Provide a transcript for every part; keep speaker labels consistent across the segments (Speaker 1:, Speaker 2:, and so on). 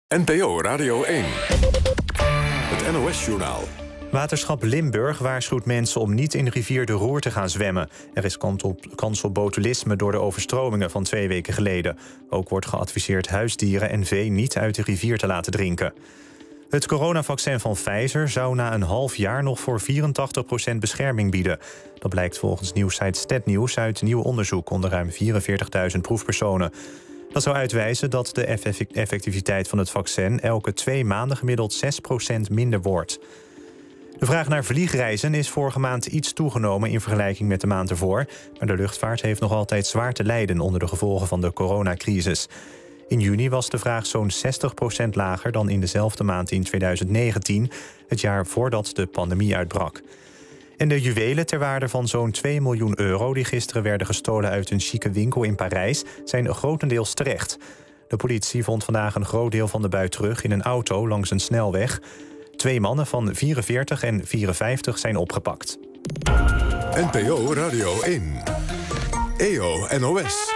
Speaker 1: NPO Radio 1. Het NOS-journaal.
Speaker 2: Waterschap Limburg waarschuwt mensen om niet in rivier de Roer te gaan zwemmen. Er is kans op botulisme door de overstromingen van 2 weken geleden. Ook wordt geadviseerd huisdieren en vee niet uit de rivier te laten drinken. Het coronavaccin van Pfizer zou na een half jaar nog voor 84% bescherming bieden. Dat blijkt volgens nieuwssite Statnieuws uit nieuw onderzoek onder ruim 44.000 proefpersonen. Dat zou uitwijzen dat de effectiviteit van het vaccin elke 2 maanden gemiddeld 6% minder wordt. De vraag naar vliegreizen is vorige maand iets toegenomen in vergelijking met de maand ervoor. Maar de luchtvaart heeft nog altijd zwaar te lijden onder de gevolgen van de coronacrisis. In juni was de vraag zo'n 60% lager dan in dezelfde maand in 2019, het jaar voordat de pandemie uitbrak. En de juwelen ter waarde van zo'n 2 miljoen euro... die gisteren werden gestolen uit een chique winkel in Parijs, zijn grotendeels terecht. De politie vond vandaag een groot deel van de buit terug in een auto langs een snelweg. 2 mannen van 44 en 54 zijn opgepakt.
Speaker 1: NPO Radio 1. EO NOS.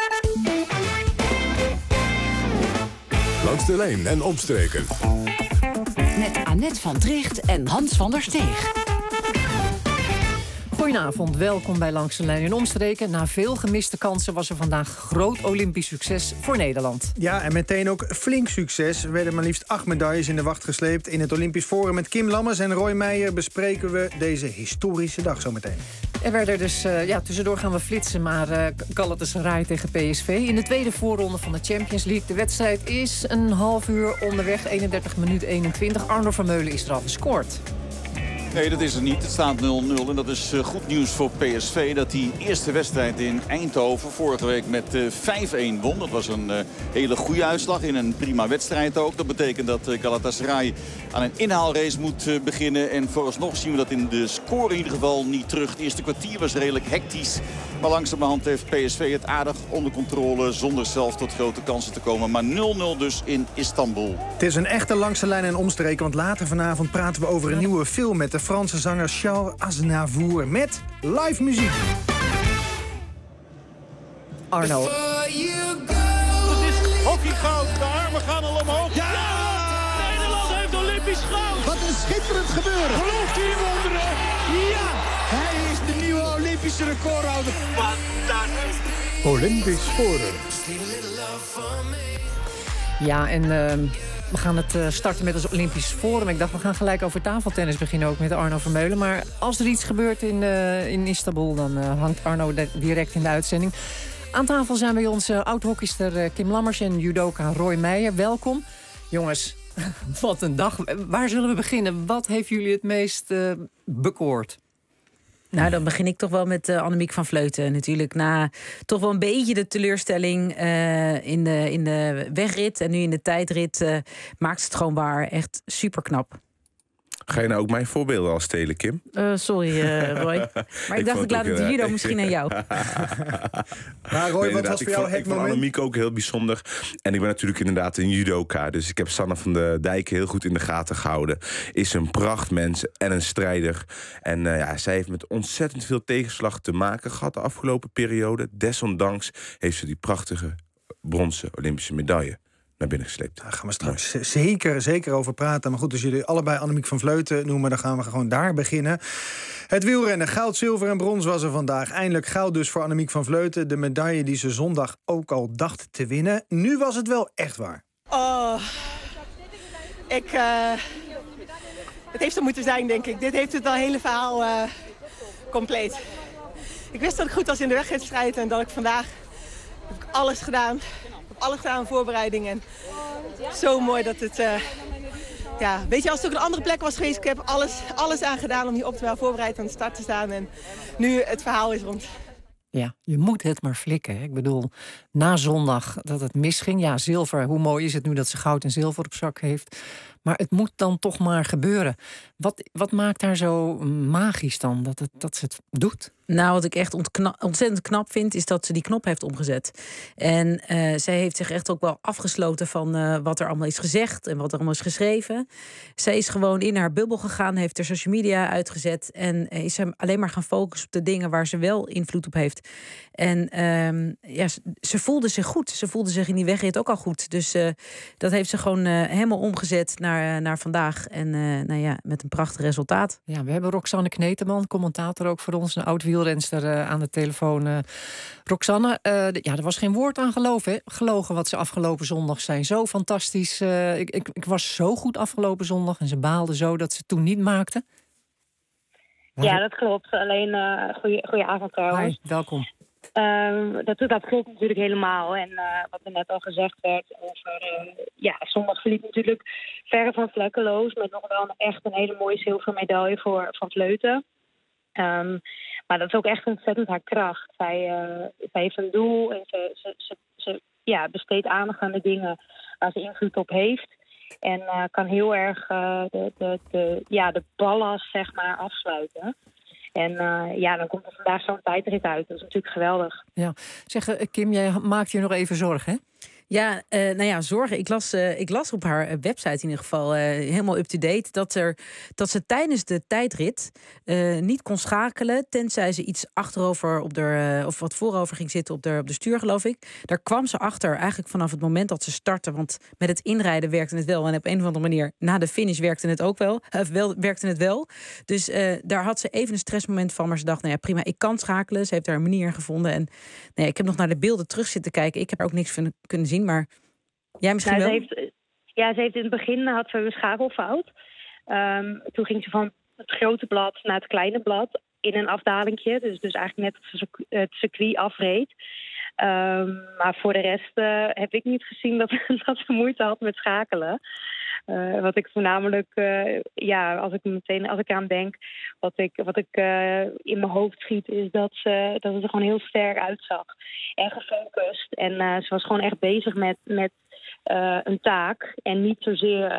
Speaker 1: Langs de lijn en omstreken.
Speaker 3: Met Annette van Tricht en Hans van der Steeg.
Speaker 4: Goedenavond, welkom bij Langs de Lijn en Omstreken. Na veel gemiste kansen was er vandaag groot Olympisch succes voor Nederland.
Speaker 5: Ja, en meteen ook flink succes. Er werden maar liefst 8 medailles in de wacht gesleept. In het Olympisch Forum met Kim Lammers en Roy Meijer bespreken we deze historische dag zometeen.
Speaker 4: Er werden dus, tussendoor gaan we flitsen, maar Galatasaray tegen PSV. In de tweede voorronde van de Champions League. De wedstrijd is een half uur onderweg, 31 minuten 21. Arno Vermeulen is er al gescoord.
Speaker 6: Nee, dat is het niet. Het staat 0-0 en dat is goed nieuws voor PSV. Dat die eerste wedstrijd in Eindhoven vorige week met 5-1 won. Dat was een hele goede uitslag in een prima wedstrijd ook. Dat betekent dat Galatasaray aan een inhaalrace moet beginnen. En vooralsnog zien we dat in de score in ieder geval niet terug. Het eerste kwartier was redelijk hectisch. Maar langzamerhand heeft PSV het aardig onder controle zonder zelf tot grote kansen te komen. Maar 0-0 dus in Istanbul.
Speaker 5: Het is een echte Langs de Lijn en Omstreken, want later vanavond praten we over een nieuwe film met de Franse zanger Charles Aznavour met live muziek.
Speaker 4: Arno.
Speaker 7: Het is hockeygoud, de armen gaan al omhoog. Ja! Nederland heeft Olympisch goud!
Speaker 8: Wat een schitterend gebeuren!
Speaker 7: Gelooft u in wonderen? Ja!
Speaker 8: Hij is de nieuwe Olympische recordhouder.
Speaker 7: Fantastisch!
Speaker 5: Olympisch Forum.
Speaker 4: Ja, en we gaan het starten met het Olympisch Forum. Ik dacht, we gaan gelijk over tafeltennis beginnen ook met Arno Vermeulen. Maar als er iets gebeurt in Istanbul, dan hangt Arno direct in de uitzending. Aan tafel zijn bij ons oud-hockeyster Kim Lammers en judoka Roy Meijer. Welkom. Jongens, wat een dag. Waar zullen we beginnen? Wat heeft jullie het meest bekoord?
Speaker 9: Nou, dan begin ik toch wel met Annemiek van Vleuten. Natuurlijk na toch wel een beetje de teleurstelling in de wegrit. En nu in de tijdrit maakt ze het gewoon waar. Echt super knap.
Speaker 10: Ga je nou ook mijn voorbeelden al stelen, Kim?
Speaker 9: Sorry, Roy. Maar ik dacht, ik laat het judo misschien aan jou.
Speaker 5: Maar Roy, wat was voor jou het
Speaker 10: moment? Ik vond Annemiek ook heel bijzonder. En ik ben natuurlijk inderdaad een judoka. Dus ik heb Sanne van de Dijk heel goed in de gaten gehouden. Is een prachtmens en een strijder. En zij heeft met ontzettend veel tegenslag te maken gehad de afgelopen periode. Desondanks heeft ze die prachtige bronzen Olympische medaille naar binnen gesleept.
Speaker 5: Daar gaan we straks zeker over praten. Maar goed, als jullie allebei Annemiek van Vleuten noemen, dan gaan we gewoon daar beginnen. Het wielrennen, goud, zilver en brons was er vandaag. Eindelijk goud dus voor Annemiek van Vleuten. De medaille die ze zondag ook al dacht te winnen. Nu was het wel echt waar.
Speaker 11: Oh, het heeft er moeten zijn, denk ik. Dit heeft het hele verhaal compleet. Ik wist dat ik goed was in de wedstrijd en dat ik vandaag heb alles gedaan. Alles gedaan, voorbereiding. En zo mooi dat het... weet je, als het ook een andere plek was geweest, ik heb alles aan gedaan om hier optimaal voorbereid aan de start te staan. En nu het verhaal is rond.
Speaker 4: Ja, je moet het maar flikken. Hè? Ik bedoel, na zondag dat het misging. Ja, zilver, hoe mooi is het nu dat ze goud en zilver op zak heeft. Maar het moet dan toch maar gebeuren. Wat maakt haar zo magisch dan, dat ze het doet?
Speaker 9: Nou, wat ik echt ontzettend knap vind, is dat ze die knop heeft omgezet. En zij heeft zich echt ook wel afgesloten van wat er allemaal is gezegd en wat er allemaal is geschreven. Zij is gewoon in haar bubbel gegaan, heeft haar social media uitgezet en is alleen maar gaan focussen op de dingen waar ze wel invloed op heeft. En ze voelde zich goed. Ze voelde zich in die wegrit ook al goed. Dus dat heeft ze gewoon helemaal omgezet naar vandaag. En met een prachtig resultaat.
Speaker 4: Ja, we hebben Roxanne Kneteman, commentator ook voor ons, een oud wielrenster aan de telefoon. Roxanne, er was geen woord aan gelogen wat ze afgelopen zondag zijn. Zo fantastisch. Ik was zo goed afgelopen zondag en ze baalde zo dat ze het toen niet maakte.
Speaker 12: Ja, dat klopt. Alleen goeie avond trouwens.
Speaker 4: Hi, welkom.
Speaker 12: Dat klopt natuurlijk helemaal. En wat er net al gezegd werd over... zondag verliep natuurlijk verre van vlekkeloos. Met nog wel echt een hele mooie zilveren medaille van Vleuten. Maar dat is ook echt ontzettend haar kracht. Zij heeft een doel en ze besteedt aandacht aan de dingen waar ze invloed op heeft. En kan heel erg de ballast, zeg maar, afsluiten. En dan komt er vandaag zo'n tijdrit uit. Dat is natuurlijk geweldig. Ja.
Speaker 4: Zeg, Kim, jij maakt je nog even zorgen, hè?
Speaker 9: Ja, zorgen. Ik las op haar website in ieder geval helemaal up-to-date dat ze tijdens de tijdrit niet kon schakelen, tenzij ze iets achterover of wat voorover ging zitten op de stuur, geloof ik. Daar kwam ze achter eigenlijk vanaf het moment dat ze startte, want met het inrijden werkte het wel en op een of andere manier na de finish werkte het ook wel. Werkte het wel. Dus daar had ze even een stressmoment van, maar ze dacht, prima, ik kan schakelen. Ze heeft daar een manier gevonden en ik heb nog naar de beelden terug zitten kijken. Ik heb er ook niks van kunnen zien. Maar jij misschien wel?
Speaker 12: Ze heeft in het begin had ze een schakelfout. Toen ging ze van het grote blad naar het kleine blad in een afdalingje. Dus eigenlijk net het circuit afreed. Maar voor de rest heb ik niet gezien dat ze moeite had met schakelen. Wat ik voornamelijk, als ik aan denk, wat ik in mijn hoofd schiet, is dat ze er gewoon heel sterk uitzag. En gefocust. En ze was gewoon echt bezig met een taak. En niet zozeer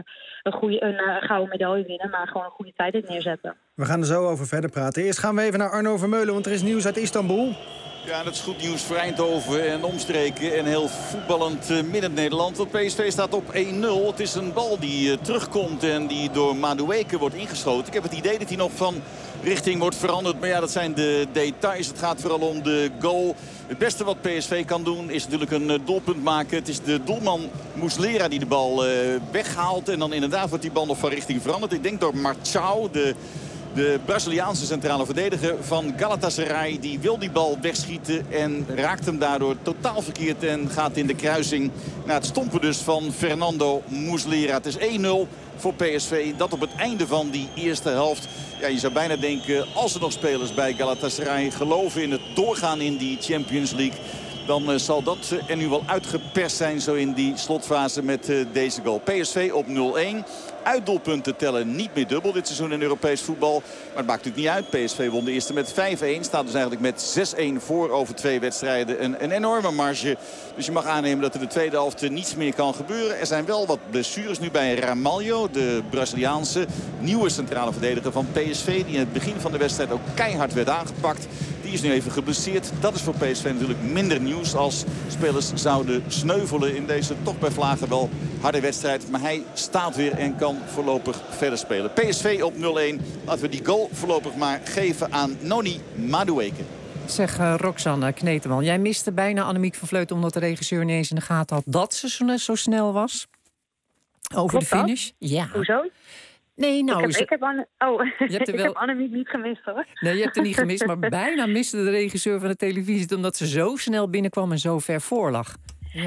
Speaker 12: een gouden medaille winnen, maar gewoon een goede tijd neerzetten.
Speaker 5: We gaan er zo over verder praten. Eerst gaan we even naar Arno Vermeulen, want er is nieuws uit Istanbul.
Speaker 6: Ja, dat is goed nieuws voor Eindhoven en omstreken en heel voetballend Midden-Nederland. Want PSV staat op 1-0. Het is een bal die terugkomt en die door Madueke wordt ingeschoten. Ik heb het idee dat hij nog van richting wordt veranderd. Maar ja, dat zijn de details. Het gaat vooral om de goal. Het beste wat PSV kan doen is natuurlijk een doelpunt maken. Het is de doelman Muslera die de bal weghaalt. En dan inderdaad wordt die bal nog van richting veranderd. Ik denk door Marçal, de Braziliaanse centrale verdediger van Galatasaray. Die wil die bal wegschieten en raakt hem daardoor totaal verkeerd. En gaat in de kruising naar het stompen dus van Fernando Muslera. Het is 1-0 voor PSV. Dat op het einde van die eerste helft. Ja, je zou bijna denken, als er nog spelers bij Galatasaray geloven in het doorgaan in die Champions League, dan zal dat er nu wel uitgeperst zijn zo in die slotfase met deze goal. PSV op 0-1. Uitdoelpunten tellen niet meer dubbel dit seizoen in Europees voetbal. Maar het maakt natuurlijk niet uit. PSV won de eerste met 5-1. Staat dus eigenlijk met 6-1 voor over 2 wedstrijden. Een enorme marge. Dus je mag aannemen dat er de tweede helft niets meer kan gebeuren. Er zijn wel wat blessures nu bij Ramalho. De Braziliaanse nieuwe centrale verdediger van PSV. Die in het begin van de wedstrijd ook keihard werd aangepakt. Die is nu even geblesseerd. Dat is voor PSV natuurlijk minder nieuws als spelers zouden sneuvelen in deze toch bij vlagen wel harde wedstrijd. Maar hij staat weer en kan voorlopig verder spelen. PSV op 0-1. Laten we die goal voorlopig maar geven aan Noni Madueke.
Speaker 4: Zeg Roxanne Kneteman, jij miste bijna Annemiek van Vleuten omdat de regisseur niet eens in de gaten had dat ze zo snel was. Over
Speaker 12: Klopt
Speaker 4: de finish.
Speaker 12: Dat?
Speaker 4: Ja.
Speaker 12: Hoezo?
Speaker 4: Nee, nou...
Speaker 12: Ik heb Annemiek niet gemist, hoor.
Speaker 4: Nee, je hebt er niet gemist, maar bijna miste de regisseur van de televisie omdat ze zo snel binnenkwam en zo ver voor lag.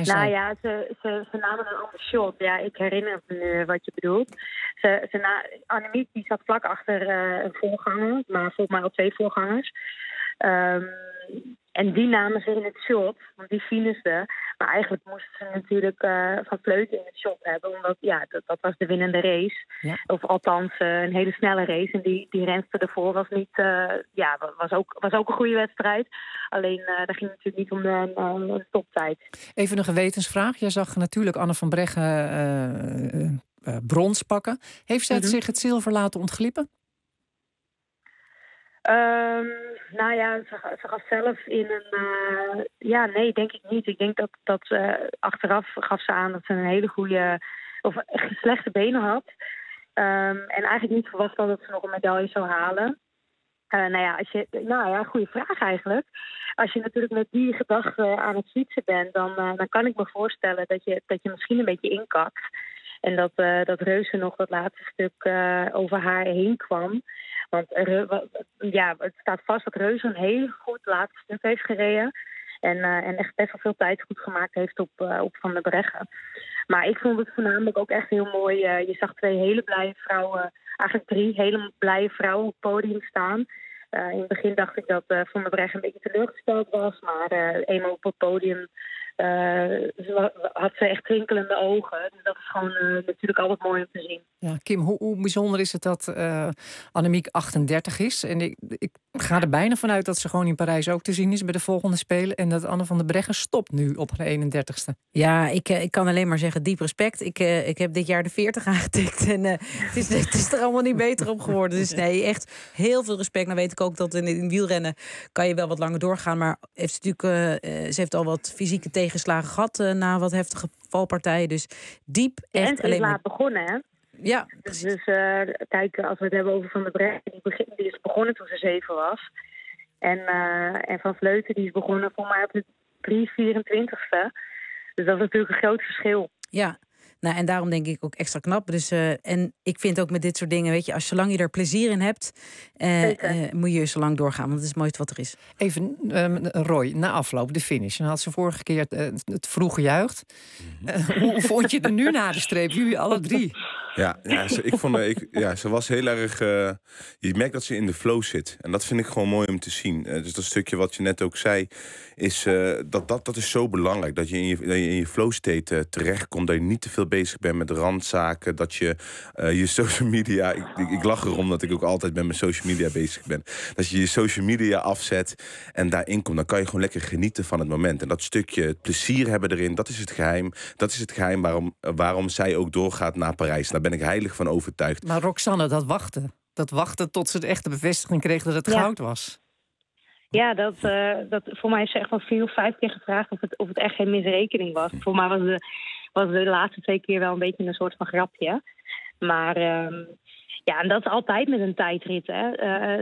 Speaker 12: Ze namen een ander shot. Ja, ik herinner me nu wat je bedoelt. Annemiek die zat vlak achter een voorganger, maar volgens mij al 2 voorgangers. En die namen ze in het shot, want die finishten. Maar eigenlijk moesten ze natuurlijk Van Vleuten in het shot hebben. Omdat dat was de winnende race. Ja. Of althans een hele snelle race. En die renster ervoor was niet... was ook een goede wedstrijd. Alleen dat ging natuurlijk niet om de toptijd.
Speaker 4: Even een gewetensvraag. Jij zag natuurlijk Anne van Breggen brons pakken. Heeft zij zich het zilver laten ontglippen?
Speaker 12: Nou ja, ze gaf zelf in een... nee, denk ik niet. Ik denk dat achteraf gaf ze aan dat ze een hele goede... of slechte benen had. En eigenlijk niet verwacht had dat ze nog een medaille zou halen. Goede vraag eigenlijk. Als je natuurlijk met die gedachte aan het fietsen bent... dan kan ik me voorstellen dat je misschien een beetje inkakt. En dat Reuze nog dat laatste stuk over haar heen kwam. Want het staat vast dat Reuze een heel goed laatste stuk heeft gereden. En echt best wel veel tijd goed gemaakt heeft op Van der Breggen. Maar ik vond het voornamelijk ook echt heel mooi. Je zag 2 hele blije vrouwen, eigenlijk 3 hele blije vrouwen op het podium staan. In het begin dacht ik dat Van der Breggen een beetje teleurgesteld was. Maar eenmaal op het podium had ze echt twinkelende ogen. Dus dat is gewoon natuurlijk altijd mooi om te zien.
Speaker 4: Ja, Kim, hoe bijzonder is het dat Annemiek 38 is? En ik ga er bijna vanuit dat ze gewoon in Parijs ook te zien is bij de volgende Spelen. En dat Anne van der Breggen stopt nu op haar 31ste.
Speaker 9: Ja, ik kan alleen maar zeggen diep respect. Ik heb dit jaar de 40 aangetikt. En het is er allemaal niet beter op geworden. Dus nee, echt heel veel respect. Nou weet ik ook dat in wielrennen kan je wel wat langer doorgaan. Maar heeft ze heeft al wat fysieke tegenslagen gehad na wat heftige valpartijen. Dus diep echt.
Speaker 12: En ze is laat begonnen, hè?
Speaker 9: Ja.
Speaker 12: Dus kijk, als we het hebben over Van der Breggen, die is begonnen toen ze 7 was. En Van Vleuten, die is begonnen voor mij op de 3/24ste. Dus dat is natuurlijk een groot verschil.
Speaker 9: Ja. Nou, en daarom denk ik ook extra knap. Dus, en ik vind ook met dit soort dingen, weet je, zolang je er plezier in hebt, moet je zo lang doorgaan. Want het is het mooiste wat er is.
Speaker 4: Even, Roy, na afloop, de finish. Dan had ze vorige keer het vroeg gejuicht. Hoe vond je er nu na de streep? Jullie alle 3.
Speaker 10: Ze was heel erg... je merkt dat ze in de flow zit. En dat vind ik gewoon mooi om te zien. Dus dat stukje wat je net ook zei, is dat is zo belangrijk. Dat je in je flow state terechtkomt. Dat je niet te veel bezig bent met randzaken. Dat je je social media... Ik lach erom dat ik ook altijd met mijn social media bezig ben. Dat je social media afzet en daarin komt. Dan kan je gewoon lekker genieten van het moment. En dat stukje, het plezier hebben erin, dat is het geheim. Dat is het geheim waarom zij ook doorgaat naar Parijs. Daar ben ik heilig van overtuigd.
Speaker 4: Maar Roxanne, dat wachten tot ze de echte bevestiging kreeg dat het goud was.
Speaker 12: Ja, dat voor mij is ze echt wel 4 of 5 keer gevraagd of het echt geen misrekening was. Voor mij was de laatste 2 keer wel een beetje een soort van grapje. Maar en dat is altijd met een tijdrit. Hè.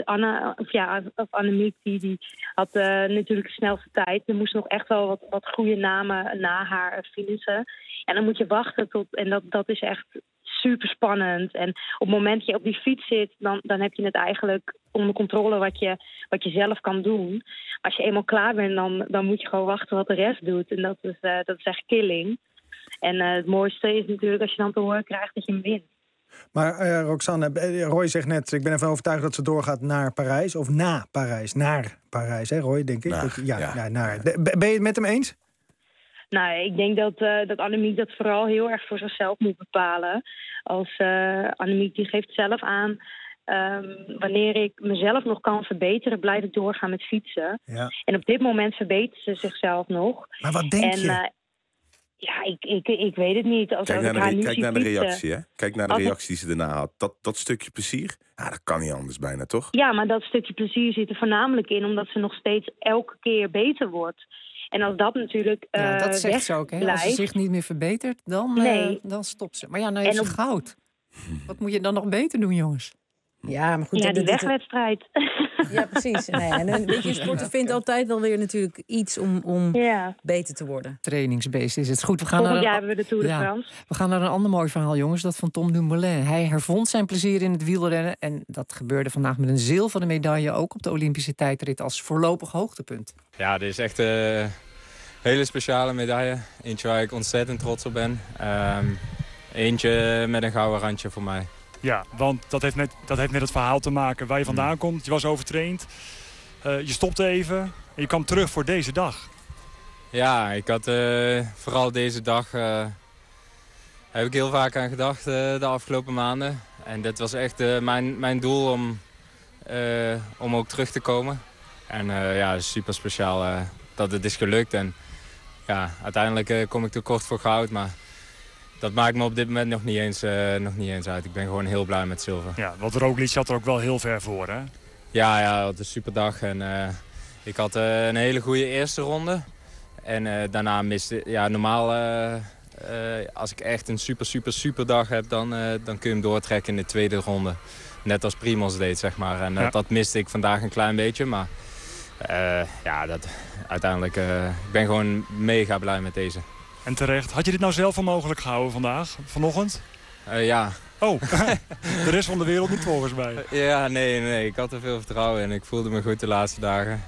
Speaker 12: Annemiek die had natuurlijk de snelste tijd. Er moesten nog echt wel wat goede namen na haar finishen. En dan moet je wachten tot... En dat is echt super spannend. En op het moment dat je op die fiets zit, dan heb je het eigenlijk onder controle wat je zelf kan doen. Als je eenmaal klaar bent, dan moet je gewoon wachten wat de rest doet. En dat is echt killing. En het mooiste is natuurlijk als je dan te horen krijgt dat je hem wint.
Speaker 5: Maar Roxanne, Roy zegt net, ik ben ervan overtuigd dat ze doorgaat naar Parijs. Of na Parijs. Naar Parijs, hè Roy, denk ik. Naar. Ben je het met hem eens?
Speaker 12: Nou, ik denk dat Annemiek dat vooral heel erg voor zichzelf moet bepalen. Als Annemiek die geeft zelf aan, wanneer ik mezelf nog kan verbeteren, blijf ik doorgaan met fietsen. Ja. En op dit moment verbetert ze zichzelf nog.
Speaker 5: Maar wat denk je?
Speaker 12: Ik weet het niet.
Speaker 10: Kijk naar de reactie, hè? Kijk naar de reactie die ze daarna had. Dat stukje plezier, dat kan niet anders bijna, toch?
Speaker 12: Ja, maar dat stukje plezier zit er voornamelijk in, omdat ze nog steeds elke keer beter wordt. En als dat natuurlijk
Speaker 4: dat zegt ze ook, hè? Als ze zich niet meer verbetert, dan stopt ze. Maar ja, nou heeft ze goud. Wat moet je dan nog beter doen, jongens?
Speaker 9: Ja, maar goed.
Speaker 12: Ja, die wegwedstrijd.
Speaker 9: Ja, precies. Nee, en weet je, sporten vindt altijd wel weer natuurlijk iets om beter te worden.
Speaker 4: Trainingsbeest is het. Goed,
Speaker 12: volgend jaar hebben we de Tour de France.
Speaker 4: We gaan naar een ander mooi verhaal, jongens. Dat van Tom Dumoulin. Hij hervond zijn plezier in het wielrennen. En dat gebeurde vandaag met een zilveren medaille, ook op de Olympische tijdrit, als voorlopig hoogtepunt.
Speaker 13: Ja, dit is echt een hele speciale medaille. Eentje waar ik ontzettend trots op ben. Eentje met een gouden randje voor mij.
Speaker 14: Ja, want dat heeft met het verhaal te maken waar je vandaan komt. Je was overtraind, je stopte even en je kwam terug voor deze dag.
Speaker 13: Ja, ik had vooral deze dag heb ik heel vaak aan gedacht de afgelopen maanden. En dit was echt mijn doel om ook terug te komen. En super speciaal dat het is gelukt. En ja, uiteindelijk kom ik tekort voor goud, maar dat maakt me op dit moment nog niet eens uit. Ik ben gewoon heel blij met zilver.
Speaker 14: Ja, want Roglic zat er ook wel heel ver voor, hè?
Speaker 13: Ja, het was een superdag. En, ik had een hele goede eerste ronde. En daarna miste... Ja, normaal, als ik echt een super dag heb... dan kun je hem doortrekken in de tweede ronde. Net als Primoz deed, zeg maar. En dat miste ik vandaag een klein beetje. Maar uiteindelijk... ik ben gewoon mega blij met deze.
Speaker 14: En terecht. Had je dit nou zelf voor mogelijk gehouden vandaag? Vanochtend?
Speaker 13: Ja.
Speaker 14: Oh, de rest van de wereld niet volgens mij.
Speaker 13: Ja, nee. Ik had er veel vertrouwen in. Ik voelde me goed de laatste dagen.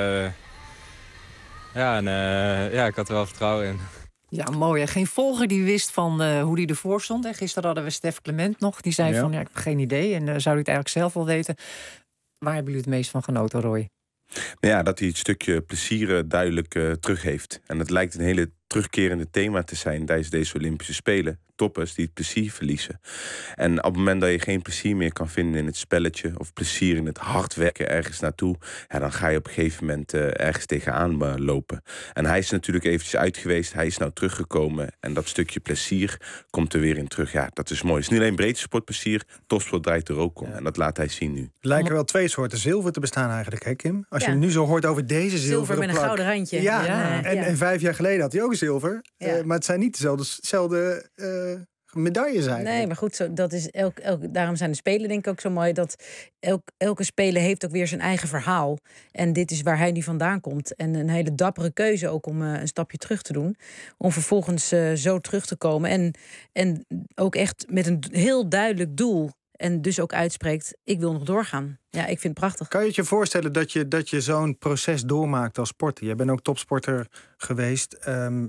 Speaker 13: Ik had er wel vertrouwen in.
Speaker 4: Ja, mooi. Hè? Geen volger die wist van hoe die ervoor stond. Hè? Gisteren hadden we Stef Clement nog. Die zei van, ik heb geen idee. En zou hij het eigenlijk zelf wel weten. Waar hebben jullie het meest van genoten, Roy?
Speaker 10: Ja, dat hij het stukje plezier duidelijk terug heeft. En het lijkt een hele terugkerende thema te zijn tijdens deze Olympische Spelen. Toppers die het plezier verliezen. En op het moment dat je geen plezier meer kan vinden in het spelletje... of plezier in het hard werken ergens naartoe... Ja, dan ga je op een gegeven moment ergens tegenaan lopen. En hij is natuurlijk eventjes uit geweest. Hij is nou teruggekomen. En dat stukje plezier komt er weer in terug. Ja, dat is mooi. Het is niet alleen breedte sportplezier. Topsport draait er ook om. En dat laat hij zien nu.
Speaker 5: Er lijken wel 2 soorten zilver te bestaan eigenlijk, hè Kim? Als je nu zo hoort over deze zilveren
Speaker 9: met een gouden randje.
Speaker 5: En 5 jaar geleden had hij ook zilver. Maar het zijn niet dezelfde medailles zijn.
Speaker 9: Nee, maar goed, dat is daarom zijn de Spelen denk ik ook zo mooi... dat elke Spelen heeft ook weer zijn eigen verhaal. En dit is waar hij nu vandaan komt. En een hele dappere keuze ook om een stapje terug te doen. Om vervolgens zo terug te komen. En ook echt met een heel duidelijk doel... En dus ook uitspreekt, ik wil nog doorgaan. Ja, ik vind het prachtig.
Speaker 5: Kan je je voorstellen dat je zo'n proces doormaakt als sporter? Jij bent ook topsporter geweest.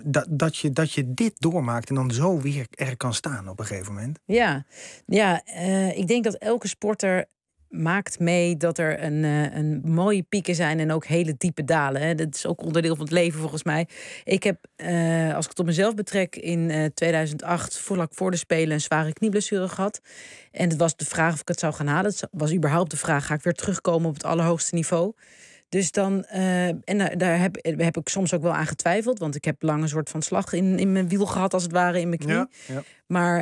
Speaker 5: Dat je dit doormaakt en dan zo weer er kan staan op een gegeven moment?
Speaker 9: Ja, ik denk dat elke sporter maakt mee dat er een mooie pieken zijn en ook hele diepe dalen. Hè. Dat is ook onderdeel van het leven volgens mij. Ik heb, als ik het op mezelf betrek, in 2008, vlak voor de Spelen, een zware knieblessure gehad. En het was de vraag of ik het zou gaan halen. Het was überhaupt de vraag, ga ik weer terugkomen op het allerhoogste niveau? Dus dan, daar heb ik soms ook wel aan getwijfeld. Want ik heb lang een soort van slag in mijn wiel gehad, als het ware, in mijn knie. Ja. Maar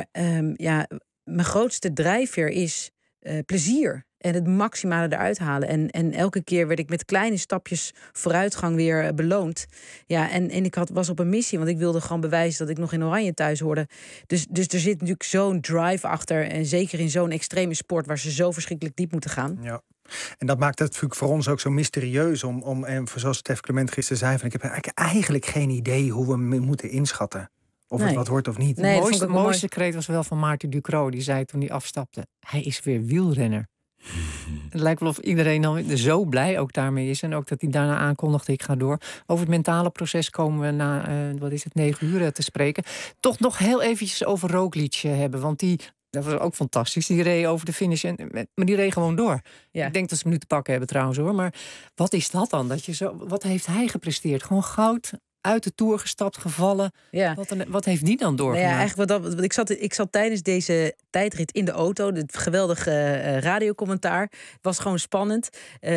Speaker 9: mijn grootste drijfveer is plezier. En het maximale eruit halen. En elke keer werd ik met kleine stapjes vooruitgang weer beloond. Ja, en ik was op een missie, want ik wilde gewoon bewijzen dat ik nog in Oranje thuis hoorde. Dus er zit natuurlijk zo'n drive achter. En zeker in zo'n extreme sport waar ze zo verschrikkelijk diep moeten gaan. Ja.
Speaker 5: En dat maakt het voor ons ook zo mysterieus en zoals Stef Clement gisteren zei, van, ik heb eigenlijk geen idee hoe we moeten inschatten. Of het wat wordt of niet.
Speaker 4: Nee, het mooiste kreet was wel van Maarten Ducrot. Die zei toen hij afstapte, hij is weer wielrenner. Het lijkt wel of iedereen dan zo blij ook daarmee is. En ook dat hij daarna aankondigde, ik ga door. Over het mentale proces komen we na 9 uur te spreken. Toch nog heel eventjes over Roglic hebben. Want dat was ook fantastisch. Die reed over de finish, maar die reed gewoon door. Ja. Ik denk dat ze hem nu te pakken hebben trouwens hoor. Maar wat is dat dan? Wat heeft hij gepresteerd? Gewoon goud, uit de Tour gestapt, gevallen. Ja. Wat heeft die dan doorgemaakt?
Speaker 9: Ja, eigenlijk ik zat tijdens deze tijdrit in de auto. Het geweldige radiocommentaar. Het was gewoon spannend.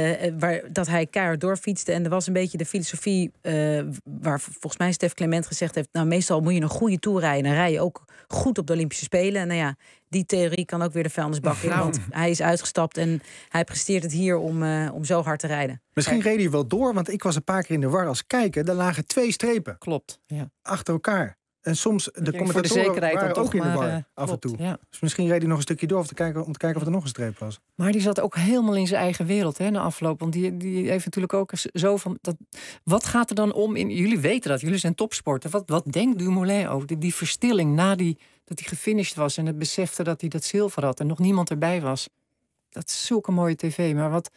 Speaker 9: Dat hij keihard doorfietste. En er was een beetje de filosofie waar volgens mij Stef Clement gezegd heeft, nou, meestal moet je een goede Tour rijden. Dan rij je ook goed op de Olympische Spelen. En nou ja, die theorie kan ook weer de vuilnisbak in. Want hij is uitgestapt en hij presteert het hier om zo hard te rijden.
Speaker 5: Misschien reed hij wel door, want ik was een paar keer in de war als kijker. Er lagen 2 strepen.
Speaker 4: Klopt, ja.
Speaker 5: Achter elkaar. En soms, de commentatoren waren ook in de war af en toe. Ja. Dus misschien reed hij nog een stukje door om te kijken of er nog een streep was.
Speaker 4: Maar die zat ook helemaal in zijn eigen wereld na afloop. Want die heeft natuurlijk ook zo van... wat gaat er dan om? Jullie weten dat, jullie zijn topsporter. Wat denkt Dumoulin over die verstilling dat hij gefinished was en het besefte dat hij dat zilver had en nog niemand erbij was? Dat is zulke mooie tv, maar wat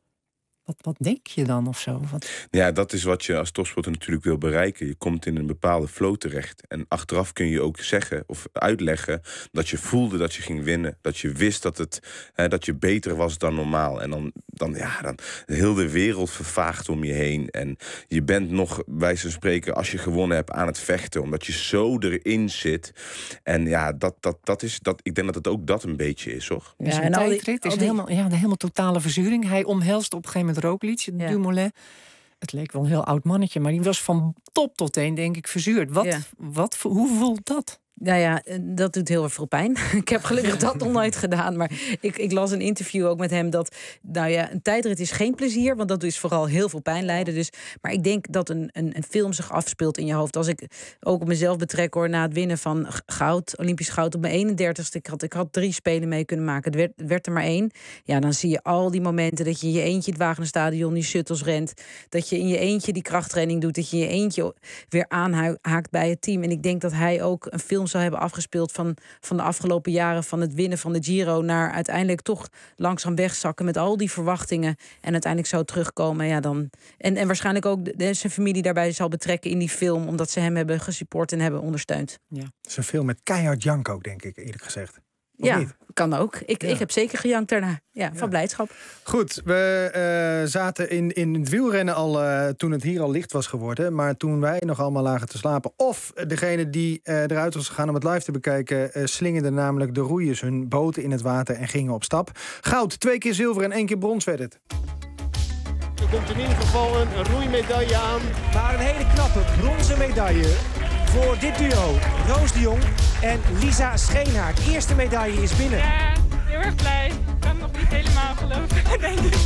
Speaker 4: denk je dan of zo?
Speaker 10: Ja, dat is wat je als topsporter natuurlijk wil bereiken. Je komt in een bepaalde flow terecht. En achteraf kun je ook zeggen of uitleggen dat je voelde dat je ging winnen. Dat je wist dat je beter was dan normaal. En dan heel de wereld vervaagt om je heen. En je bent nog, bij wijze van spreken, als je gewonnen hebt, aan het vechten. Omdat je zo erin zit. En ja, ik denk dat het ook dat een beetje is, hoor.
Speaker 4: Ja, en tijdrit is helemaal totale verzuring. Hij omhelst op een gegeven moment Roglic, Dumoulin. Het leek wel een heel oud mannetje, maar die was van top tot teen, denk ik, verzuurd. Hoe voelt dat?
Speaker 9: Nou ja, dat doet heel erg veel pijn. Ik heb gelukkig dat nog nooit gedaan. Maar ik las een interview ook met hem dat... Nou ja, een tijdrit is geen plezier, want dat is vooral heel veel pijn lijden. Dus, maar ik denk dat een film zich afspeelt in je hoofd. Als ik ook op mezelf betrek hoor, na het winnen van goud, Olympisch goud op mijn 31ste. Ik had 3 spelen mee kunnen maken. Het werd er maar 1. Ja, dan zie je al die momenten dat je in je eentje het Wagenerstadion die shuttles rent. Dat je in je eentje die krachttraining doet. Dat je in je eentje weer aanhaakt bij het team. En ik denk dat hij ook een film zou hebben afgespeeld van de afgelopen jaren, van het winnen van de Giro naar uiteindelijk toch langzaam wegzakken met al die verwachtingen en uiteindelijk zo terugkomen. Ja, dan, en waarschijnlijk ook zijn familie daarbij zal betrekken in die film, omdat ze hem hebben gesupport en hebben ondersteund. Ja.
Speaker 5: Het is een film met keihard jank ook, denk ik, eerlijk gezegd. Of
Speaker 9: ja,
Speaker 5: niet?
Speaker 9: Kan ook. Ik heb zeker gejankt daarna. Ja, van blijdschap.
Speaker 5: Goed, we zaten in het wielrennen al toen het hier al licht was geworden. Maar toen wij nog allemaal lagen te slapen. Of degene die eruit was gegaan om het live te bekijken, slingerden namelijk de roeiers hun boten in het water en gingen op stap. Goud, 2 keer zilver en 1 keer brons werd het.
Speaker 8: Er komt in ieder geval een roeimedaille aan.
Speaker 15: Maar een hele knappe bronzen medaille voor dit duo. Roos de Jong en Lisa Scheenhaak. Eerste medaille is binnen.
Speaker 16: Ja, heel erg blij. Ik kan het nog niet helemaal geloven, denk ik.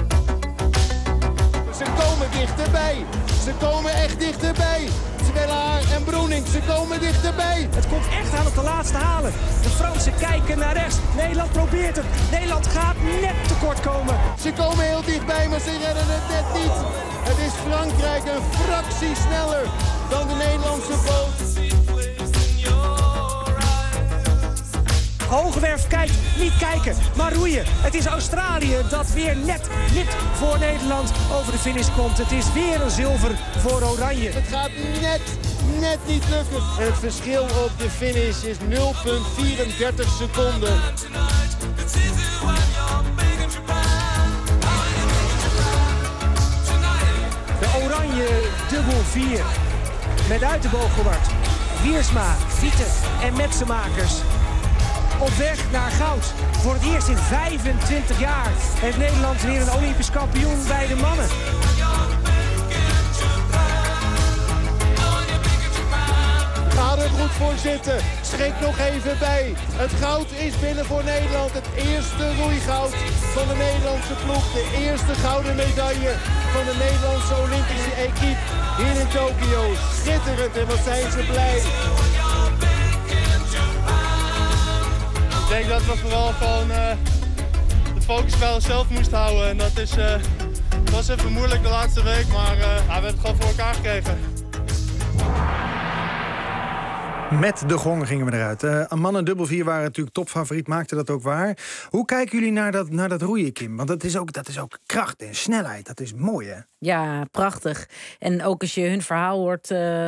Speaker 8: Ze komen dichterbij. Ze komen echt dichterbij. Zwellaar en Broening, ze komen dichterbij.
Speaker 15: Het komt echt aan op de laatste halen. De Fransen kijken naar rechts. Nederland probeert het. Nederland gaat net tekort komen.
Speaker 8: Ze komen heel dichtbij, maar ze redden het net niet. Het is Frankrijk een fractie sneller dan de Nederlandse boot.
Speaker 15: Hogewerf kijkt, niet kijken, maar roeien. Het is Australië dat weer net voor Nederland over de finish komt. Het is weer een zilver voor Oranje.
Speaker 8: Het gaat net niet lukken. Het verschil op de finish is 0,34 seconden.
Speaker 15: De Oranje dubbel 4. Met uit de Boogewart, Wiersma, Vieten en Metsenmakers. Op weg naar goud. Voor het eerst in 25 jaar heeft Nederland weer een Olympisch kampioen bij de mannen.
Speaker 8: Ga er goed voor zitten. Schrik nog even bij. Het goud is binnen voor Nederland. Het eerste roeigoud van de Nederlandse ploeg. De eerste gouden medaille van de Nederlandse Olympische equipe hier in Tokio. Schitterend en wat zijn ze blij.
Speaker 17: Ik denk dat we vooral gewoon de focus bij onszelf moesten houden. En dat was even moeilijk de laatste week, maar we hebben het gewoon voor elkaar gekregen.
Speaker 5: Met de gong gingen we eruit. Mannen dubbel 4 waren natuurlijk topfavoriet, maakte dat ook waar. Hoe kijken jullie naar dat roeien, Kim? Want dat is ook kracht en snelheid. Dat is mooi, hè?
Speaker 9: Ja, prachtig. En ook als je hun verhaal hoort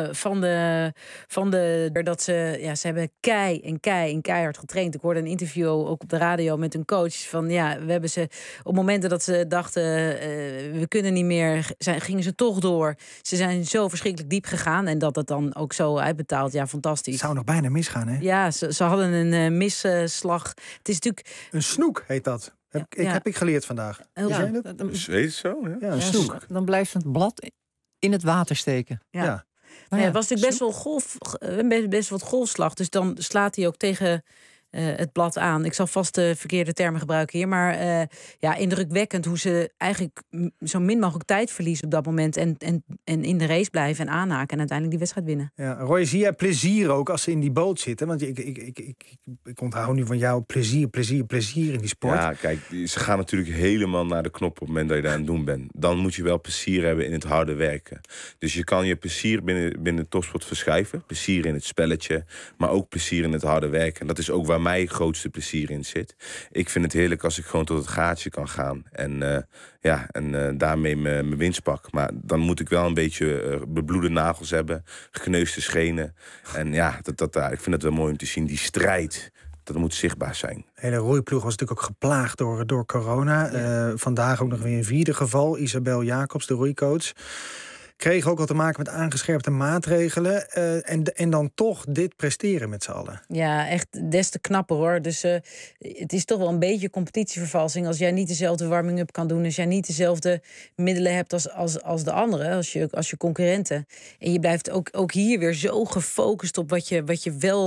Speaker 9: dat ze hebben keihard getraind. Ik hoorde een interview ook op de radio met een coach van we hebben ze op momenten dat ze dachten we kunnen niet meer, gingen ze toch door. Ze zijn zo verschrikkelijk diep gegaan en dat het dan ook zo uitbetaalt. Ja, fantastisch.
Speaker 5: Het zou nog bijna misgaan, hè?
Speaker 9: Ja, ze hadden een misslag. Het is natuurlijk
Speaker 5: een snoek heet dat. Heb ik geleerd vandaag.
Speaker 10: Is het zo? Ja,
Speaker 5: een snoek.
Speaker 4: Dan blijft het blad in het water steken.
Speaker 9: Ja. Maar het was natuurlijk best wel wat golfslag. Dus dan slaat hij ook tegen het blad aan. Ik zal vast de verkeerde termen gebruiken hier. Maar indrukwekkend hoe ze eigenlijk zo min mogelijk tijd verliezen op dat moment. En in de race blijven en aanhaken. En uiteindelijk die wedstrijd winnen.
Speaker 5: Ja, Roy, zie jij plezier ook als ze in die boot zitten? Want ik onthoud nu van jou plezier in die sport.
Speaker 10: Ja, kijk, ze gaan natuurlijk helemaal naar de knop op het moment dat je daar aan het doen bent. Dan moet je wel plezier hebben in het harde werken. Dus je kan je plezier binnen de topsport verschuiven. Plezier in het spelletje, maar ook plezier in het harde werken. En dat is ook waar mij grootste plezier in zit. Ik vind het heerlijk als ik gewoon tot het gaatje kan gaan. En daarmee mijn winst pak. Maar dan moet ik wel een beetje bebloede nagels hebben. Gekneusde schenen. En ik vind het wel mooi om te zien. Die strijd, dat moet zichtbaar zijn.
Speaker 5: De hele roeiploeg was natuurlijk ook geplaagd door corona. Ja. Vandaag ook nog weer een 4e geval. Isabel Jacobs, de roeicoach. Kreeg ook al te maken met aangescherpte maatregelen. En dan toch dit presteren met z'n allen.
Speaker 9: Ja, echt des te knapper hoor. Dus het is toch wel een beetje competitievervalsing. Als jij niet dezelfde warming-up kan doen. Als jij niet dezelfde middelen hebt als de anderen. Als je concurrenten. En je blijft ook hier weer zo gefocust op wat je wel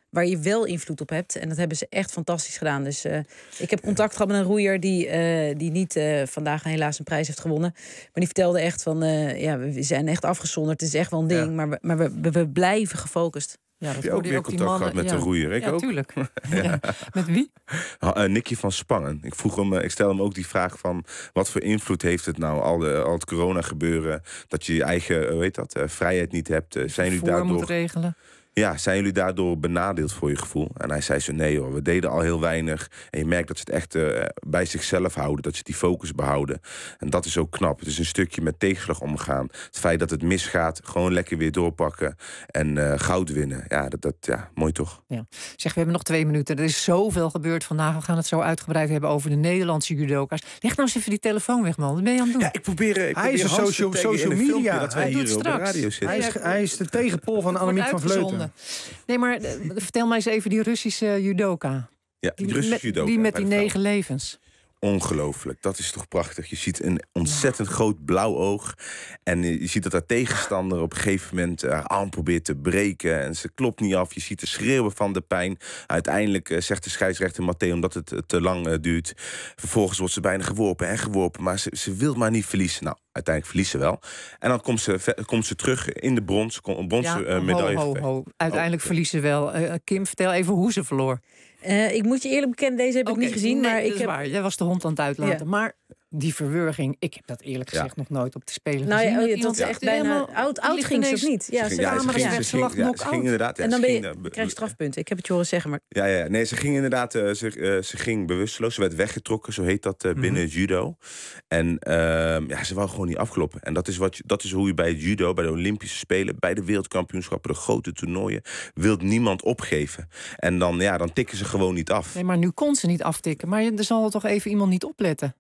Speaker 9: waar je wel invloed op hebt. En dat hebben ze echt fantastisch gedaan. Dus ik heb contact gehad met een roeier die niet vandaag helaas een prijs heeft gewonnen. Maar die vertelde echt van, we zijn echt afgezonderd. Het is echt wel een ding, maar we blijven gefocust.
Speaker 4: Ja, dat
Speaker 10: heb je ook weer contact gehad met de roeier? Ik ook.
Speaker 4: Tuurlijk. Ja. Met wie?
Speaker 10: Nicky van Spangen. Ik stel hem ook die vraag van, wat voor invloed heeft het nou, al het corona gebeuren, dat je je eigen, vrijheid niet hebt? Zijn jullie daardoor
Speaker 4: moet regelen?
Speaker 10: Ja, zijn jullie daardoor benadeeld voor je gevoel? En hij zei zo, nee hoor, we deden al heel weinig. En je merkt dat ze het echt bij zichzelf houden. Dat ze die focus behouden. En dat is ook knap. Het is een stukje met tegenslag omgaan. Het feit dat het misgaat, gewoon lekker weer doorpakken. En goud winnen. Ja, mooi toch?
Speaker 4: Ja. Zeg, we hebben nog 2 minuten. Er is zoveel gebeurd vandaag. We gaan het zo uitgebreid hebben over de Nederlandse judoka's. Leg nou eens even die telefoon weg, man. Wat ben je aan het doen?
Speaker 10: Ja, ik probeer
Speaker 5: hij is een social media.
Speaker 10: Dat wij hier op de radio zitten.
Speaker 5: Hij is de tegenpol van Annemiek van Vleuten.
Speaker 4: Nee, maar vertel mij eens even die Russische judoka.
Speaker 10: Ja, die Russische judoka.
Speaker 4: Die met die 9 levens.
Speaker 10: Ongelooflijk, dat is toch prachtig. Je ziet een ontzettend groot blauw oog. En je ziet dat haar tegenstander op een gegeven moment haar arm probeert te breken. En ze klopt niet af. Je ziet de schreeuwen van de pijn. Uiteindelijk zegt de scheidsrechter Matteo, omdat het te lang duurt. Vervolgens wordt ze bijna geworpen. Maar ze wil maar niet verliezen. Nou, uiteindelijk verliest ze wel. En dan komt ze terug in de bronzen medaille.
Speaker 4: Uiteindelijk verliezen wel. Kim, vertel even hoe ze verloor.
Speaker 9: Ik moet je eerlijk bekennen, deze heb ik niet gezien.
Speaker 4: Nee,
Speaker 9: maar
Speaker 4: dat is waar. Jij was de hond aan het uitlaten. Ja. Maar die verwurging, ik heb dat eerlijk gezegd nog nooit op de Spelen gezien.
Speaker 9: Dat is echt bijna oud ging ze of niet?
Speaker 10: Ja, ze ging inderdaad.
Speaker 9: En dan krijg je strafpunten. Ik heb het je horen zeggen. Maar...
Speaker 10: Nee, ze ging inderdaad, ze ging bewusteloos. Ze werd weggetrokken, zo heet dat binnen judo. En ze wou gewoon niet afkloppen. En dat is hoe je bij het judo, bij de Olympische Spelen, bij de wereldkampioenschappen, de grote toernooien, wil niemand opgeven. En dan tikken ze gewoon niet af.
Speaker 4: Nee, maar nu kon ze niet aftikken. Maar er zal toch even iemand niet opletten?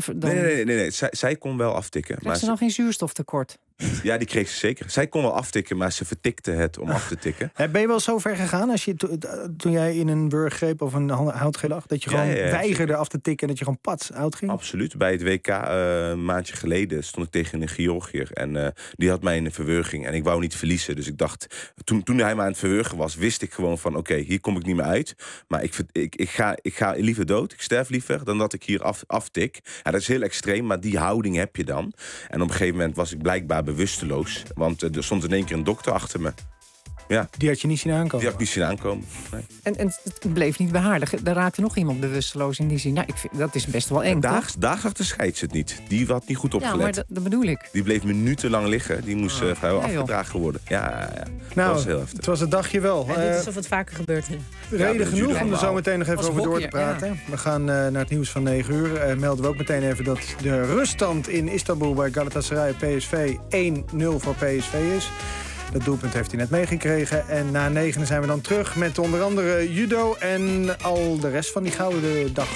Speaker 10: Nee. Zij kon wel aftikken.
Speaker 4: Kreeg ze dan geen zuurstoftekort?
Speaker 10: Ja, die kreeg ze zeker. Zij kon wel aftikken, maar ze vertikte het om af te tikken.
Speaker 5: Ben je wel zo ver gegaan toen jij in een wurggreep of een houtgreep lag, dat je gewoon weigerde af te tikken en dat je gewoon pats out ging?
Speaker 10: Absoluut. Bij het WK een maandje geleden stond ik tegen een Georgiër. En die had mij in een verwurging. En ik wou niet verliezen. Dus ik dacht, toen hij me aan het verwurgen was, wist ik gewoon van oké, hier kom ik niet meer uit. Maar ik ga liever dood. Ik sterf liever dan dat ik hier aftik. Ja, dat is heel extreem, maar die houding heb je dan. En op een gegeven moment was ik blijkbaar bewusteloos. Want er stond in één keer een dokter achter me. Ja.
Speaker 5: Die had je niet zien aankomen?
Speaker 10: Die had ik niet zien aankomen, nee.
Speaker 4: En het bleef niet bij haar. Er raakte nog iemand bewusteloos in die zin. Nou, dat is best wel eng, toch?
Speaker 10: Daarachter scheidt ze het niet. Die had niet goed opgelet.
Speaker 4: Ja, maar dat bedoel ik.
Speaker 10: Die bleef minutenlang liggen. Die moest vrijwel afgedragen worden. Ja. Nou, dat was heel heftig.
Speaker 5: Het was het dagje wel.
Speaker 9: Dit is of het vaker gebeurt.
Speaker 5: Reden genoeg om er zo meteen nog even over door te praten. Ja. We gaan naar het nieuws van 9 uur. Melden we ook meteen even dat de ruststand in Istanbul bij Galatasaray PSV 1-0 voor PSV is. Dat doelpunt heeft hij net meegekregen. En na 9 zijn we dan terug met onder andere judo en al de rest van die gouden dag.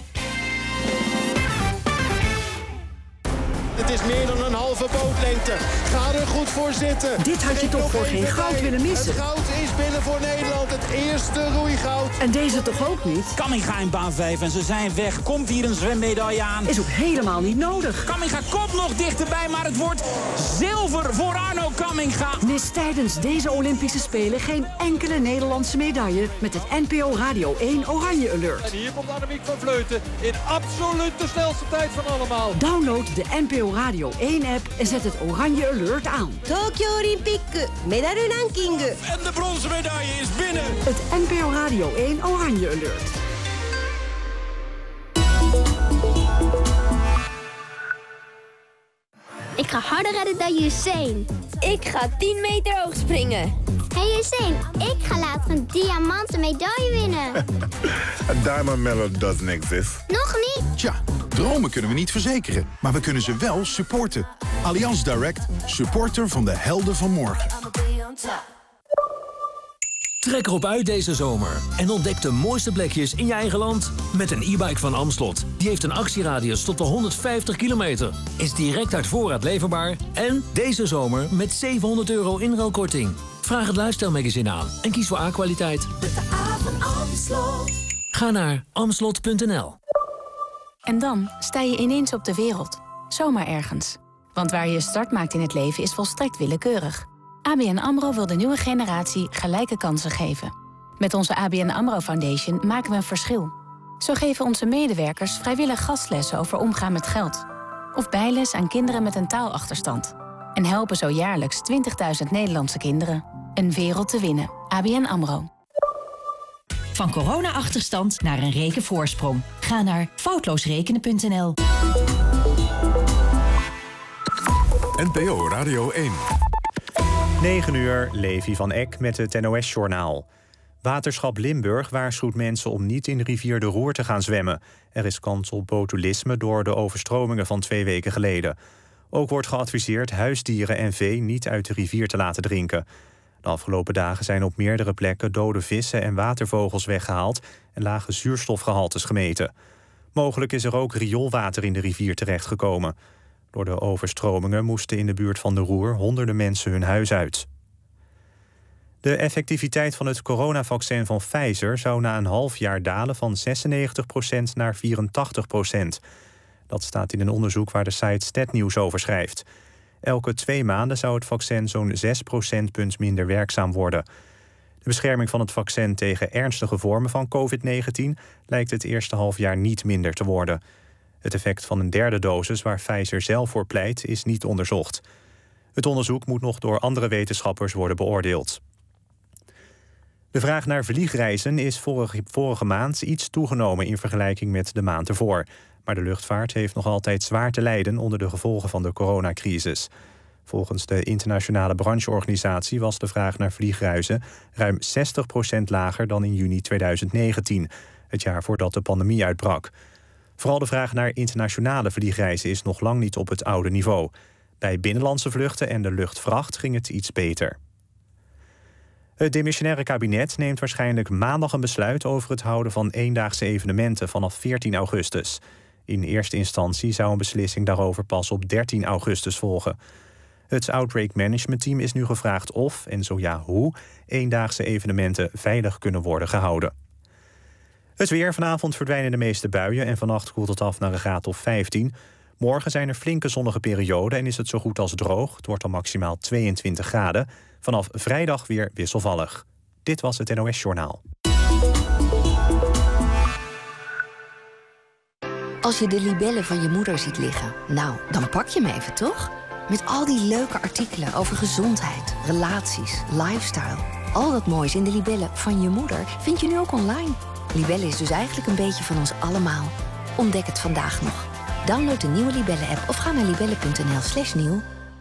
Speaker 8: Het is meer dan een halve bootlengte. Ga er goed voor zitten.
Speaker 3: Dit had je toch voor geen goud willen missen?
Speaker 8: Het goud is binnen voor Nederland. Het eerste roeigoud.
Speaker 3: En deze toch ook niet?
Speaker 18: Kamminga in baan 5 en ze zijn weg. Komt hier een zwemmedaille aan.
Speaker 3: Is ook helemaal niet nodig.
Speaker 18: Kamminga komt nog dichterbij, maar het wordt zilver voor Arno Kamminga.
Speaker 3: Mis tijdens deze Olympische Spelen geen enkele Nederlandse medaille met het NPO Radio 1 Oranje Alert.
Speaker 7: En hier komt Annemiek van Vleuten in absoluut de snelste tijd van allemaal.
Speaker 3: Download de NPO Radio 1-app en zet het Oranje Alert aan.
Speaker 19: Tokyo Olympic medaille ranking.
Speaker 18: En de bronzen medaille is binnen.
Speaker 3: Het NPO Radio 1 Oranje Alert.
Speaker 20: Ik ga harder rennen dan Usain.
Speaker 19: Ik ga 10 meter hoog springen.
Speaker 20: Hey Usain, ik ga later een diamanten medaille winnen.
Speaker 21: A diamond medal doesn't exist.
Speaker 20: Nog niet?
Speaker 22: Tja, dromen kunnen we niet verzekeren, maar we kunnen ze wel supporten. Allianz Direct, supporter van de helden van morgen.
Speaker 23: Trek erop uit deze zomer en ontdek de mooiste plekjes in je eigen land met een e-bike van Amslot. Die heeft een actieradius tot wel 150 kilometer, is direct uit voorraad leverbaar en deze zomer met €700 inruilkorting. Vraag het Lifestyle Magazine aan en kies voor A-kwaliteit. Ga naar amslot.nl.
Speaker 24: En dan sta je ineens op de wereld. Zomaar ergens. Want waar je je start maakt in het leven is volstrekt willekeurig. ABN AMRO wil de nieuwe generatie gelijke kansen geven. Met onze ABN AMRO Foundation maken we een verschil. Zo geven onze medewerkers vrijwillig gastlessen over omgaan met geld. Of bijles aan kinderen met een taalachterstand. En helpen zo jaarlijks 20.000 Nederlandse kinderen. Een wereld te winnen. ABN AMRO.
Speaker 1: Van corona-achterstand naar een rekenvoorsprong. Ga naar foutloosrekenen.nl.
Speaker 2: NPO Radio 1.
Speaker 6: 9 uur, Levi van Eck met het NOS-journaal. Waterschap Limburg waarschuwt mensen om niet in de rivier de Roer te gaan zwemmen. Er is kans op botulisme door de overstromingen van 2 weken geleden. Ook wordt geadviseerd huisdieren en vee niet uit de rivier te laten drinken. De afgelopen dagen zijn op meerdere plekken dode vissen en watervogels weggehaald en lage zuurstofgehaltes gemeten. Mogelijk is er ook rioolwater in de rivier terechtgekomen. Door de overstromingen moesten in de buurt van de Roer honderden mensen hun huis uit. De effectiviteit van het coronavaccin van Pfizer zou na een half jaar dalen van 96% naar 84%. Dat staat in een onderzoek waar de site Statnews over schrijft. Elke 2 maanden zou het vaccin zo'n 6 procentpunt minder werkzaam worden. De bescherming van het vaccin tegen ernstige vormen van COVID-19 lijkt het eerste halfjaar niet minder te worden. Het effect van een derde dosis waar Pfizer zelf voor pleit is niet onderzocht. Het onderzoek moet nog door andere wetenschappers worden beoordeeld. De vraag naar vliegreizen is vorige maand iets toegenomen in vergelijking met de maand ervoor. Maar de luchtvaart heeft nog altijd zwaar te lijden onder de gevolgen van de coronacrisis. Volgens de internationale brancheorganisatie was de vraag naar vliegreizen ruim 60% lager dan in juni 2019, het jaar voordat de pandemie uitbrak. Vooral de vraag naar internationale vliegreizen is nog lang niet op het oude niveau. Bij binnenlandse vluchten en de luchtvracht ging het iets beter. Het demissionaire kabinet neemt waarschijnlijk maandag een besluit over het houden van eendaagse evenementen vanaf 14 augustus. In eerste instantie zou een beslissing daarover pas op 13 augustus volgen. Het Outbreak Management Team is nu gevraagd of, en zo ja hoe, eendaagse evenementen veilig kunnen worden gehouden. Het weer. Vanavond verdwijnen de meeste buien en vannacht koelt het af naar een graad of 15. Morgen zijn er flinke zonnige perioden en is het zo goed als droog. Het wordt dan maximaal 22 graden. Vanaf vrijdag weer wisselvallig. Dit was het NOS Journaal.
Speaker 11: Als je de libellen van je moeder ziet liggen, nou, dan pak je hem even, toch? Met al die leuke artikelen over gezondheid, relaties, lifestyle. Al dat moois in de libellen van je moeder vind je nu ook online. Libellen is dus eigenlijk een beetje van ons allemaal. Ontdek het vandaag nog. Download de nieuwe Libellen-app of ga naar libellen.nl/nieuw.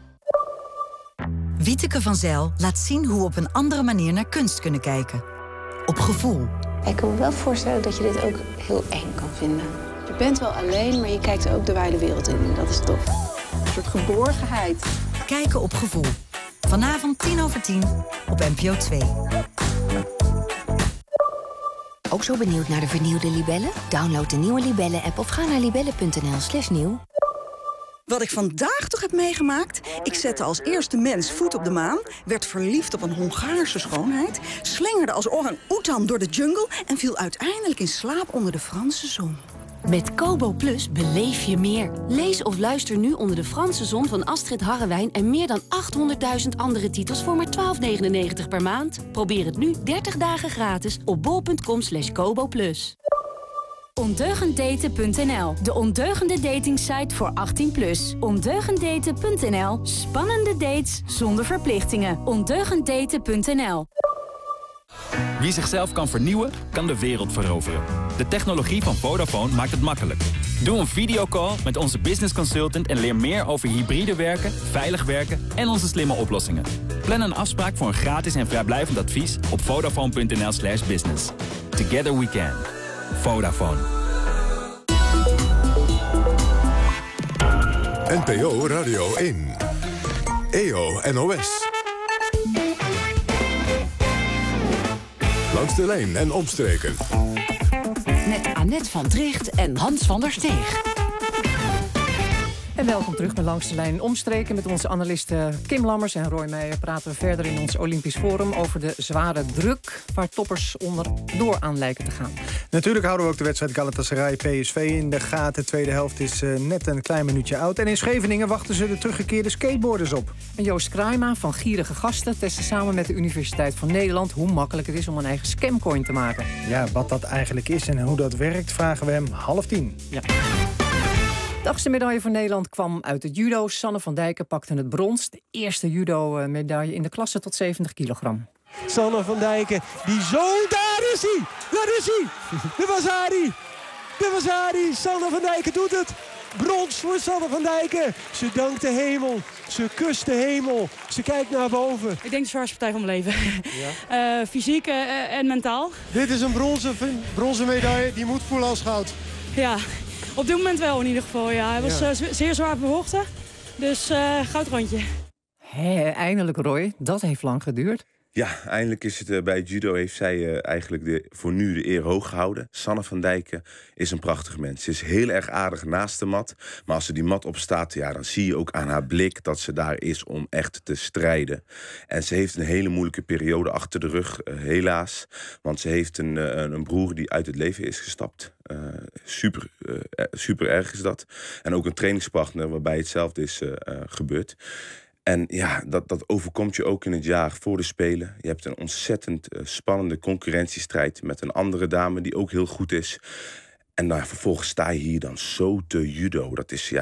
Speaker 25: Wieteke van Zijl laat zien hoe we op een andere manier naar kunst kunnen kijken. Op gevoel.
Speaker 26: Ik kan me wel voorstellen dat je dit ook heel eng kan vinden. Je bent wel alleen, maar je kijkt ook de wijde wereld in. En dat is tof. Een soort geborgenheid.
Speaker 25: Kijken op gevoel. Vanavond 10:10 op NPO 2.
Speaker 11: Ook zo benieuwd naar de vernieuwde libellen? Download de nieuwe Libellen-app of ga naar libellen.nl/nieuw.
Speaker 27: Wat ik vandaag toch heb meegemaakt? Ik zette als eerste mens voet op de maan, werd verliefd op een Hongaarse schoonheid, slingerde als orang-oetan door de jungle en viel uiteindelijk in slaap onder de Franse zon.
Speaker 28: Met Kobo Plus beleef je meer. Lees of luister nu Onder de Franse zon van Astrid Harrewijn en meer dan 800.000 andere titels voor maar €12,99 per maand. Probeer het nu 30 dagen gratis op bol.com/Kobo Plus.
Speaker 24: Ondeugenddaten.nl, de ondeugende datingsite voor 18+. Ondeugenddaten.nl, spannende dates zonder verplichtingen. Ondeugenddaten.nl.
Speaker 29: Wie zichzelf kan vernieuwen, kan de wereld veroveren. De technologie van Vodafone maakt het makkelijk. Doe een videocall met onze business consultant en leer meer over hybride werken, veilig werken en onze slimme oplossingen. Plan een afspraak voor een gratis en vrijblijvend advies op vodafone.nl/business. Together we can. Vodafone.
Speaker 2: NPO Radio 1. EO NOS. Langs de lijn en omstreken.
Speaker 3: Met Annette van Tricht en Hans van der Steeg.
Speaker 4: En welkom terug bij Langs de Lijn Omstreken. Met onze analisten Kim Lammers en Roy Meijer praten we verder in ons Olympisch Forum over de zware druk waar toppers onderdoor aan lijken te gaan.
Speaker 5: Natuurlijk houden we ook de wedstrijd Galatasaray-PSV in de gaten. De tweede helft is net een klein minuutje oud. En in Scheveningen wachten ze de teruggekeerde skateboarders op.
Speaker 4: En Joost Kraima van Gierige Gasten testte samen met de Universiteit van Nederland hoe makkelijk het is om een eigen scamcoin te maken.
Speaker 5: Ja, wat dat eigenlijk is en hoe dat werkt, vragen we hem 9:30.
Speaker 4: Ja. De 8e medaille voor Nederland kwam uit het judo. Sanne van Dijken pakte het brons. De eerste judo-medaille in de klasse tot 70 kilogram.
Speaker 9: Sanne van Dijken, die zo... Daar is hij! Daar is hij! De Wazari! De Wazari! Sanne van Dijken doet het! Brons voor Sanne van Dijken. Ze dankt de hemel. Ze kust de hemel. Ze kijkt naar boven.
Speaker 10: Ik denk de zwaarste partij van mijn leven. Ja. Fysiek en mentaal.
Speaker 8: Dit is een bronzen medaille. Die moet voelen als goud.
Speaker 10: Ja, op dit moment wel in ieder geval. Ja. Hij was zeer zwaar bevochten. Dus goudrandje.
Speaker 4: Eindelijk, Roy. Dat heeft lang geduurd.
Speaker 12: Ja, eindelijk is het bij judo heeft zij eigenlijk voor nu de eer hoog gehouden. Sanne van Dijken is een prachtig mens. Ze is heel erg aardig naast de mat. Maar als ze die mat opstaat, ja, dan zie je ook aan haar blik dat ze daar is om echt te strijden. En ze heeft een hele moeilijke periode achter de rug, helaas. Want ze heeft een broer die uit het leven is gestapt. Super erg is dat. En ook een trainingspartner waarbij hetzelfde is gebeurd. En ja, dat overkomt je ook in het jaar voor de Spelen. Je hebt een ontzettend spannende concurrentiestrijd met een andere dame die ook heel goed is. En nou, vervolgens sta je hier dan zo te judo. Dat is,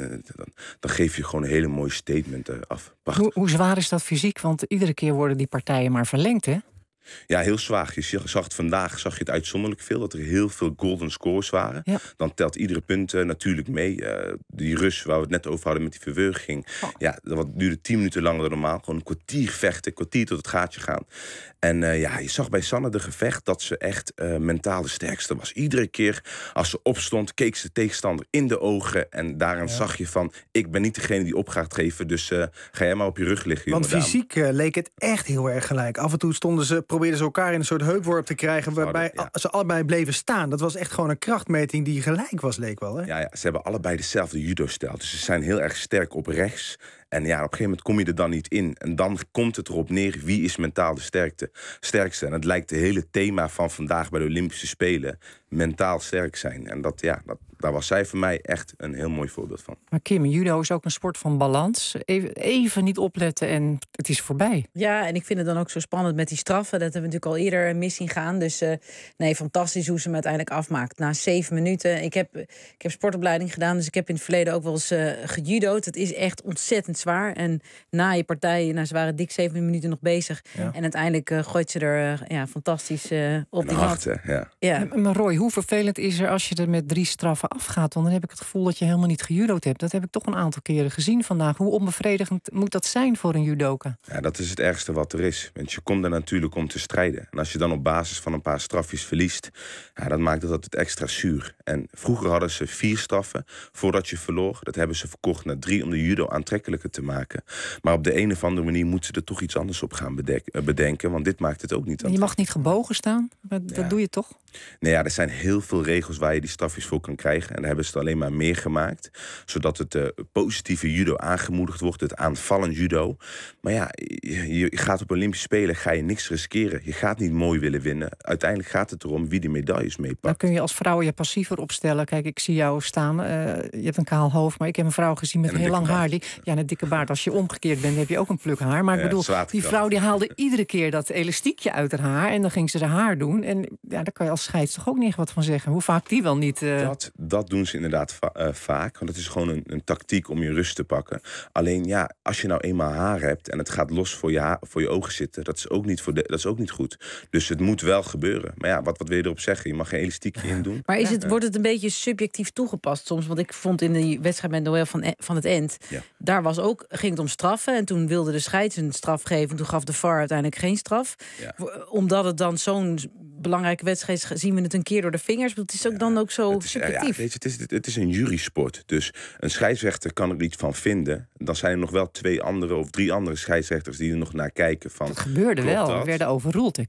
Speaker 12: dan geef je gewoon een hele mooie statement af.
Speaker 4: Hoe zwaar is dat fysiek? Want iedere keer worden die partijen maar verlengd, hè?
Speaker 12: Ja, heel zwaar. Je zag het vandaag, zag je het uitzonderlijk veel. Dat er heel veel golden scores waren. Ja. Dan telt iedere punt natuurlijk mee. Die Rus waar we het net over hadden met die verwurging. Oh. Ja, dat duurde 10 minuten langer dan normaal. Gewoon een kwartier vechten, een kwartier tot het gaatje gaan. En je zag bij Sanne de gevecht dat ze echt mentaal de sterkste was. Iedere keer als ze opstond, keek ze de tegenstander in de ogen. En daaraan zag je van, ik ben niet degene die op gaat geven. Dus ga jij maar op je rug liggen.
Speaker 5: Want fysiek leek het echt heel erg gelijk. Af en toe probeerden ze elkaar in een soort heupworp te krijgen waarbij ze allebei bleven staan. Dat was echt gewoon een krachtmeting die gelijk was, leek wel. Hè?
Speaker 12: Ja, ze hebben allebei dezelfde judo-stijl. Dus ze zijn heel erg sterk op rechts. En ja, op een gegeven moment kom je er dan niet in. En dan komt het erop neer, wie is mentaal de sterkste. En het lijkt het hele thema van vandaag bij de Olympische Spelen. Mentaal sterk zijn. En daar was zij voor mij echt een heel mooi voorbeeld van.
Speaker 4: Maar Kim, judo is ook een sport van balans. Even niet opletten en het is voorbij.
Speaker 13: Ja, en ik vind het dan ook zo spannend met die straffen. Dat hebben we natuurlijk al eerder mis zien gaan. Dus fantastisch hoe ze hem uiteindelijk afmaakt. Na 7 minuten. Ik heb sportopleiding gedaan, dus ik heb in het verleden ook wel eens gejudo'd. Het is echt ontzettend zwaar. En na je partij, ze waren dik 7 minuten nog bezig. Ja. En uiteindelijk gooit ze er fantastisch op die mat.
Speaker 4: Ja. Maar Roy, hoe vervelend is er als je er met 3 straffen afgaat? Want dan heb ik het gevoel dat je helemaal niet gejudo'd hebt. Dat heb ik toch een aantal keren gezien vandaag. Hoe onbevredigend moet dat zijn voor een judoka?
Speaker 12: Ja, dat is het ergste wat er is. Want je komt er natuurlijk om te strijden. En als je dan op basis van een paar strafjes verliest, dan maakt het altijd extra zuur. En vroeger hadden ze 4 straffen voordat je verloor. Dat hebben ze verkocht naar 3 om de judo aantrekkelijker te maken. Maar op de een of andere manier moeten ze er toch iets anders op gaan bedenken. Want dit maakt het ook niet aan.
Speaker 4: Je mag niet gebogen staan. Dat doe je toch?
Speaker 12: Nee, er zijn heel veel regels waar je die strafjes voor kan krijgen. En daar hebben ze het alleen maar meer gemaakt. Zodat het positieve judo aangemoedigd wordt. Het aanvallend judo. Maar ja, je gaat op Olympische Spelen, ga je niks riskeren. Je gaat niet mooi willen winnen. Uiteindelijk gaat het erom wie die medailles meepakt.
Speaker 4: Dan kun je als vrouw je passiever opstellen. Kijk, ik zie jou staan. Je hebt een kaal hoofd. Maar ik heb een vrouw gezien met heel lang haar. Een dikke baard. Als je omgekeerd bent, heb je ook een pluk haar. Maar ik bedoel, die vrouw die haalde iedere keer dat elastiekje uit haar haar. En dan ging ze haar haar doen. En daar kan je als scheids toch ook niet echt wat van zeggen. Hoe vaak die wel niet...
Speaker 12: Dat doen ze inderdaad vaak. Want het is gewoon een tactiek om je rust te pakken. Alleen als je nou eenmaal haar hebt en het gaat los voor je ogen zitten, dat is ook niet goed. Dus het moet wel gebeuren. Maar wat wil je erop zeggen? Je mag geen elastiekje in doen.
Speaker 13: Maar wordt het een beetje subjectief toegepast soms? Want ik vond in de wedstrijd met Noël van het End, daar ging het om straffen. En toen wilde de scheids een straf geven. Toen gaf de VAR uiteindelijk geen straf. Ja. Omdat het dan zo'n belangrijke wedstrijd zien we het een keer door de vingers. Het is ook dan ook zo subjectief.
Speaker 12: Het is een jurysport. Dus een scheidsrechter kan er iets van vinden. Dan zijn er nog wel 2 andere of 3 andere scheidsrechters die er nog naar kijken. Van,
Speaker 4: dat gebeurde wel. We werden overroeld, hè, Kim?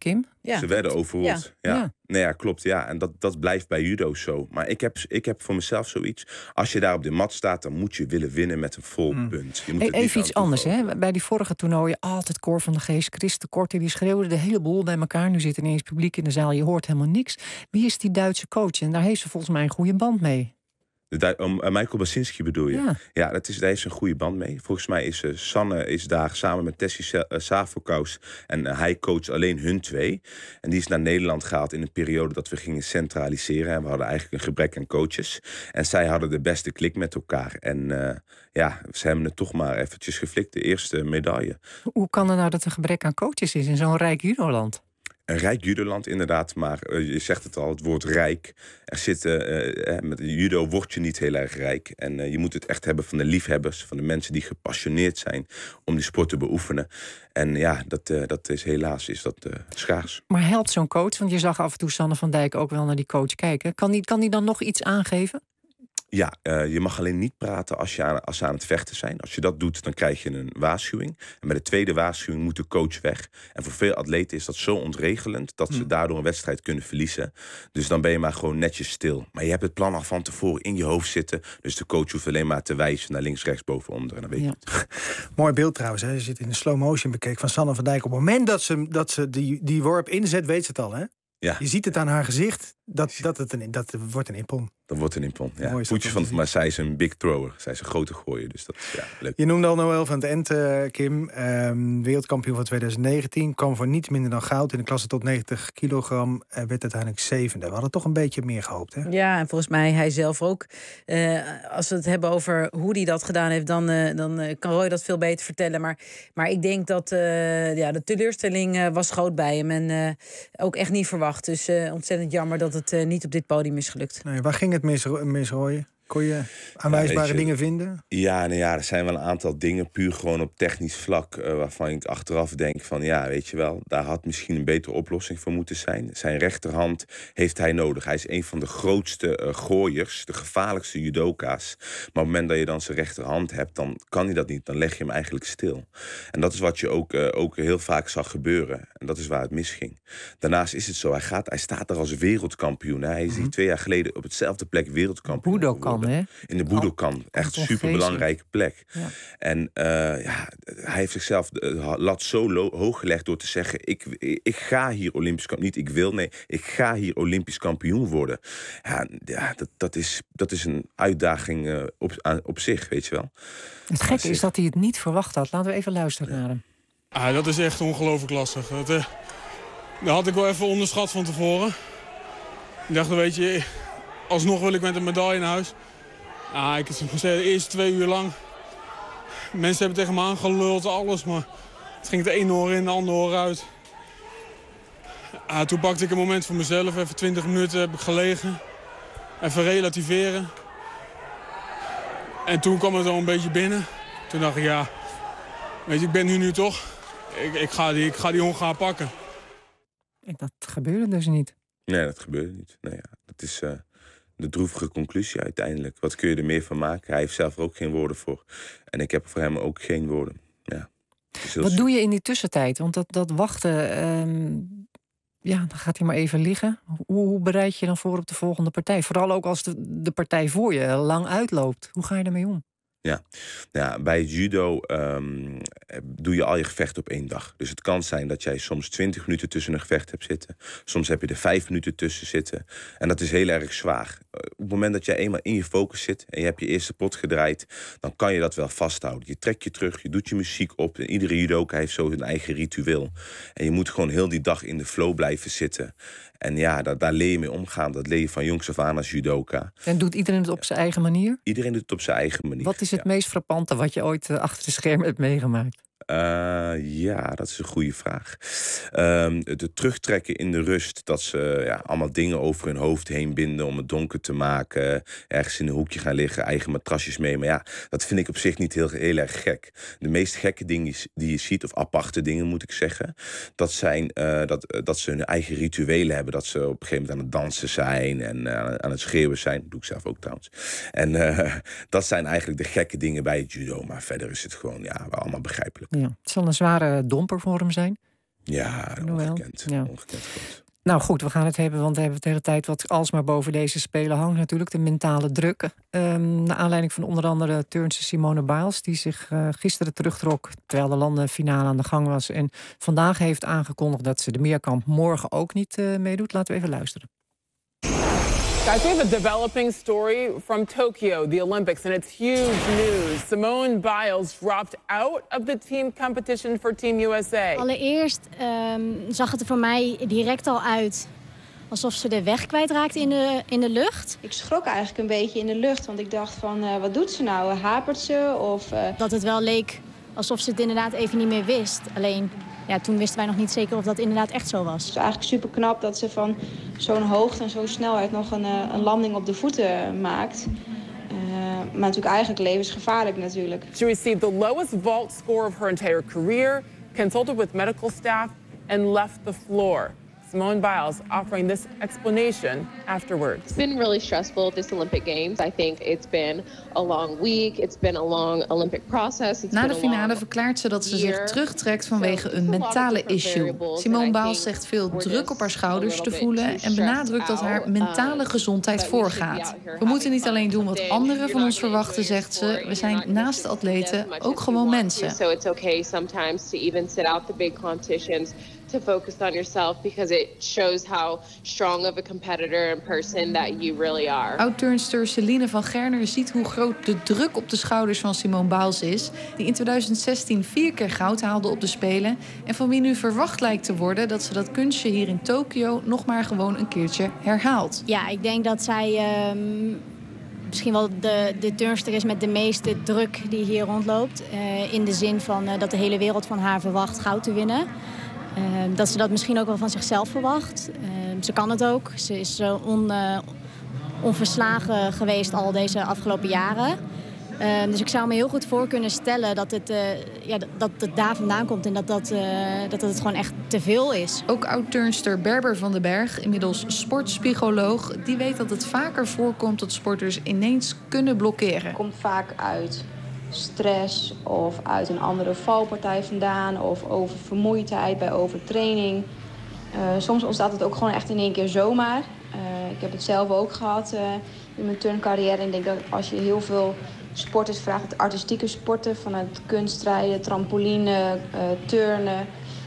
Speaker 12: Ze werden overroeld. Ja. Nee, ja, klopt. Ja. En dat blijft bij judo zo. Maar ik heb voor mezelf zoiets. Als je daar op de mat staat, dan moet je willen winnen met een vol punt. Je moet
Speaker 4: even iets anders. Hè? Bij die vorige toernooien altijd Cor van der Geest, Chris de Korte, die schreeuwden de hele boel bij elkaar. Nu zit ineens publiek in de zaal, je hoort helemaal niks. Wie is die Duitse coach? En daar heeft ze volgens mij een goede band mee.
Speaker 12: Michael Basinski bedoel je? Ja, daar heeft ze een goede band mee. Volgens mij is Sanne daar samen met Tessie Savokous. En hij coacht alleen hun twee. En die is naar Nederland gehaald in een periode dat we gingen centraliseren. En we hadden eigenlijk een gebrek aan coaches. En zij hadden de beste klik met elkaar. En ze hebben het toch maar eventjes geflikt. De eerste medaille.
Speaker 4: Hoe kan het nou dat er gebrek aan coaches is in zo'n rijk judoland?
Speaker 12: Een rijk judoland inderdaad, maar je zegt het al, het woord rijk. Er zit, met judo word je niet heel erg rijk. En je moet het echt hebben van de liefhebbers, van de mensen die gepassioneerd zijn om die sport te beoefenen. En ja, dat is helaas schaars.
Speaker 4: Maar helpt zo'n coach, want je zag af en toe Sanne van Dijk ook wel naar die coach kijken. Kan die dan nog iets aangeven?
Speaker 12: Ja, je mag alleen niet praten als ze aan het vechten zijn. Als je dat doet, dan krijg je een waarschuwing. En bij de tweede waarschuwing moet de coach weg. En voor veel atleten is dat zo ontregelend dat ze daardoor een wedstrijd kunnen verliezen. Dus dan ben je maar gewoon netjes stil. Maar je hebt het plan al van tevoren in je hoofd zitten. Dus de coach hoeft alleen maar te wijzen naar links, rechts, boven, onder. En dan weet je het.
Speaker 5: Mooi beeld trouwens. Hè. Je zit in de slow motion bekeken van Sanne van Dijk. Op het moment dat ze die worp inzet, weet ze het al, hè? Ja. Je ziet het aan haar gezicht, dat wordt een ippon.
Speaker 12: Dat wordt een ippon, ja. Voetjes maar zij is een big thrower. Zij is een grote gooier, dus dat is leuk.
Speaker 5: Je noemde al Noël van het End, Kim. Wereldkampioen van 2019. Kwam voor niets minder dan goud. In de klasse tot 90 kilogram werd uiteindelijk 7e. We hadden toch een beetje meer gehoopt, hè?
Speaker 13: Ja, en volgens mij hij zelf ook. Als we het hebben over hoe hij dat gedaan heeft, dan kan Roy dat veel beter vertellen. Maar ik denk dat de teleurstelling was groot bij hem. En ook echt niet verwacht. Dus ontzettend jammer dat het niet op dit podium is gelukt.
Speaker 5: Nee, waar ging het mis, Roy? Kon je aanwijsbare dingen vinden?
Speaker 12: Ja, er zijn wel een aantal dingen, puur gewoon op technisch vlak, waarvan ik achteraf denk van weet je wel, daar had misschien een betere oplossing voor moeten zijn. Zijn rechterhand heeft hij nodig. Hij is een van de grootste gooiers, de gevaarlijkste judoka's. Maar op het moment dat je dan zijn rechterhand hebt, dan kan hij dat niet. Dan leg je hem eigenlijk stil. En dat is wat je ook heel vaak zag gebeuren. En dat is waar het misging. Daarnaast is het zo, hij staat er als wereldkampioen. Hij is 2 jaar geleden op hetzelfde plek wereldkampioen.
Speaker 4: Budokan.
Speaker 12: In de Budokan. Echt een superbelangrijke plek. Ja. En hij heeft zichzelf de lat zo hoog gelegd door te zeggen, ik ga hier Olympisch kampioen. Niet ik wil, nee, ik ga hier Olympisch kampioen worden. Dat is een uitdaging op zich, weet je wel.
Speaker 4: Het gekke is dat hij het niet verwacht had. Laten we even luisteren naar hem.
Speaker 7: Dat is echt ongelooflijk lastig. Dat had ik wel even onderschat van tevoren. Ik dacht, weet je, alsnog wil ik met een medaille naar huis. Ik heb gezegd, de eerste 2 uur lang. Mensen hebben tegen me aangeluld, alles. Maar het ging de ene oor in, de andere oor uit. Toen pakte ik een moment voor mezelf. Even 20 minuten heb ik gelegen. Even relativeren. En toen kwam het al een beetje binnen. Toen dacht ik, weet je, ik ben hier nu toch. Ik ga die Hongaar pakken.
Speaker 4: En dat gebeurde dus niet.
Speaker 12: Nee, dat gebeurde niet. Dat is de droevige conclusie uiteindelijk. Wat kun je er meer van maken? Hij heeft zelf er ook geen woorden voor. En ik heb voor hem ook geen woorden. Ja.
Speaker 4: Wat doe je in die tussentijd? Want dat wachten, dan gaat hij maar even liggen. Hoe bereid je dan voor op de volgende partij? Vooral ook als de partij voor je lang uitloopt. Hoe ga je ermee om?
Speaker 12: Ja, bij het judo doe je al je gevechten op 1 dag. Dus het kan zijn dat jij soms 20 minuten tussen een gevecht hebt zitten. Soms heb je er 5 minuten tussen zitten. En dat is heel erg zwaar. Op het moment dat jij eenmaal in je focus zit en je hebt je eerste pot gedraaid, dan kan je dat wel vasthouden. Je trekt je terug, je doet je muziek op. En iedere judoka heeft zo hun eigen ritueel. En je moet gewoon heel die dag in de flow blijven zitten. En daar leer je mee omgaan. Dat leer je van jongs af aan als judoka.
Speaker 4: En doet iedereen het op zijn eigen manier?
Speaker 12: Iedereen doet het op zijn eigen manier.
Speaker 4: Wat is het meest frappante wat je ooit achter de schermen hebt meegemaakt?
Speaker 12: Dat is een goede vraag. Het terugtrekken in de rust. Dat ze allemaal dingen over hun hoofd heen binden om het donker te maken. Ergens in een hoekje gaan liggen, eigen matrasjes mee. Maar dat vind ik op zich niet heel erg gek. De meest gekke dingen die je ziet, of aparte dingen moet ik zeggen, dat zijn dat ze hun eigen rituelen hebben. Dat ze op een gegeven moment aan het dansen zijn en aan het schreeuwen zijn. Dat doe ik zelf ook trouwens. En dat zijn eigenlijk de gekke dingen bij het judo. Maar verder is het gewoon allemaal begrijpelijk.
Speaker 4: Ja. Het zal een zware domper voor hem zijn.
Speaker 12: Ja, ongekend.
Speaker 4: Ja.
Speaker 12: Ongekend groot.
Speaker 4: Nou goed, we gaan het hebben, want we hebben het de hele tijd wat alsmaar boven deze Spelen hangt natuurlijk. De mentale druk. Naar aanleiding van onder andere turnster Simone Biles, die zich gisteren terugtrok terwijl de landenfinale aan de gang was. En vandaag heeft aangekondigd dat ze de meerkamp morgen ook niet meedoet. Laten we even luisteren.
Speaker 14: Guys, we have a developing story from Tokyo, the Olympics, and it's huge news. Simone Biles dropped out of the team competition for Team USA.
Speaker 15: Allereerst zag het er voor mij direct al uit alsof ze de weg kwijtraakte in de lucht.
Speaker 26: Ik schrok eigenlijk een beetje in de lucht, want ik dacht van wat doet ze nou? Hapert ze? Of,
Speaker 15: Dat het wel leek alsof ze het inderdaad even niet meer wist. Alleen ja, toen wisten wij nog niet zeker of dat inderdaad echt zo was.
Speaker 26: Het is eigenlijk super knap dat ze van zo'n hoogte en zo'n snelheid nog een landing op de voeten maakt. Maar natuurlijk eigenlijk levensgevaarlijk natuurlijk.
Speaker 14: She received the lowest vault score of her entire career, consulted with medical staff and left the floor. Simone Biles offering this explanation afterwards.
Speaker 16: It's been really stressful this Olympic Games. I think it's been a long week. It's been a long Olympic process.
Speaker 17: Na de finale verklaart ze dat ze zich terugtrekt vanwege een mentale issue. Simone Biles zegt veel druk op haar schouders te voelen en benadrukt dat haar mentale gezondheid voorgaat. We moeten niet alleen doen wat anderen van ons verwachten, zegt ze. We zijn naast de atleten ook gewoon mensen.
Speaker 16: So it's okay sometimes to even sit out the big competitions. To focus on yourself because it shows how strong of a competitor and person that you really are.
Speaker 17: Oud-turnster Celine van Gerner ziet hoe groot de druk op de schouders van Simone Biles is, die in 2016 4 keer goud haalde op de Spelen en van wie nu verwacht lijkt te worden dat ze dat kunstje hier in Tokio nog maar gewoon een keertje herhaalt.
Speaker 15: Ja, ik denk dat zij misschien wel de turnster is met de meeste druk die hier rondloopt. In de zin van dat de hele wereld van haar verwacht goud te winnen. Dat ze dat misschien ook wel van zichzelf verwacht. Ze kan het ook. Ze is onverslagen geweest al deze afgelopen jaren. Dus ik zou me heel goed voor kunnen stellen dat het daar vandaan komt en dat het gewoon echt te veel is.
Speaker 17: Ook oud-turnster Berber van den Berg, inmiddels sportpsycholoog, die weet dat het vaker voorkomt dat sporters ineens kunnen blokkeren.
Speaker 26: Het komt vaak uit stress of uit een andere valpartij vandaan of oververmoeidheid bij overtraining. Soms ontstaat het ook gewoon echt in één keer zomaar. Ik heb het zelf ook gehad in mijn turncarrière. Ik denk dat als je heel veel sporters vraagt, het artistieke sporten, vanuit kunstrijden, trampoline, turnen,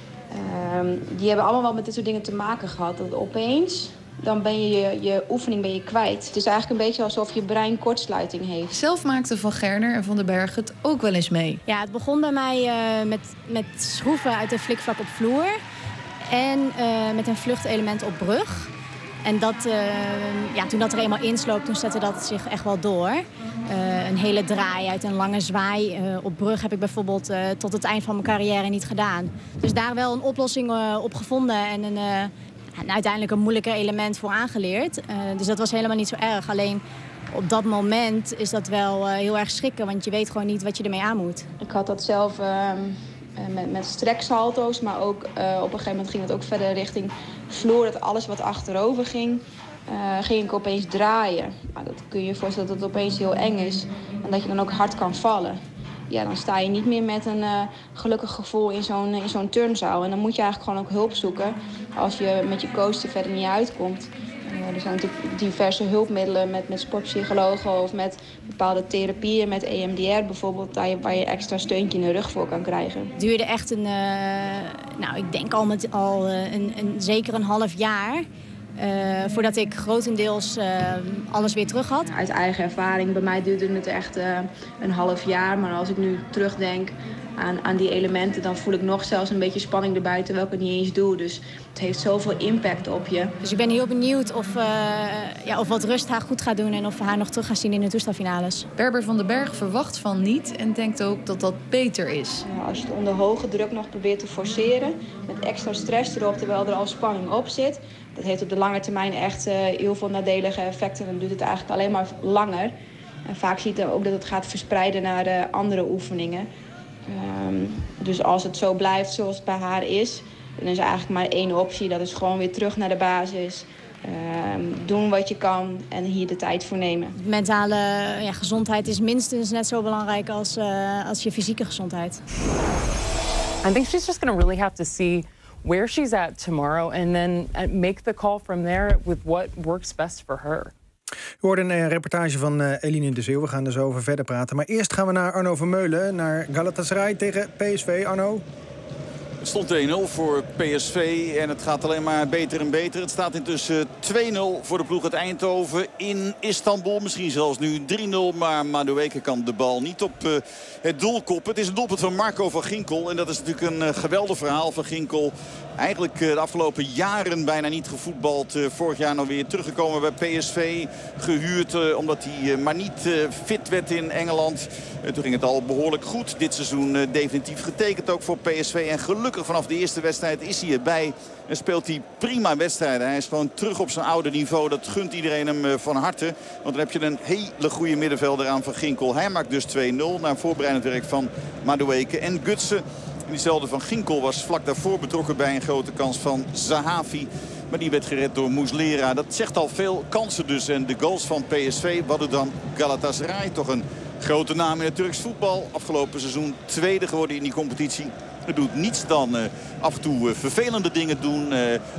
Speaker 26: die hebben allemaal wel met dit soort dingen te maken gehad. Dat opeens dan ben je oefening kwijt. Het is eigenlijk een beetje alsof je brein kortsluiting heeft.
Speaker 17: Zelf maakten Van Gerner en Van den Berg het ook wel eens mee.
Speaker 15: Ja, het begon bij mij met schroeven uit een flikvlak op vloer. En met een vluchtelement op brug. En toen dat er eenmaal insloop, toen zette dat zich echt wel door. Een hele draai uit een lange zwaai op brug heb ik bijvoorbeeld tot het eind van mijn carrière niet gedaan. Dus daar wel een oplossing op gevonden en uiteindelijk een moeilijker element voor aangeleerd. Dus dat was helemaal niet zo erg. Alleen op dat moment is dat wel heel erg schrikken, want je weet gewoon niet wat je ermee aan moet. Ik had dat zelf met streksalto's, maar ook op een gegeven moment ging het ook verder richting vloer. Dat alles wat achterover ging, ging ik opeens draaien. Maar dat kun je je voorstellen dat het opeens heel eng is en dat je dan ook hard kan vallen. Ja, dan sta je niet meer met een gelukkig gevoel in zo'n turnzaal. En dan moet je eigenlijk gewoon ook hulp zoeken als je met je coaster verder niet uitkomt. Er zijn natuurlijk diverse hulpmiddelen met sportpsychologen of met bepaalde therapieën, met EMDR bijvoorbeeld, waar je extra steuntje in de rug voor kan krijgen. Het duurde echt ik denk zeker een half jaar. Voordat ik grotendeels alles weer terug had. Uit eigen ervaring, bij mij duurde het echt een half jaar. Maar als ik nu terugdenk aan die elementen, dan voel ik nog zelfs een beetje spanning erbij, terwijl ik het niet eens doe. Dus het heeft zoveel impact op je. Dus ik ben heel benieuwd of wat rust haar goed gaat doen en of we haar nog terug gaan zien in de toestelfinales.
Speaker 17: Berber van den Berg verwacht van niet en denkt ook dat dat beter is.
Speaker 26: Als je het onder hoge druk nog probeert te forceren, met extra stress erop, terwijl er al spanning op zit, dat heeft op de lange termijn echt heel veel nadelige effecten. Dan duurt het eigenlijk alleen maar langer. En vaak zie je ook dat het gaat verspreiden naar andere oefeningen. Dus als het zo blijft zoals het bij haar is, dan is er eigenlijk maar één optie. Dat is gewoon weer terug naar de basis. Doen wat je kan en hier de tijd voor nemen. Mentale gezondheid is minstens net zo belangrijk als je fysieke gezondheid.
Speaker 14: I think she's just going to really have to see where she's at tomorrow and then make the call from there with what works best for her.
Speaker 5: We hoorden een reportage van Eline de Zeeuw. We gaan er zo over verder praten. Maar eerst gaan we naar Arno Vermeulen, naar Galatasaray tegen PSV. Arno?
Speaker 1: Het stond 1-0 voor PSV en het gaat alleen maar beter en beter. Het staat intussen 2-0 voor de ploeg uit Eindhoven in Istanbul. Misschien zelfs nu 3-0, maar Madueke kan de bal niet op het doel koppen. Het is een doelpunt van Marco van Ginkel en dat is natuurlijk een geweldig verhaal van Ginkel. Eigenlijk de afgelopen jaren bijna niet gevoetbald. Vorig jaar nog weer teruggekomen bij PSV. Gehuurd omdat hij maar niet fit werd in Engeland. Toen ging het al behoorlijk goed. Dit seizoen definitief getekend ook voor PSV. En gelukkig vanaf de eerste wedstrijd is hij erbij. En speelt hij prima wedstrijden. Hij is gewoon terug op zijn oude niveau. Dat gunt iedereen hem van harte. Want dan heb je een hele goede middenvelder aan Van Ginkel. Hij maakt dus 2-0 na voorbereidend werk van Madueke en Gutsen. En diezelfde Van Ginkel was vlak daarvoor betrokken bij een grote kans van Zahavi. Maar die werd gered door Muslera. Dat zegt al veel kansen dus. En de goals van PSV hadden dan Galatasaray. Toch een grote naam in het Turks voetbal. Afgelopen seizoen tweede geworden in die competitie. Het doet niets dan af en toe vervelende dingen doen.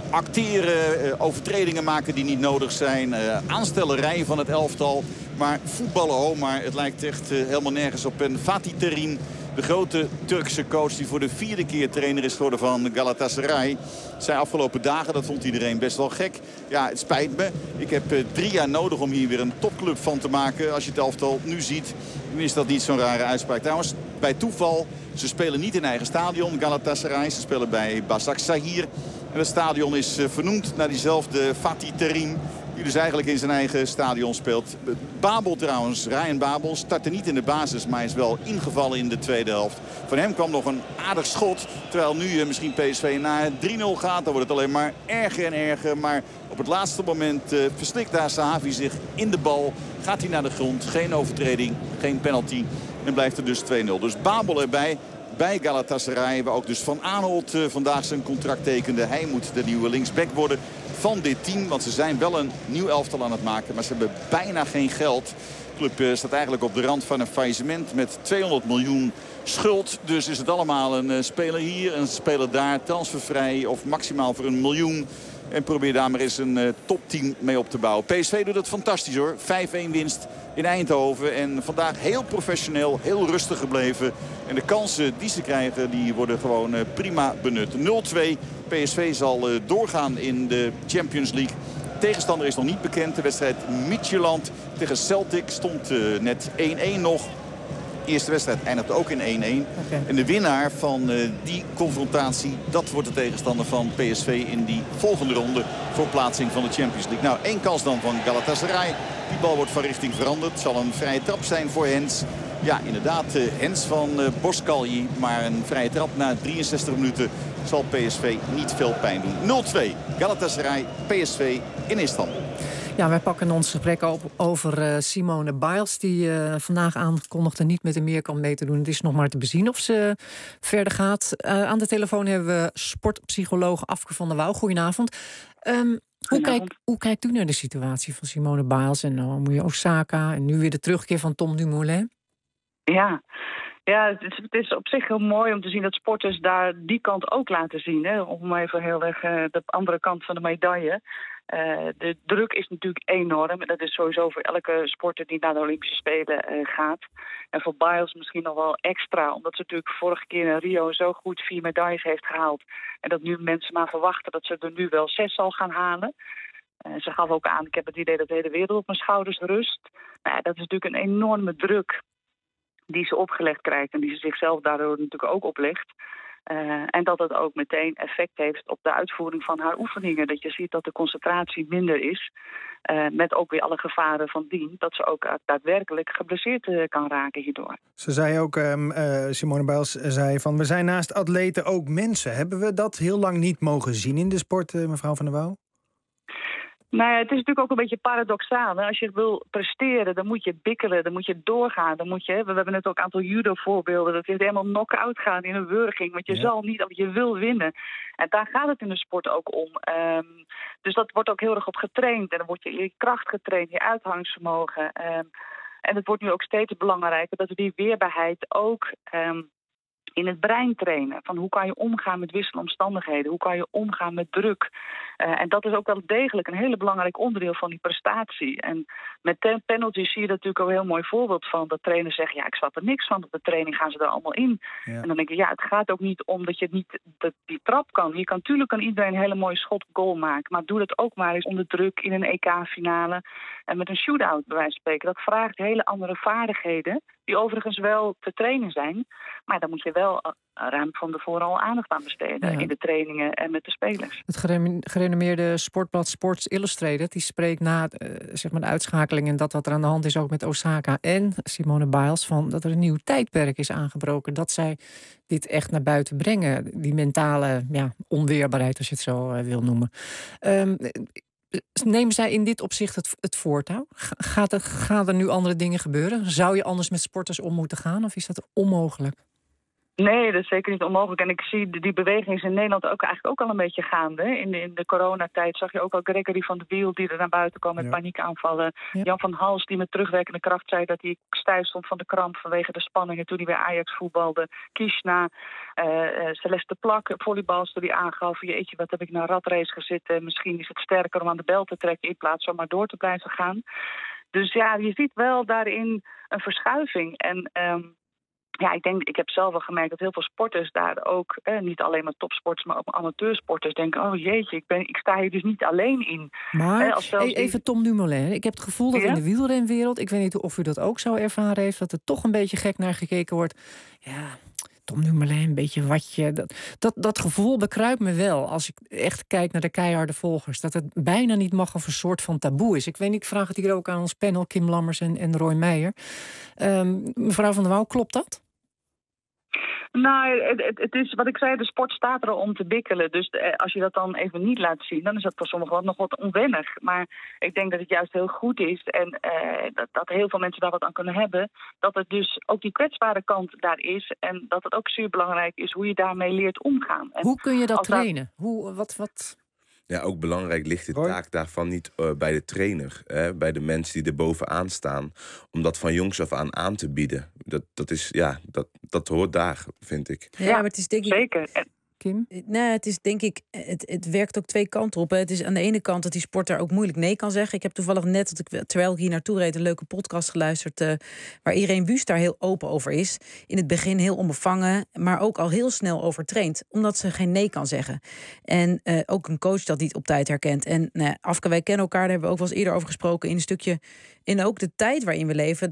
Speaker 1: Acteren, overtredingen maken die niet nodig zijn. Aanstellerij van het elftal. Maar voetballen, maar het lijkt echt helemaal nergens op. En Fatih Terim, de grote Turkse coach die voor de 4e keer trainer is geworden van Galatasaray. Zijn afgelopen dagen, dat vond iedereen best wel gek. Ja, het spijt me. Ik heb 3 jaar nodig om hier weer een topclub van te maken. Als je het elftal nu ziet, dan is dat niet zo'n rare uitspraak. Trouwens, bij toeval, ze spelen niet in eigen stadion, Galatasaray. Ze spelen bij Başakşehir. En het stadion is vernoemd naar diezelfde Fatih Terim, die dus eigenlijk in zijn eigen stadion speelt. Babel trouwens, Ryan Babel, startte niet in de basis, maar is wel ingevallen in de tweede helft. Van hem kwam nog een aardig schot, terwijl nu misschien PSV naar 3-0 gaat. Dan wordt het alleen maar erger en erger. Maar op het laatste moment verslikt daar Zahavi zich in de bal. Gaat hij naar de grond, geen overtreding, geen penalty. En blijft er dus 2-0. Dus Babel erbij. Bij Galatasaray, waar ook dus Van Aanholt vandaag zijn contract tekende. Hij moet de nieuwe linksback worden van dit team. Want ze zijn wel een nieuw elftal aan het maken. Maar ze hebben bijna geen geld. De club staat eigenlijk op de rand van een faillissement met 200 miljoen schuld. Dus is het allemaal een speler hier, een speler daar, transfervrij of maximaal voor 1 miljoen. En probeer daar maar eens een topteam mee op te bouwen. PSV doet het fantastisch hoor. 5-1 winst in Eindhoven. En vandaag heel professioneel, heel rustig gebleven. En de kansen die ze krijgen, die worden gewoon prima benut. 0-2. PSV zal doorgaan in de Champions League. Tegenstander is nog niet bekend. De wedstrijd Midtjylland tegen Celtic stond net 1-1 nog. De eerste wedstrijd eindigt ook in 1-1. Okay. En de winnaar van die confrontatie, dat wordt de tegenstander van PSV in die volgende ronde voor plaatsing van de Champions League. Nou, 1 kans dan van Galatasaray. Die bal wordt van richting veranderd. Het zal een vrije trap zijn voor Hens. Ja, inderdaad, Hens van Boskalji. Maar een vrije trap na 63 minuten zal PSV niet veel pijn doen. 0-2. Galatasaray, PSV in Istanbul.
Speaker 4: Ja, wij pakken ons gesprek op over Simone Biles, die vandaag aankondigde niet met de meerkamp mee te doen. Het is nog maar te bezien of ze verder gaat. Aan de telefoon hebben we sportpsycholoog Afke van der Wouw. Goedenavond. Hoe kijkt u naar de situatie van Simone Biles en Naomi Osaka en nu weer de terugkeer van Tom Dumoulin?
Speaker 6: Ja, het is op zich heel mooi om te zien dat sporters daar die kant ook laten zien. Hè? Om even heel erg de andere kant van de medaille. De druk is natuurlijk enorm. Dat is sowieso voor elke sporter die naar de Olympische Spelen gaat. En voor Biles misschien nog wel extra. Omdat ze natuurlijk vorige keer in Rio zo goed 4 medailles heeft gehaald. En dat nu mensen maar verwachten dat ze er nu wel 6 zal gaan halen. Ze gaf ook aan, ik heb het idee dat de hele wereld op mijn schouders rust. Dat is natuurlijk een enorme druk die ze opgelegd krijgt en die ze zichzelf daardoor natuurlijk ook oplegt. En dat het ook meteen effect heeft op de uitvoering van haar oefeningen. Dat je ziet dat de concentratie minder is. Met ook weer alle gevaren van dien. Dat ze ook daadwerkelijk geblesseerd kan raken hierdoor.
Speaker 5: Ze zei ook, Simone Biles zei van, we zijn naast atleten ook mensen. Hebben we dat heel lang niet mogen zien in de sport, mevrouw van der Wouw?
Speaker 6: Nou ja, het is natuurlijk ook een beetje paradoxaal. Hè? Als je wil presteren, dan moet je bikkelen, dan moet je doorgaan. Dan moet je, we hebben net ook een aantal judo-voorbeelden. Dat is helemaal knock-out gaan in een wurging. Want je zal niet, of je wil winnen. En daar gaat het in de sport ook om. Dus dat wordt ook heel erg op getraind. En dan wordt je kracht getraind, je uithoudingsvermogen. En het wordt nu ook steeds belangrijker dat we die weerbaarheid ook in het brein trainen. Van hoe kan je omgaan met wisselende omstandigheden? Hoe kan je omgaan met druk? En dat is ook wel degelijk een hele belangrijk onderdeel van die prestatie. En met penalties zie je dat natuurlijk ook een heel mooi voorbeeld van. Dat trainers zeggen, ja, ik snap er niks van. Op de training gaan ze er allemaal in. Ja. En dan denk ik, ja, het gaat ook niet om dat je niet die trap kan. Je kan natuurlijk kan iedereen een hele mooie schot op goal maken. Maar doe dat ook maar eens onder druk in een EK-finale. En met een shootout, bij wijze van spreken. Dat vraagt hele andere vaardigheden. Die overigens wel te trainen zijn. Maar daar moet je wel ruim van tevoren al aandacht aan besteden. Ja. In de trainingen en met de spelers.
Speaker 4: Het gerenommeerde sportblad Sports Illustrated die spreekt na zeg maar de uitschakeling en dat wat er aan de hand is ook met Osaka en Simone Biles van dat er een nieuw tijdperk is aangebroken. Dat zij dit echt naar buiten brengen. Die mentale onweerbaarheid, als je het zo wil noemen. Nemen zij in dit opzicht het voortouw? Gaan er nu andere dingen gebeuren? Zou je anders met sporters om moeten gaan? Of is dat onmogelijk?
Speaker 6: Nee, dat is zeker niet onmogelijk. En ik zie die beweging is in Nederland eigenlijk ook al een beetje gaande. In de coronatijd zag je ook al Gregory van de Wiel die er naar buiten kwam met paniekaanvallen. Ja. Jan van Hals die met terugwerkende kracht zei dat hij stijf stond van de kramp vanwege de spanningen toen hij bij Ajax voetbalde. Kishna, Celeste Plak, volleybalster die aangaf, jeetje, wat heb ik naar ratrace gezeten. Misschien is het sterker om aan de bel te trekken in plaats van maar door te blijven gaan. Dus ja, je ziet wel daarin een verschuiving. En ja, ik heb zelf wel gemerkt dat heel veel sporters daar ook, niet alleen maar topsporters, maar ook amateursporters denken, oh jeetje, ik sta hier dus niet alleen in.
Speaker 4: Maar, even Tom Dumoulin, ik heb het gevoel dat in de wielrenwereld, ik weet niet of u dat ook zo ervaren heeft, dat er toch een beetje gek naar gekeken wordt. Ja, Tom Dumoulin, een beetje watje. Dat gevoel bekruipt me wel als ik echt kijk naar de keiharde volgers. Dat het bijna niet mag of een soort van taboe is. Ik weet niet, ik vraag het hier ook aan ons panel, Kim Lammers en Roy Meijer. Mevrouw van der Wouw, klopt dat?
Speaker 6: Nou, het is wat ik zei, de sport staat er om te bikkelen. Dus als je dat dan even niet laat zien, dan is dat voor sommigen nog wat onwennig. Maar ik denk dat het juist heel goed is en dat heel veel mensen daar wat aan kunnen hebben. Dat het dus ook die kwetsbare kant daar is. En dat het ook zeer belangrijk is hoe je daarmee leert omgaan. En
Speaker 4: hoe kun je dat trainen?
Speaker 12: Ja, ook belangrijk ligt de taak daarvan niet bij de trainer. Bij de mensen die er bovenaan staan. Om dat van jongs af aan te bieden. Dat hoort daar, vind ik.
Speaker 13: Ja, maar het is denk ik...
Speaker 6: Zeker.
Speaker 4: Kim?
Speaker 13: Nee, het is denk ik, het werkt ook twee kanten op. Hè. Het is aan de ene kant dat die sporter ook moeilijk nee kan zeggen. Ik heb toevallig net, terwijl ik hier naartoe reed, een leuke podcast geluisterd waar Irene Wüst daar heel open over is. In het begin heel onbevangen, maar ook al heel snel overtraind. Omdat ze geen nee kan zeggen. En ook een coach dat niet op tijd herkent. En Afke, wij kennen elkaar, daar hebben we ook wel eens eerder over gesproken in een stukje. En ook de tijd waarin we leven,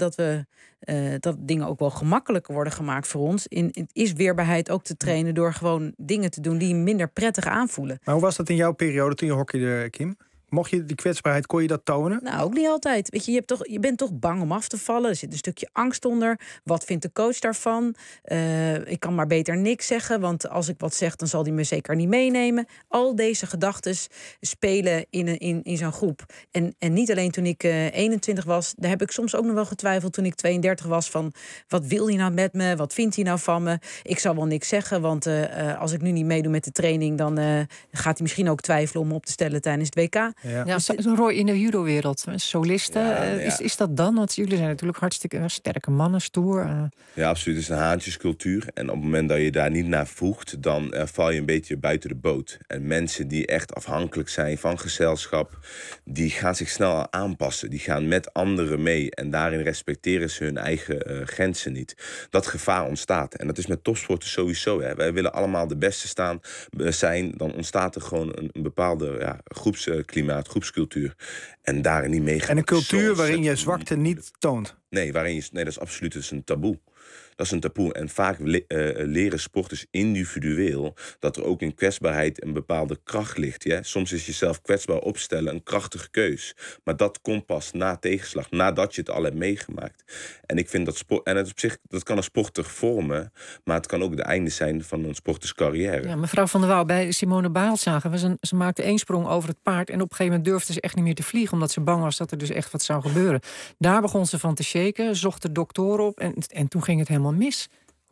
Speaker 13: dat dingen ook wel gemakkelijker worden gemaakt voor ons. Is weerbaarheid ook te trainen door gewoon dingen te doen die minder prettig aanvoelen.
Speaker 5: Maar hoe was dat in jouw periode toen je hockeyde, Kim? Mocht je die kwetsbaarheid, kon je dat tonen?
Speaker 13: Nou, ook niet altijd. Weet je, je bent toch bang om af te vallen. Er zit een stukje angst onder. Wat vindt de coach daarvan? Ik kan maar beter niks zeggen, want als ik wat zeg, dan zal hij me zeker niet meenemen. Al deze gedachten spelen in zo'n groep. En niet alleen toen ik 21 was, daar heb ik soms ook nog wel getwijfeld toen ik 32 was van, wat wil hij nou met me? Wat vindt hij nou van me? Ik zal wel niks zeggen, want als ik nu niet meedoe met de training, dan gaat hij misschien ook twijfelen om me op te stellen tijdens het WK.
Speaker 4: Ja, Roy, in de judo-wereld, solisten, is dat dan? Want jullie zijn natuurlijk hartstikke sterke mannen, stoer.
Speaker 12: Ja, absoluut. Het is een haantjescultuur. En op het moment dat je daar niet naar voegt, dan val je een beetje buiten de boot. En mensen die echt afhankelijk zijn van gezelschap, die gaan zich snel aanpassen. Die gaan met anderen mee. En daarin respecteren ze hun eigen grenzen niet. Dat gevaar ontstaat. En dat is met topsporten sowieso. Hè. Wij willen allemaal de beste zijn. Dan ontstaat er gewoon een bepaalde groepsklimaat, groepscultuur. En daarin niet meegaan.
Speaker 5: En een cultuur waarin je zwakte niet toont.
Speaker 12: Nee, dat is absoluut een taboe. Dat is een taboe. En vaak leren sporters individueel dat er ook in kwetsbaarheid een bepaalde kracht ligt. Ja? Soms is jezelf kwetsbaar opstellen een krachtige keus. Maar dat komt pas na tegenslag, nadat je het al hebt meegemaakt. En ik vind dat sport, en het op zich, dat kan een sporter vormen, maar het kan ook de einde zijn van een sporterscarrière.
Speaker 4: Ja, mevrouw van der Wouw, bij Simone Biles zagen we, ze maakte 1 sprong over het paard en op een gegeven moment durfde ze echt niet meer te vliegen, omdat ze bang was dat er dus echt wat zou gebeuren. Daar begon ze van te shaken, zocht de dokter op en toen ging het helemaal mis.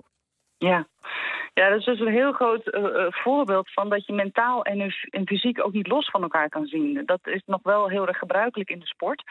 Speaker 6: Ja, dat is dus een heel groot voorbeeld van dat je mentaal en fysiek ook niet los van elkaar kan zien. Dat is nog wel heel erg gebruikelijk in de sport.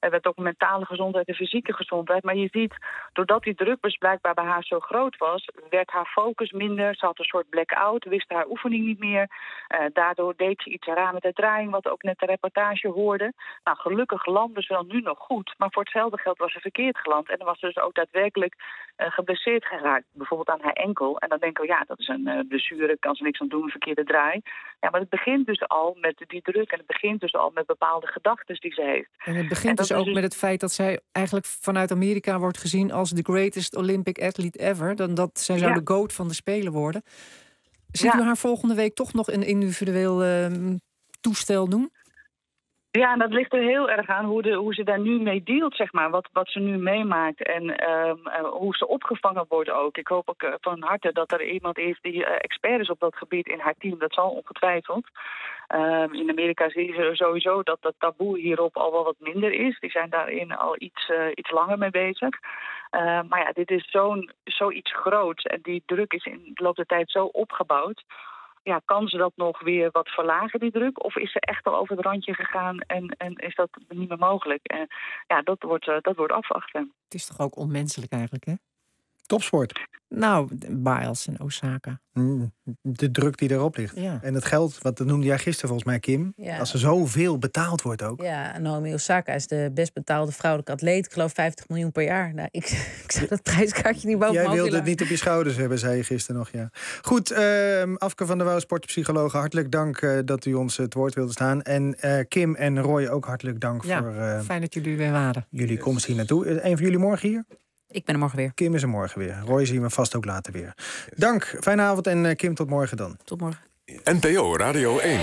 Speaker 6: We hebben het ook mentale gezondheid en fysieke gezondheid. Maar je ziet, doordat die druk dus blijkbaar bij haar zo groot was, werd haar focus minder. Ze had een soort blackout, wist haar oefening niet meer. Daardoor deed ze iets raar met de draaiing, wat ook net de reportage hoorde. Nou, gelukkig landde ze dan nu nog goed. Maar voor hetzelfde geld was ze verkeerd geland. En dan was ze dus ook daadwerkelijk geblesseerd geraakt. Bijvoorbeeld aan haar enkel. En dan denken we, ja, dat is een blessure, kan ze niks aan doen, een verkeerde draai. Ja, maar het begint dus al met die druk. En het begint dus al met bepaalde gedachten die ze heeft.
Speaker 4: En het begint dus ook met het feit dat zij eigenlijk vanuit Amerika wordt gezien als the greatest Olympic athlete ever. Dan dat zij zou de GOAT van de Spelen worden. Ziet u haar volgende week toch nog een individueel toestel doen?
Speaker 6: Ja, en dat ligt er heel erg aan hoe ze daar nu mee dealt, zeg maar. Wat ze nu meemaakt en hoe ze opgevangen wordt ook. Ik hoop ook van harte dat er iemand is die expert is op dat gebied in haar team. Dat zal ongetwijfeld. In Amerika zie je sowieso dat het taboe hierop al wel wat minder is. Die zijn daarin al iets langer mee bezig. Maar ja, dit is zoiets groots. En die druk is in de loop der tijd zo opgebouwd. Ja, kan ze dat nog weer wat verlagen, die druk? Of is ze echt al over het randje gegaan en is dat niet meer mogelijk? Ja, dat wordt afwachten.
Speaker 4: Het is toch ook onmenselijk eigenlijk, hè?
Speaker 5: Topsport.
Speaker 4: Nou, Biles en Osaka.
Speaker 5: De druk die erop ligt. Ja. En het geld, wat noemde jij gisteren volgens mij, Kim. Ja. Als er zoveel betaald wordt ook.
Speaker 13: Ja, Naomi Osaka is de best betaalde vrouwelijke atleet. Ik geloof 50 miljoen per jaar. Nou, ik zou dat prijskaartje niet boven.
Speaker 5: Jij wilde het niet op je schouders hebben, zei je gisteren nog. Ja. Goed, Afke van der Wouw, sportpsychologe. Hartelijk dank dat u ons het woord wilde staan. En Kim en Roy ook hartelijk dank voor...
Speaker 4: fijn dat jullie weer waren.
Speaker 5: Jullie komst hier naartoe. Een van jullie morgen hier?
Speaker 13: Ik ben er morgen weer.
Speaker 5: Kim is er morgen weer. Roy zien we vast ook later weer. Dank, fijne avond en Kim, tot morgen dan.
Speaker 13: Tot morgen.
Speaker 2: NPO Radio 1.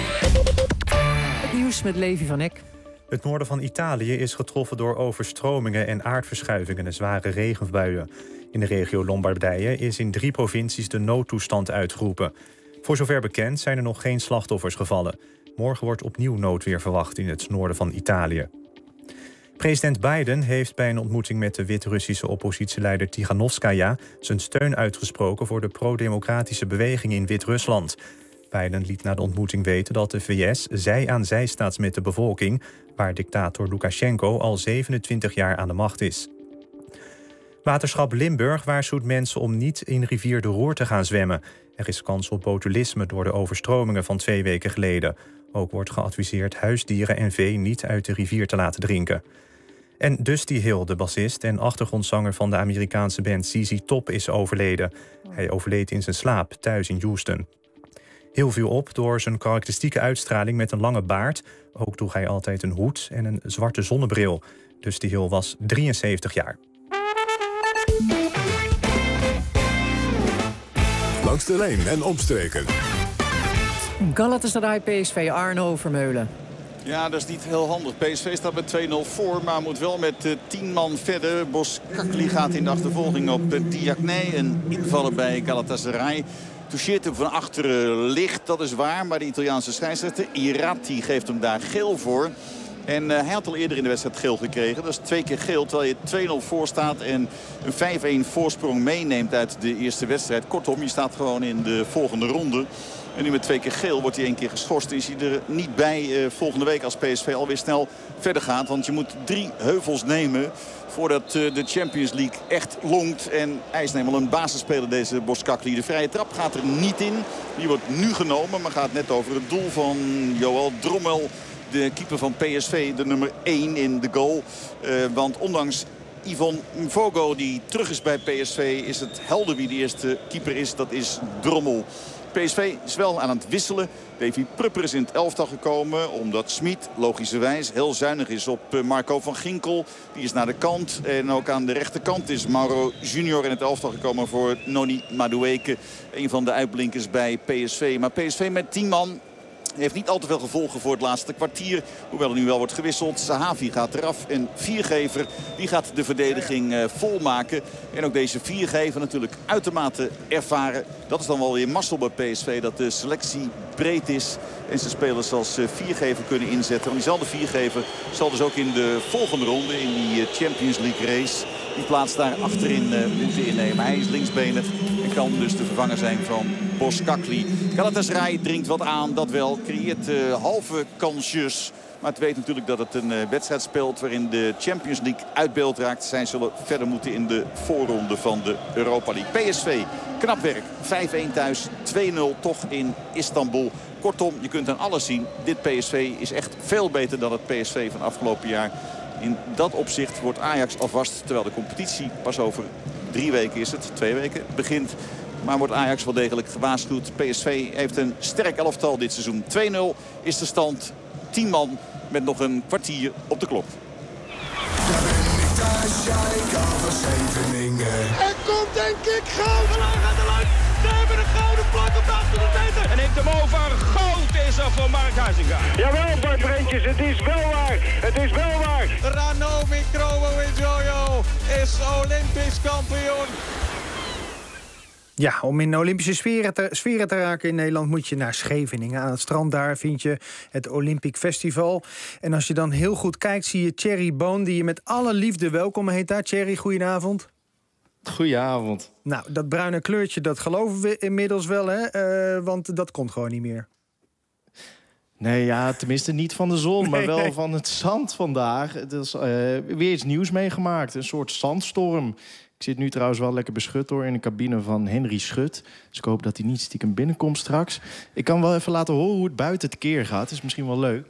Speaker 4: Het nieuws met Levi van Eck.
Speaker 11: Het noorden van Italië is getroffen door overstromingen en aardverschuivingen en zware regenbuien. In de regio Lombardije is in 3 provincies de noodtoestand uitgeroepen. Voor zover bekend zijn er nog geen slachtoffers gevallen. Morgen wordt opnieuw noodweer verwacht in het noorden van Italië. President Biden heeft bij een ontmoeting met de Wit-Russische oppositieleider Tiganovskaya zijn steun uitgesproken voor de pro-democratische beweging in Wit-Rusland. Biden liet na de ontmoeting weten dat de VS zij aan zij staat met de bevolking, waar dictator Lukasjenko al 27 jaar aan de macht is. Waterschap Limburg waarschuwt mensen om niet in rivier de Roer te gaan zwemmen. Er is kans op botulisme door de overstromingen van 2 weken geleden. Ook wordt geadviseerd huisdieren en vee niet uit de rivier te laten drinken. En Dusty Hill, de bassist en achtergrondzanger van de Amerikaanse band ZZ Top, is overleden. Hij overleed in zijn slaap thuis in Houston. Hill viel op door zijn karakteristieke uitstraling met een lange baard. Ook droeg hij altijd een hoed en een zwarte zonnebril. Dusty Hill was 73 jaar.
Speaker 2: Langs de lijn en omstreken.
Speaker 4: Galatasaray PSV, Arno Vermeulen.
Speaker 1: Ja, dat is niet heel handig. PSV staat met 2-0 voor, maar moet wel met 10 man verder. Boskakli gaat in de achtervolging op Diakné. Een invaller bij Galatasaray. Toucheert hem van achteren licht, dat is waar. Maar de Italiaanse scheidsrechter Irati geeft hem daar geel voor. En hij had al eerder in de wedstrijd geel gekregen. Dat is 2 keer geel, terwijl je 2-0 voor staat en een 5-1 voorsprong meeneemt uit de eerste wedstrijd. Kortom, je staat gewoon in de volgende ronde. En nu met 2 keer geel wordt hij 1 keer geschorst. Is hij er niet bij volgende week als PSV alweer snel verder gaat. Want je moet 3 heuvels nemen voordat de Champions League echt longt. En hij is helemaal een basisspeler, deze Boskakli. De vrije trap gaat er niet in. Die wordt nu genomen, maar gaat net over het doel van Joël Drommel. De keeper van PSV, de nummer 1 in de goal. Want ondanks Yvonne Mvogo die terug is bij PSV, is het helder wie de eerste keeper is. Dat is Drommel. PSV is wel aan het wisselen. Davy Prupper is in het elftal gekomen omdat Smit logischerwijs heel zuinig is op Marco van Ginkel. Die is naar de kant. En ook aan de rechterkant is Mauro Junior in het elftal gekomen voor Noni Madueke. Een van de uitblinkers bij PSV. Maar PSV met 10 man heeft niet al te veel gevolgen voor het laatste kwartier. Hoewel er nu wel wordt gewisseld. Sahavi gaat eraf. En Viergever die gaat de verdediging volmaken. En ook deze Viergever natuurlijk uitermate ervaren. Dat is dan wel weer mazzel bij PSV. Dat de selectie breed is. En ze spelers als Viergever kunnen inzetten. Want diezelfde Viergever zal dus ook in de volgende ronde in die Champions League race die plaats daar achterin moeten innemen. Hij is linksbenig en kan dus de vervanger zijn van Boskakli. Galatasaray dringt wat aan, dat wel. Creëert halve kansjes. Maar het weet natuurlijk dat het een wedstrijd speelt waarin de Champions League uit beeld raakt. Zij zullen verder moeten in de voorronde van de Europa League. PSV, knap werk. 5-1 thuis, 2-0 toch in Istanbul. Kortom, je kunt aan alles zien. Dit PSV is echt veel beter dan het PSV van afgelopen jaar. In dat opzicht wordt Ajax alvast, terwijl de competitie pas over 3 weken is het, 2 weken begint. Maar wordt Ajax wel degelijk gewaarschuwd. PSV heeft een sterk elftal dit seizoen. 2-0 is de stand. 10 man met nog een kwartier op de klok.
Speaker 8: Er komt denk ik goud. Gaat de luid. Ze hebben een gouden plak op de 800 meter.
Speaker 18: En neemt hem over. Goud is er voor Mark Huizinga.
Speaker 8: Jawel, Bart Brentjes. Het is wel waar. Het is wel waar. Ranomi Kromowidjojo is Olympisch kampioen.
Speaker 5: Ja, om in de Olympische sferen te raken in Nederland moet je naar Scheveningen. Aan het strand daar vind je het Olympic Festival. En als je dan heel goed kijkt, zie je Thierry Boon, die je met alle liefde welkom heet daar. Thierry, goedenavond.
Speaker 19: Goedenavond.
Speaker 5: Nou, dat bruine kleurtje, dat geloven we inmiddels wel, hè? Want dat komt gewoon niet meer.
Speaker 19: Nee, ja, tenminste niet van de zon, maar wel van het zand vandaag. Het is weer iets nieuws meegemaakt, een soort zandstorm. Ik zit nu trouwens wel lekker beschut hoor in de cabine van Henry Schut. Dus ik hoop dat hij niet stiekem binnenkomt straks. Ik kan wel even laten horen hoe het buiten tekeer gaat. Is misschien wel leuk.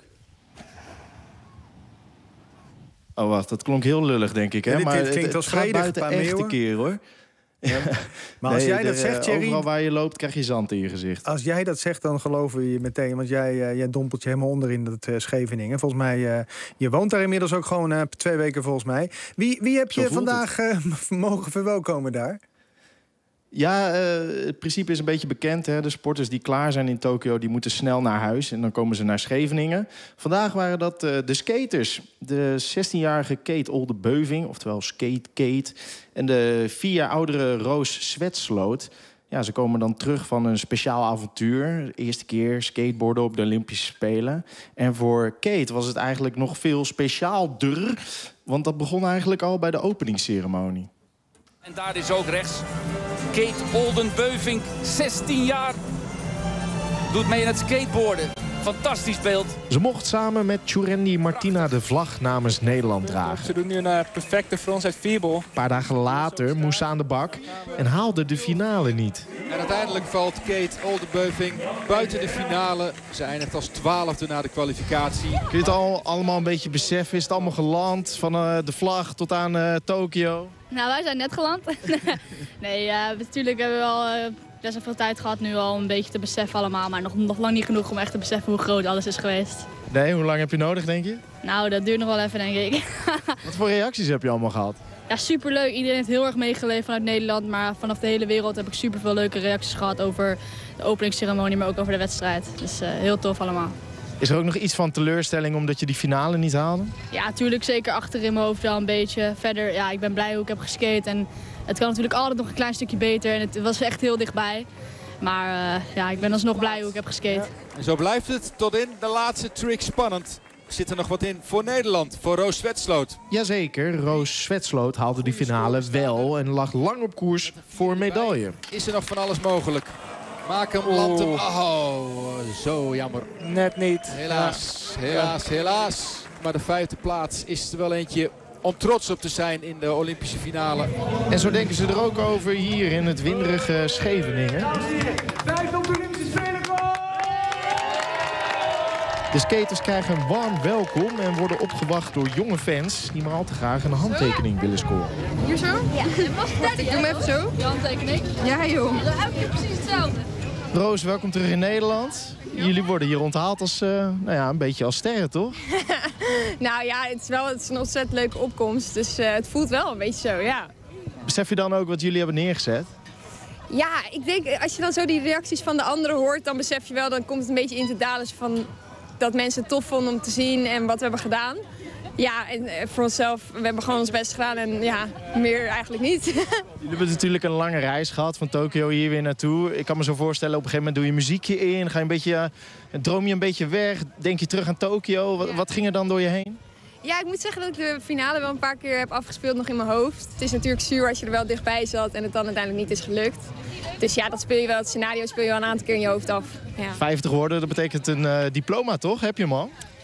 Speaker 19: Oh, wacht, dat klonk heel lullig, denk ik. Hè?
Speaker 5: Ja,
Speaker 19: maar
Speaker 5: dit klinkt als
Speaker 19: gaat buiten echt tekeer, hoor.
Speaker 5: Ja. Maar als jij dat zegt, Thierry...
Speaker 19: Overal waar je loopt krijg je zand in je gezicht.
Speaker 5: Als jij dat zegt, dan geloven we je meteen. Want jij dompelt je helemaal onder in dat Scheveningen. Volgens mij, je woont daar inmiddels ook gewoon 2 weken volgens mij. Wie heb je vandaag mogen verwelkomen daar? Ja,
Speaker 19: het principe is een beetje bekend. Hè? De sporters die klaar zijn in Tokio, die moeten snel naar huis. En dan komen ze naar Scheveningen. Vandaag waren dat de skaters. De 16-jarige Kate Oldenbeuving, oftewel Skate Kate. En de 4 jaar oudere Roos Zwetsloot. Ja, ze komen dan terug van een speciaal avontuur. De eerste keer skateboarden op de Olympische Spelen. En voor Kate was het eigenlijk nog veel speciaalder. Want dat begon eigenlijk al bij de openingsceremonie.
Speaker 29: En daar is ook rechts Kate Oldenbeuving, 16 jaar. Doet mee in het skateboarden. Fantastisch beeld.
Speaker 19: Ze mocht samen met Tjurendi Martina de vlag namens Nederland dragen.
Speaker 20: Ze doet nu een perfecte frontside vierball.
Speaker 19: Een paar dagen later moest ze aan de bak en haalde de finale niet.
Speaker 20: En uiteindelijk valt Kate Oldenbeuving buiten de finale. Ze eindigt als 12e na de kwalificatie.
Speaker 19: Kun je het allemaal een beetje beseffen? Is het allemaal geland van de vlag tot aan Tokio?
Speaker 21: Nou, wij zijn net geland. Nee, natuurlijk hebben we al best wel veel tijd gehad nu al een beetje te beseffen allemaal. Maar nog lang niet genoeg om echt te beseffen hoe groot alles is geweest.
Speaker 19: Nee, hoe lang heb je nodig, denk je?
Speaker 21: Nou, dat duurt nog wel even, denk ik.
Speaker 19: Wat voor reacties heb je allemaal gehad?
Speaker 21: Ja, superleuk. Iedereen heeft heel erg meegeleefd vanuit Nederland. Maar vanaf de hele wereld heb ik superveel leuke reacties gehad over de openingsceremonie, maar ook over de wedstrijd. Dus heel tof allemaal.
Speaker 19: Is er ook nog iets van teleurstelling omdat je die finale niet haalde?
Speaker 21: Ja, natuurlijk zeker achter in mijn hoofd wel een beetje. Verder, ja, ik ben blij hoe ik heb geskate. En het kan natuurlijk altijd nog een klein stukje beter. En het was echt heel dichtbij. Maar ja, ik ben alsnog blij hoe ik heb geskate.
Speaker 20: En zo blijft het tot in de laatste trick spannend. Zit er nog wat in voor Nederland, voor Roos Zwetsloot?
Speaker 19: Jazeker, Roos Zwetsloot haalde die finale wel en lag lang op koers voor een medaille.
Speaker 20: Is er nog van alles mogelijk? Maak hem, land hem. Oh, zo jammer. Net niet. Helaas, helaas, helaas. Maar de 5e plaats is er wel eentje om trots op te zijn in de Olympische finale.
Speaker 19: En zo denken ze er ook over hier in het winderige Scheveningen. De skaters krijgen een warm welkom en worden opgewacht door jonge fans die maar al te graag een handtekening willen scoren.
Speaker 21: Hier zo? Ja. Wacht, ik doe hem even zo. Je handtekening? Ja, joh. We doen elke keer precies hetzelfde.
Speaker 19: Roos, welkom terug in Nederland. Jullie worden hier onthaald als, een beetje als sterren, toch?
Speaker 22: Nou ja, het is een ontzettend leuke opkomst. Dus het voelt wel een beetje zo, ja.
Speaker 19: Besef je dan ook wat jullie hebben neergezet?
Speaker 22: Ja, ik denk, als je dan zo die reacties van de anderen hoort, dan besef je wel, dan komt het een beetje in te dalen van dat mensen het tof vonden om te zien en wat we hebben gedaan. Ja, en voor onszelf, we hebben gewoon ons best gedaan en ja, meer eigenlijk niet. Jullie
Speaker 19: hebben natuurlijk een lange reis gehad van Tokio hier weer naartoe. Ik kan me zo voorstellen, op een gegeven moment doe je muziekje in, ga je een beetje, droom je een beetje weg, denk je terug aan Tokio. Wat ging er dan door je heen?
Speaker 22: Ja, ik moet zeggen dat ik de finale wel een paar keer heb afgespeeld nog in mijn hoofd. Het is natuurlijk zuur als je er wel dichtbij zat en het dan uiteindelijk niet is gelukt. Dus ja, dat speel je wel, het scenario speel je wel een aantal keer in je hoofd af. Ja.
Speaker 19: 50 woorden, dat betekent een diploma toch? Heb je hem al?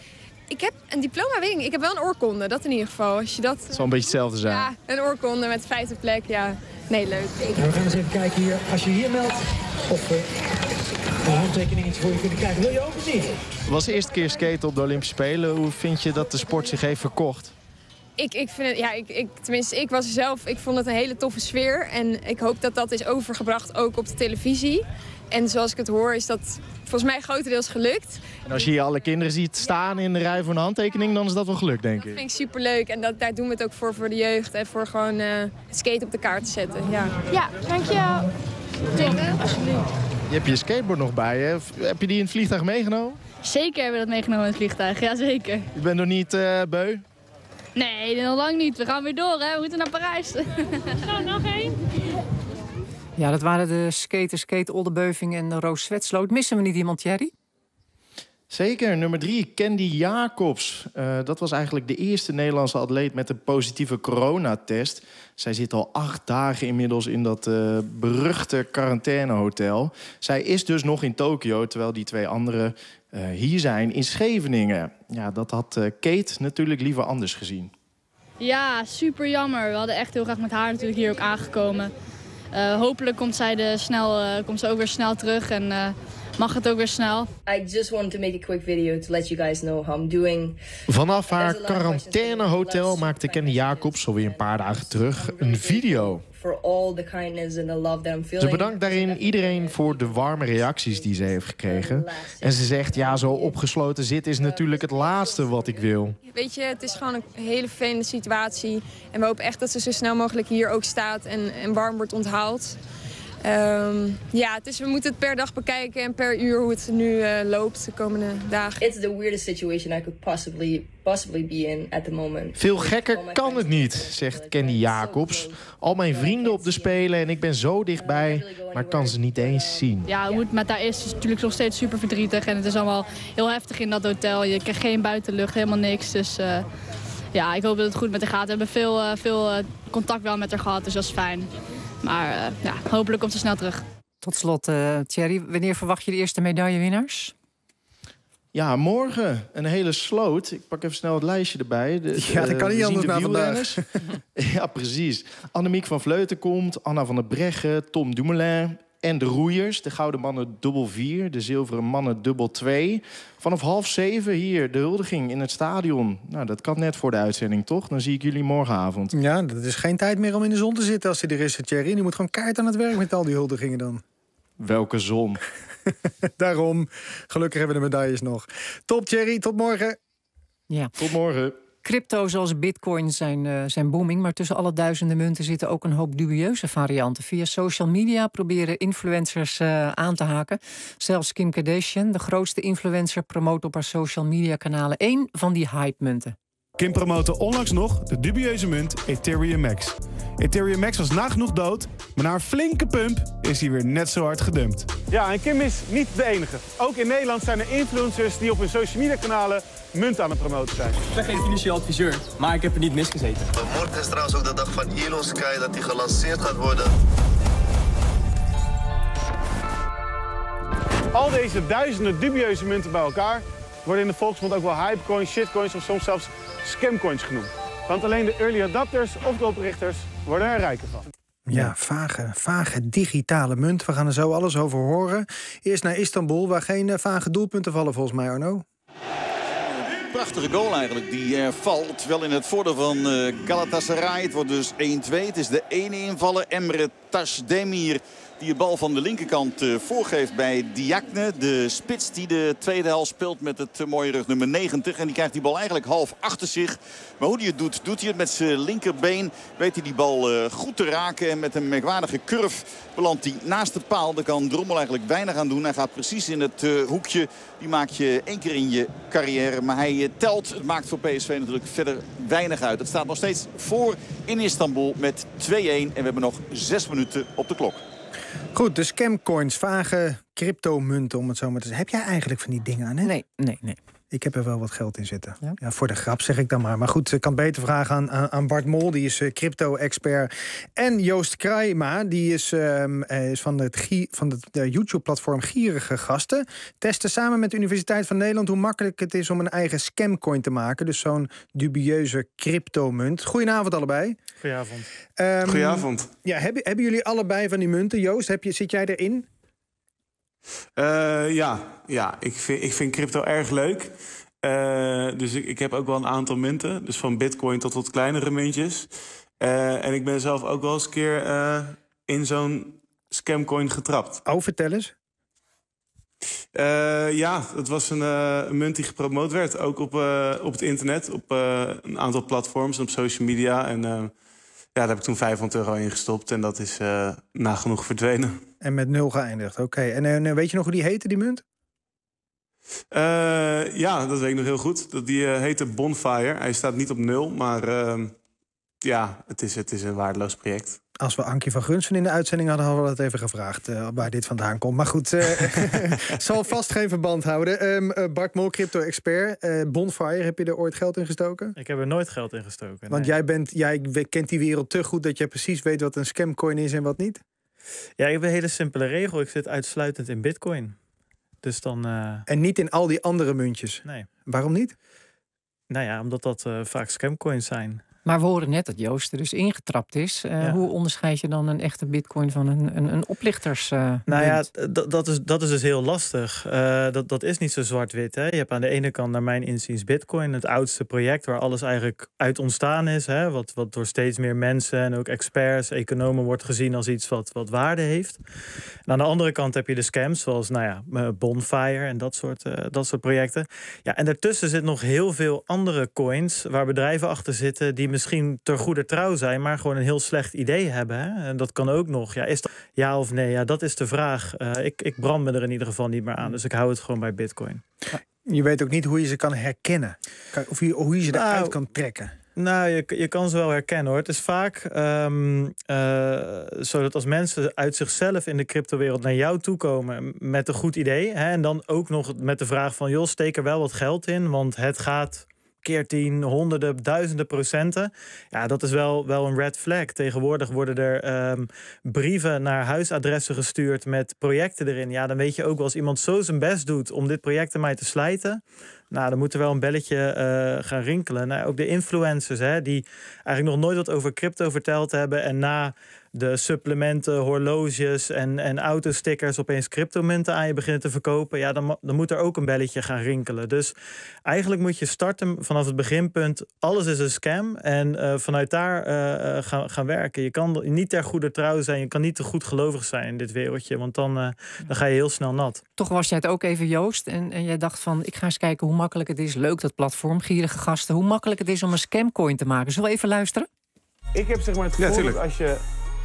Speaker 22: Ik heb een diploma, weet ik niet. Ik heb wel een oorkonde, dat in ieder geval. Als je dat...
Speaker 19: Het zal een beetje hetzelfde zijn.
Speaker 22: Ja, een oorkonde met 5e plek, ja. Nee, leuk.
Speaker 3: We gaan eens even kijken hier. Als je hier meldt of een handtekeningetje voor je kunnen krijgen. Wil je ook of niet?
Speaker 19: Het was de eerste keer skaten op de Olympische Spelen. Hoe vind je dat de sport zich heeft verkocht?
Speaker 22: Ik vind het, ja, tenminste, ik was er zelf. Ik vond het een hele toffe sfeer. En ik hoop dat dat is overgebracht ook op de televisie. En zoals ik het hoor, is dat volgens mij grotendeels gelukt.
Speaker 19: En als je hier alle kinderen ziet staan in de rij voor een handtekening, dan is dat wel gelukt, denk ik.
Speaker 22: Dat vind ik superleuk. En daar doen we het ook voor de jeugd. En voor gewoon het skate op de kaart te zetten. Ja, dankjewel. Alsjeblieft.
Speaker 19: Je hebt je skateboard nog bij je. Heb je die in het vliegtuig meegenomen?
Speaker 21: Zeker hebben we dat meegenomen in het vliegtuig, ja zeker.
Speaker 19: Je bent nog niet beu?
Speaker 21: Nee, nog lang niet. We gaan weer door, hè. We moeten naar Parijs. Nou, nog één.
Speaker 4: Ja, dat waren de skaters Kate Oldebeuving en Roos Zwetsloot. Missen we niet iemand, Thierry?
Speaker 19: Zeker, nummer 3, Candy Jacobs. Dat was eigenlijk de eerste Nederlandse atleet met een positieve coronatest. Zij zit al 8 dagen inmiddels in dat beruchte quarantainehotel. Zij is dus nog in Tokio, terwijl die 2 anderen hier zijn in Scheveningen. Ja, dat had Kate natuurlijk liever anders gezien.
Speaker 21: Ja, super jammer. We hadden echt heel graag met haar natuurlijk hier ook aangekomen. Hopelijk komt ze ook weer snel terug en mag het ook weer snel.
Speaker 7: I just wanted to make a quick video to let you guys know how I'm doing.
Speaker 19: Vanaf haar quarantainehotel maakte Candy Jacobs alweer een paar dagen terug een video.
Speaker 7: For all the kindness and the love that I'm feeling.
Speaker 19: Ze bedankt daarin iedereen voor de warme reacties die ze heeft gekregen. En ze zegt, ja, zo opgesloten zitten is natuurlijk het laatste wat ik wil.
Speaker 22: Weet je, het is gewoon een hele vervelende situatie. En we hopen echt dat ze zo snel mogelijk hier ook staat en warm wordt onthaald. We moeten het per dag bekijken en per uur hoe het nu loopt de komende dagen.
Speaker 7: It's the weirdest situation I could possibly be in at the moment.
Speaker 19: Veel gekker kan het niet, zegt Candy Jacobs. Al mijn vrienden op de Spelen en ik ben zo dichtbij, maar kan ze niet eens zien.
Speaker 21: Ja, hoe het met haar is natuurlijk nog steeds super verdrietig. En het is allemaal heel heftig in dat hotel. Je krijgt geen buitenlucht, helemaal niks. Dus ja, ik hoop dat het goed met haar gaat. We hebben veel contact wel met haar gehad, dus dat is fijn. Maar ja, hopelijk komt ze snel terug.
Speaker 4: Tot slot, Thierry, wanneer verwacht je de eerste medaillewinnaars?
Speaker 19: Ja, morgen een hele sloot. Ik pak even snel het lijstje erbij.
Speaker 5: Ja, dat kan niet anders na vandaag.
Speaker 19: Ja, precies. Annemiek van Vleuten komt, Anna van der Breggen, Tom Dumoulin en de roeiers. De gouden mannen dubbel 4, de zilveren mannen dubbel 2. Vanaf 6:30 hier de huldiging in het stadion. Nou, dat kan net voor de uitzending, toch? Dan zie ik jullie morgenavond.
Speaker 5: Ja, dat is geen tijd meer om in de zon te zitten als hij er is, Thierry. Die moet gewoon keihard aan het werk met al die huldigingen dan.
Speaker 19: Welke zon?
Speaker 5: Daarom. Gelukkig hebben we de medailles nog. Top, Thierry. Tot morgen.
Speaker 4: Ja.
Speaker 19: Tot morgen.
Speaker 4: Crypto zoals bitcoin zijn booming, maar tussen alle duizenden munten zitten ook een hoop dubieuze varianten. Via social media proberen influencers aan te haken. Zelfs Kim Kardashian, de grootste influencer, promoot op haar social media kanalen 1 van die hype-munten.
Speaker 9: Kim promote onlangs nog de dubieuze munt Ethereum Max. Ethereum Max was nagenoeg dood, maar na een flinke pump is hij weer net zo hard gedumpt.
Speaker 10: Ja, en Kim is niet de enige. Ook in Nederland zijn er influencers die op hun social media kanalen munt aan het promoten zijn.
Speaker 23: Ik ben geen financieel adviseur, maar ik heb er niet misgezeten.
Speaker 24: Morgen is trouwens ook de dag van Elon Sky dat die gelanceerd gaat worden.
Speaker 10: Al deze duizenden dubieuze munten bij elkaar worden in de volksmond ook wel hypecoins, shitcoins of soms zelfs scamcoins genoemd. Want alleen de early adapters of de oprichters worden er rijker van.
Speaker 5: Ja, vage digitale munt. We gaan er zo alles over horen. Eerst naar Istanbul, waar geen vage doelpunten vallen volgens mij, Arno.
Speaker 1: Prachtige goal eigenlijk. Die valt wel in het voordeel van Galatasaray. Het wordt dus 1-2. Het is de ene invaller, Emre Tasdemir, die de bal van de linkerkant voorgeeft bij Diakne. De spits die de tweede helft speelt met het mooie rug nummer 90. En die krijgt die bal eigenlijk half achter zich. Maar hoe hij het doet, doet hij het met zijn linkerbeen. Weet hij die bal goed te raken. En met een merkwaardige curve belandt hij naast de paal. Daar kan Drommel eigenlijk weinig aan doen. Hij gaat precies in het hoekje. Die maak je 1 keer in je carrière. Maar hij telt. Het maakt voor PSV natuurlijk verder weinig uit. Het staat nog steeds voor in Istanbul met 2-1. En we hebben nog 6 minuten op de klok.
Speaker 5: Goed, de scamcoins, vage cryptomunten om het zo maar te zeggen. Heb jij eigenlijk van die dingen aan, hè?
Speaker 4: Nee.
Speaker 5: Ik heb er wel wat geld in zitten. Ja, voor de grap zeg ik dan maar. Maar goed, ik kan beter vragen aan Bart Mol. Die is crypto-expert. En Joost Kruijma. Die is van het YouTube-platform Gierige Gasten. Testen samen met de Universiteit van Nederland hoe makkelijk het is om een eigen scamcoin te maken. Dus zo'n dubieuze cryptomunt. Goedenavond allebei.
Speaker 9: Goedenavond.
Speaker 12: Goedenavond.
Speaker 5: Ja, hebben jullie allebei van die munten? Joost, zit jij erin?
Speaker 12: Ja, ik vind crypto erg leuk. Dus ik heb ook wel een aantal munten. Dus van bitcoin tot wat kleinere muntjes. En ik ben zelf ook wel eens een keer in zo'n scamcoin getrapt.
Speaker 5: Oh, vertel eens.
Speaker 12: Het was een munt die gepromoot werd. Ook op het internet, op een aantal platforms en op social media. En daar heb ik toen €500 in gestopt. En dat is nagenoeg verdwenen.
Speaker 5: En met 0 geëindigd, oké. En weet je nog hoe die heette, die munt?
Speaker 12: Ja, dat weet ik nog heel goed. Die heette Bonfire. Hij staat niet op 0, maar het is een waardeloos project.
Speaker 5: Als we Ankie van Gunsen in de uitzending hadden we dat even gevraagd waar dit vandaan komt. Maar goed, zal vast geen verband houden. Bart Mol, crypto-expert. Bonfire, heb je er ooit geld in gestoken?
Speaker 9: Ik heb er nooit geld in gestoken.
Speaker 5: Want jij kent die wereld te goed dat jij precies weet wat een scamcoin is en wat niet?
Speaker 9: Ja, ik heb een hele simpele regel. Ik zit uitsluitend in bitcoin. Dus dan...
Speaker 5: En niet in al die andere muntjes?
Speaker 9: Nee.
Speaker 5: Waarom niet?
Speaker 9: Nou ja, omdat dat vaak scamcoins zijn.
Speaker 4: Maar we horen net dat Joost er dus ingetrapt is. Hoe onderscheid je dan een echte bitcoin van een oplichters?
Speaker 9: Nou ja, dat is dus heel lastig. Dat is niet zo zwart-wit. Hè? Je hebt aan de ene kant naar mijn inziens bitcoin, het oudste project waar alles eigenlijk uit ontstaan is. Hè? Wat door steeds meer mensen en ook experts, economen wordt gezien als iets wat waarde heeft. En aan de andere kant heb je de scams zoals Bonfire en dat soort projecten. Ja, en daartussen zit nog heel veel andere coins waar bedrijven achter zitten die misschien ter goeder trouw zijn, maar gewoon een heel slecht idee hebben. Hè? En dat kan ook nog. Ja, is dat ja of nee? Ja, dat is de vraag. Ik brand me er in ieder geval niet meer aan. Dus ik hou het gewoon bij bitcoin.
Speaker 5: Je weet ook niet hoe je ze kan herkennen. Of hoe je ze eruit kan trekken.
Speaker 9: Nou, je kan ze wel herkennen, hoor. Het is vaak zo dat als mensen uit zichzelf in de cryptowereld naar jou toe komen met een goed idee, hè, en dan ook nog met de vraag van, joh, steek er wel wat geld in, want het gaat keer 10, honderden, duizenden procenten. Ja, dat is wel een red flag. Tegenwoordig worden er brieven naar huisadressen gestuurd met projecten erin. Ja, dan weet je ook wel, als iemand zo zijn best doet om dit project aan mij te slijten, nou, dan moet er wel een belletje gaan rinkelen. Nou, ook de influencers, hè, die eigenlijk nog nooit wat over crypto verteld hebben en na de supplementen, horloges en autostickers opeens cryptomunten aan je beginnen te verkopen, ja, dan moet er ook een belletje gaan rinkelen. Dus eigenlijk moet je starten vanaf het beginpunt. Alles is een scam en vanuit daar gaan werken. Je kan niet ter goeder trouw zijn, je kan niet te goed gelovig zijn in dit wereldje, want dan ga je heel snel nat.
Speaker 4: Toch was jij het ook even, Joost, en jij dacht van, ik ga eens kijken hoe makkelijk het is. Leuk dat platform, Gierige Gasten. Hoe makkelijk het is om een scamcoin te maken. Zullen we even luisteren?
Speaker 10: Ik heb zeg maar het gevoel dat als je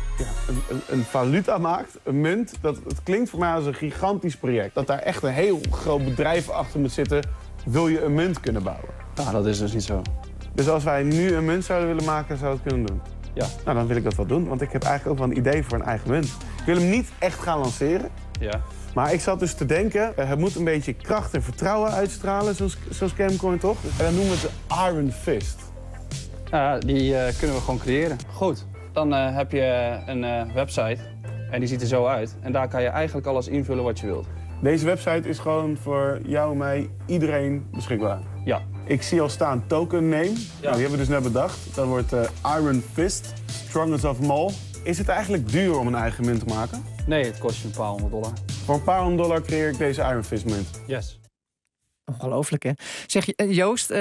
Speaker 10: een valuta maakt, een munt, het klinkt voor mij als een gigantisch project. Dat daar echt een heel groot bedrijf achter moet zitten, wil je een munt kunnen bouwen.
Speaker 23: Nou, dat is dus niet zo.
Speaker 10: Dus als wij nu een munt zouden willen maken, zou we het kunnen doen?
Speaker 23: Ja.
Speaker 10: Nou, dan wil ik dat wel doen, want ik heb eigenlijk ook wel een idee voor een eigen munt. Ik wil hem niet echt gaan lanceren.
Speaker 23: Ja.
Speaker 10: Maar ik zat dus te denken, het moet een beetje kracht en vertrouwen uitstralen, zo'n scamcoin toch? En dan noemen we het de Iron Fist.
Speaker 23: Ja, die kunnen we gewoon creëren. Goed. Dan heb je een website en die ziet er zo uit. En daar kan je eigenlijk alles invullen wat je wilt.
Speaker 10: Deze website is gewoon voor jou, mij, iedereen beschikbaar?
Speaker 23: Ja.
Speaker 10: Ik zie al staan token name. Ja. Nou, die hebben we dus net bedacht. Dat wordt Iron Fist, strongest of them all. Is het eigenlijk duur om een eigen munt te maken?
Speaker 23: Nee, het kost je een paar $100.
Speaker 10: Voor een paar $100 creëer ik deze Iron Fist munt?
Speaker 23: Yes.
Speaker 4: Ongelooflijk, hè? Zeg je, Joost,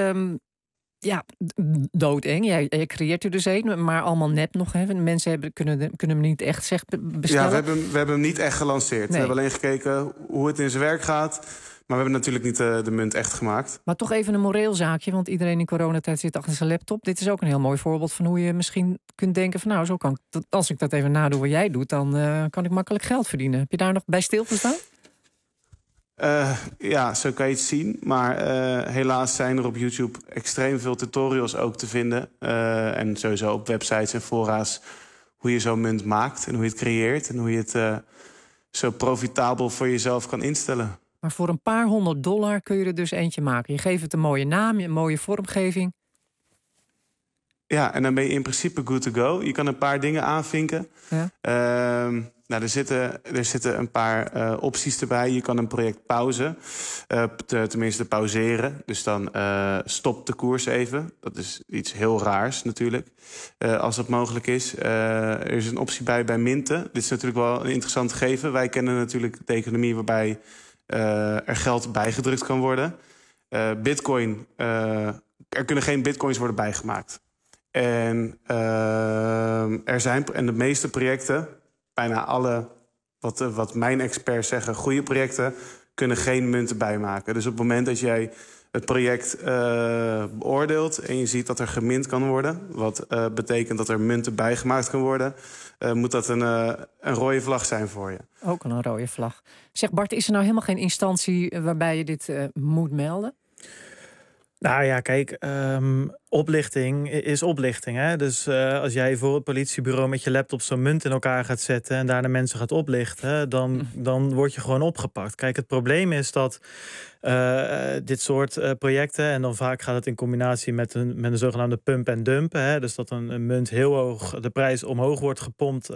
Speaker 4: ja, doodeng. Jij creëert er dus een, maar allemaal nep nog. Hè? Mensen kunnen hem niet echt bestellen.
Speaker 12: Ja, we hebben hem niet echt gelanceerd. Nee. We hebben alleen gekeken hoe het in zijn werk gaat. Maar we hebben natuurlijk niet de munt echt gemaakt.
Speaker 4: Maar toch even een moreel zaakje, want iedereen in coronatijd zit achter zijn laptop. Dit is ook een heel mooi voorbeeld van hoe je misschien kunt denken van, nou, zo kan ik, als ik dat even nadoe wat jij doet, dan kan ik makkelijk geld verdienen. Heb je daar nog bij stilgestaan?
Speaker 12: Ja, zo kan je het zien. Maar helaas zijn er op YouTube extreem veel tutorials ook te vinden. En sowieso op websites en fora's hoe je zo'n munt maakt en hoe je het creëert. En hoe je het zo profitabel voor jezelf kan instellen.
Speaker 4: Maar voor een paar $100 kun je er dus eentje maken. Je geeft het een mooie naam, een mooie vormgeving.
Speaker 12: Ja, en dan ben je in principe good to go. Je kan een paar dingen aanvinken. Ja. Er zitten een paar opties erbij. Je kan een project pauzen. Tenminste pauzeren. Dus dan stopt de koers even. Dat is iets heel raars natuurlijk. Als dat mogelijk is. Er is een optie bij minten. Dit is natuurlijk wel een interessant gegeven. Wij kennen natuurlijk de economie waarbij er geld bijgedrukt kan worden. Bitcoin. Er kunnen geen bitcoins worden bijgemaakt. En de meeste projecten, bijna alle, wat mijn experts zeggen, goede projecten, kunnen geen munten bijmaken. Dus op het moment dat jij het project beoordeelt en je ziet dat er gemint kan worden, wat betekent dat er munten bijgemaakt kan worden, moet dat een rode vlag zijn voor je.
Speaker 4: Ook al een rode vlag. Zeg Bart, is er nou helemaal geen instantie waarbij je dit moet melden?
Speaker 9: Nou ja, kijk, oplichting is oplichting. Hè? Dus als jij voor het politiebureau met je laptop zo'n munt in elkaar gaat zetten en daarna mensen gaat oplichten, dan word je gewoon opgepakt. Kijk, het probleem is dat dit soort projecten, en dan vaak gaat het in combinatie met een zogenaamde pump en dump. Hè? Dus dat een munt heel hoog, de prijs omhoog wordt gepompt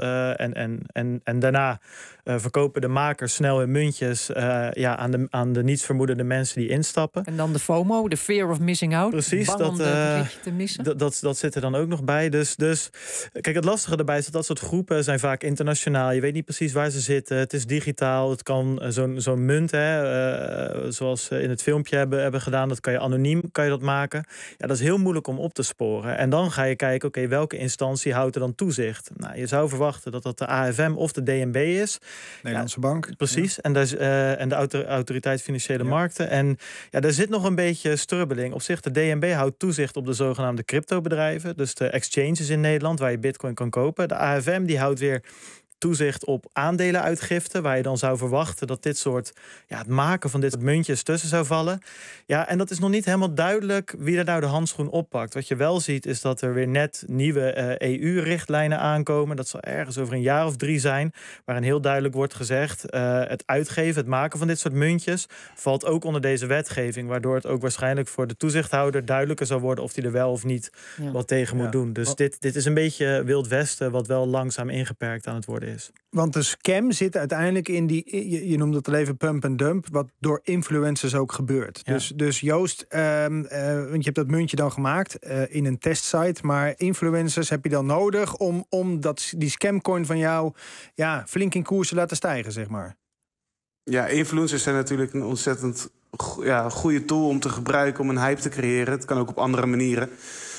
Speaker 9: en daarna verkopen de makers snel hun muntjes aan de nietsvermoedende mensen die instappen.
Speaker 4: En dan de FOMO, de fear of missing out.
Speaker 9: Precies,
Speaker 4: bang om het berichtje te missen.
Speaker 9: Dat zit er dan ook nog bij. Dus kijk, het lastige erbij is dat soort groepen zijn vaak internationaal. Je weet niet precies waar ze zitten. Het is digitaal. Het kan zo'n munt, zoals in het filmpje hebben gedaan, dat kan je anoniem maken. Ja, dat is heel moeilijk om op te sporen. En dan ga je kijken, oké, welke instantie houdt er dan toezicht? Nou, je zou verwachten dat dat de AFM of de DNB is.
Speaker 5: Nederlandse Bank.
Speaker 9: Precies. Ja. En de Autoriteit Financiële Markten. En ja, daar zit nog een beetje strubbeling. Op zich, de DNB houdt toezicht op de zogenaamde cryptobedrijven. Dus de exchanges in Nederland, waar je bitcoin kan kopen. De AFM die houdt weer toezicht op aandelenuitgifte, waar je dan zou verwachten dat dit soort, het maken van dit soort muntjes tussen zou vallen. Ja, en dat is nog niet helemaal duidelijk wie er nou de handschoen oppakt. Wat je wel ziet is dat er weer net nieuwe EU-richtlijnen aankomen. Dat zal ergens over een jaar of 3 zijn, waarin heel duidelijk wordt gezegd, het uitgeven, het maken van dit soort muntjes valt ook onder deze wetgeving, waardoor het ook waarschijnlijk voor de toezichthouder duidelijker zal worden of hij er wel of niet wat tegen moet doen. Dus dit is een beetje Wild Westen, wat wel langzaam ingeperkt aan het worden is.
Speaker 5: Want de scam zit uiteindelijk in die, je noemde het al even pump en dump, wat door influencers ook gebeurt. Ja. Dus Joost, want je hebt dat muntje dan gemaakt in een testsite, maar influencers heb je dan nodig om die scamcoin van jou flink in koers te laten stijgen, zeg maar.
Speaker 12: Ja, influencers zijn natuurlijk een ontzettend goede tool om te gebruiken om een hype te creëren. Het kan ook op andere manieren.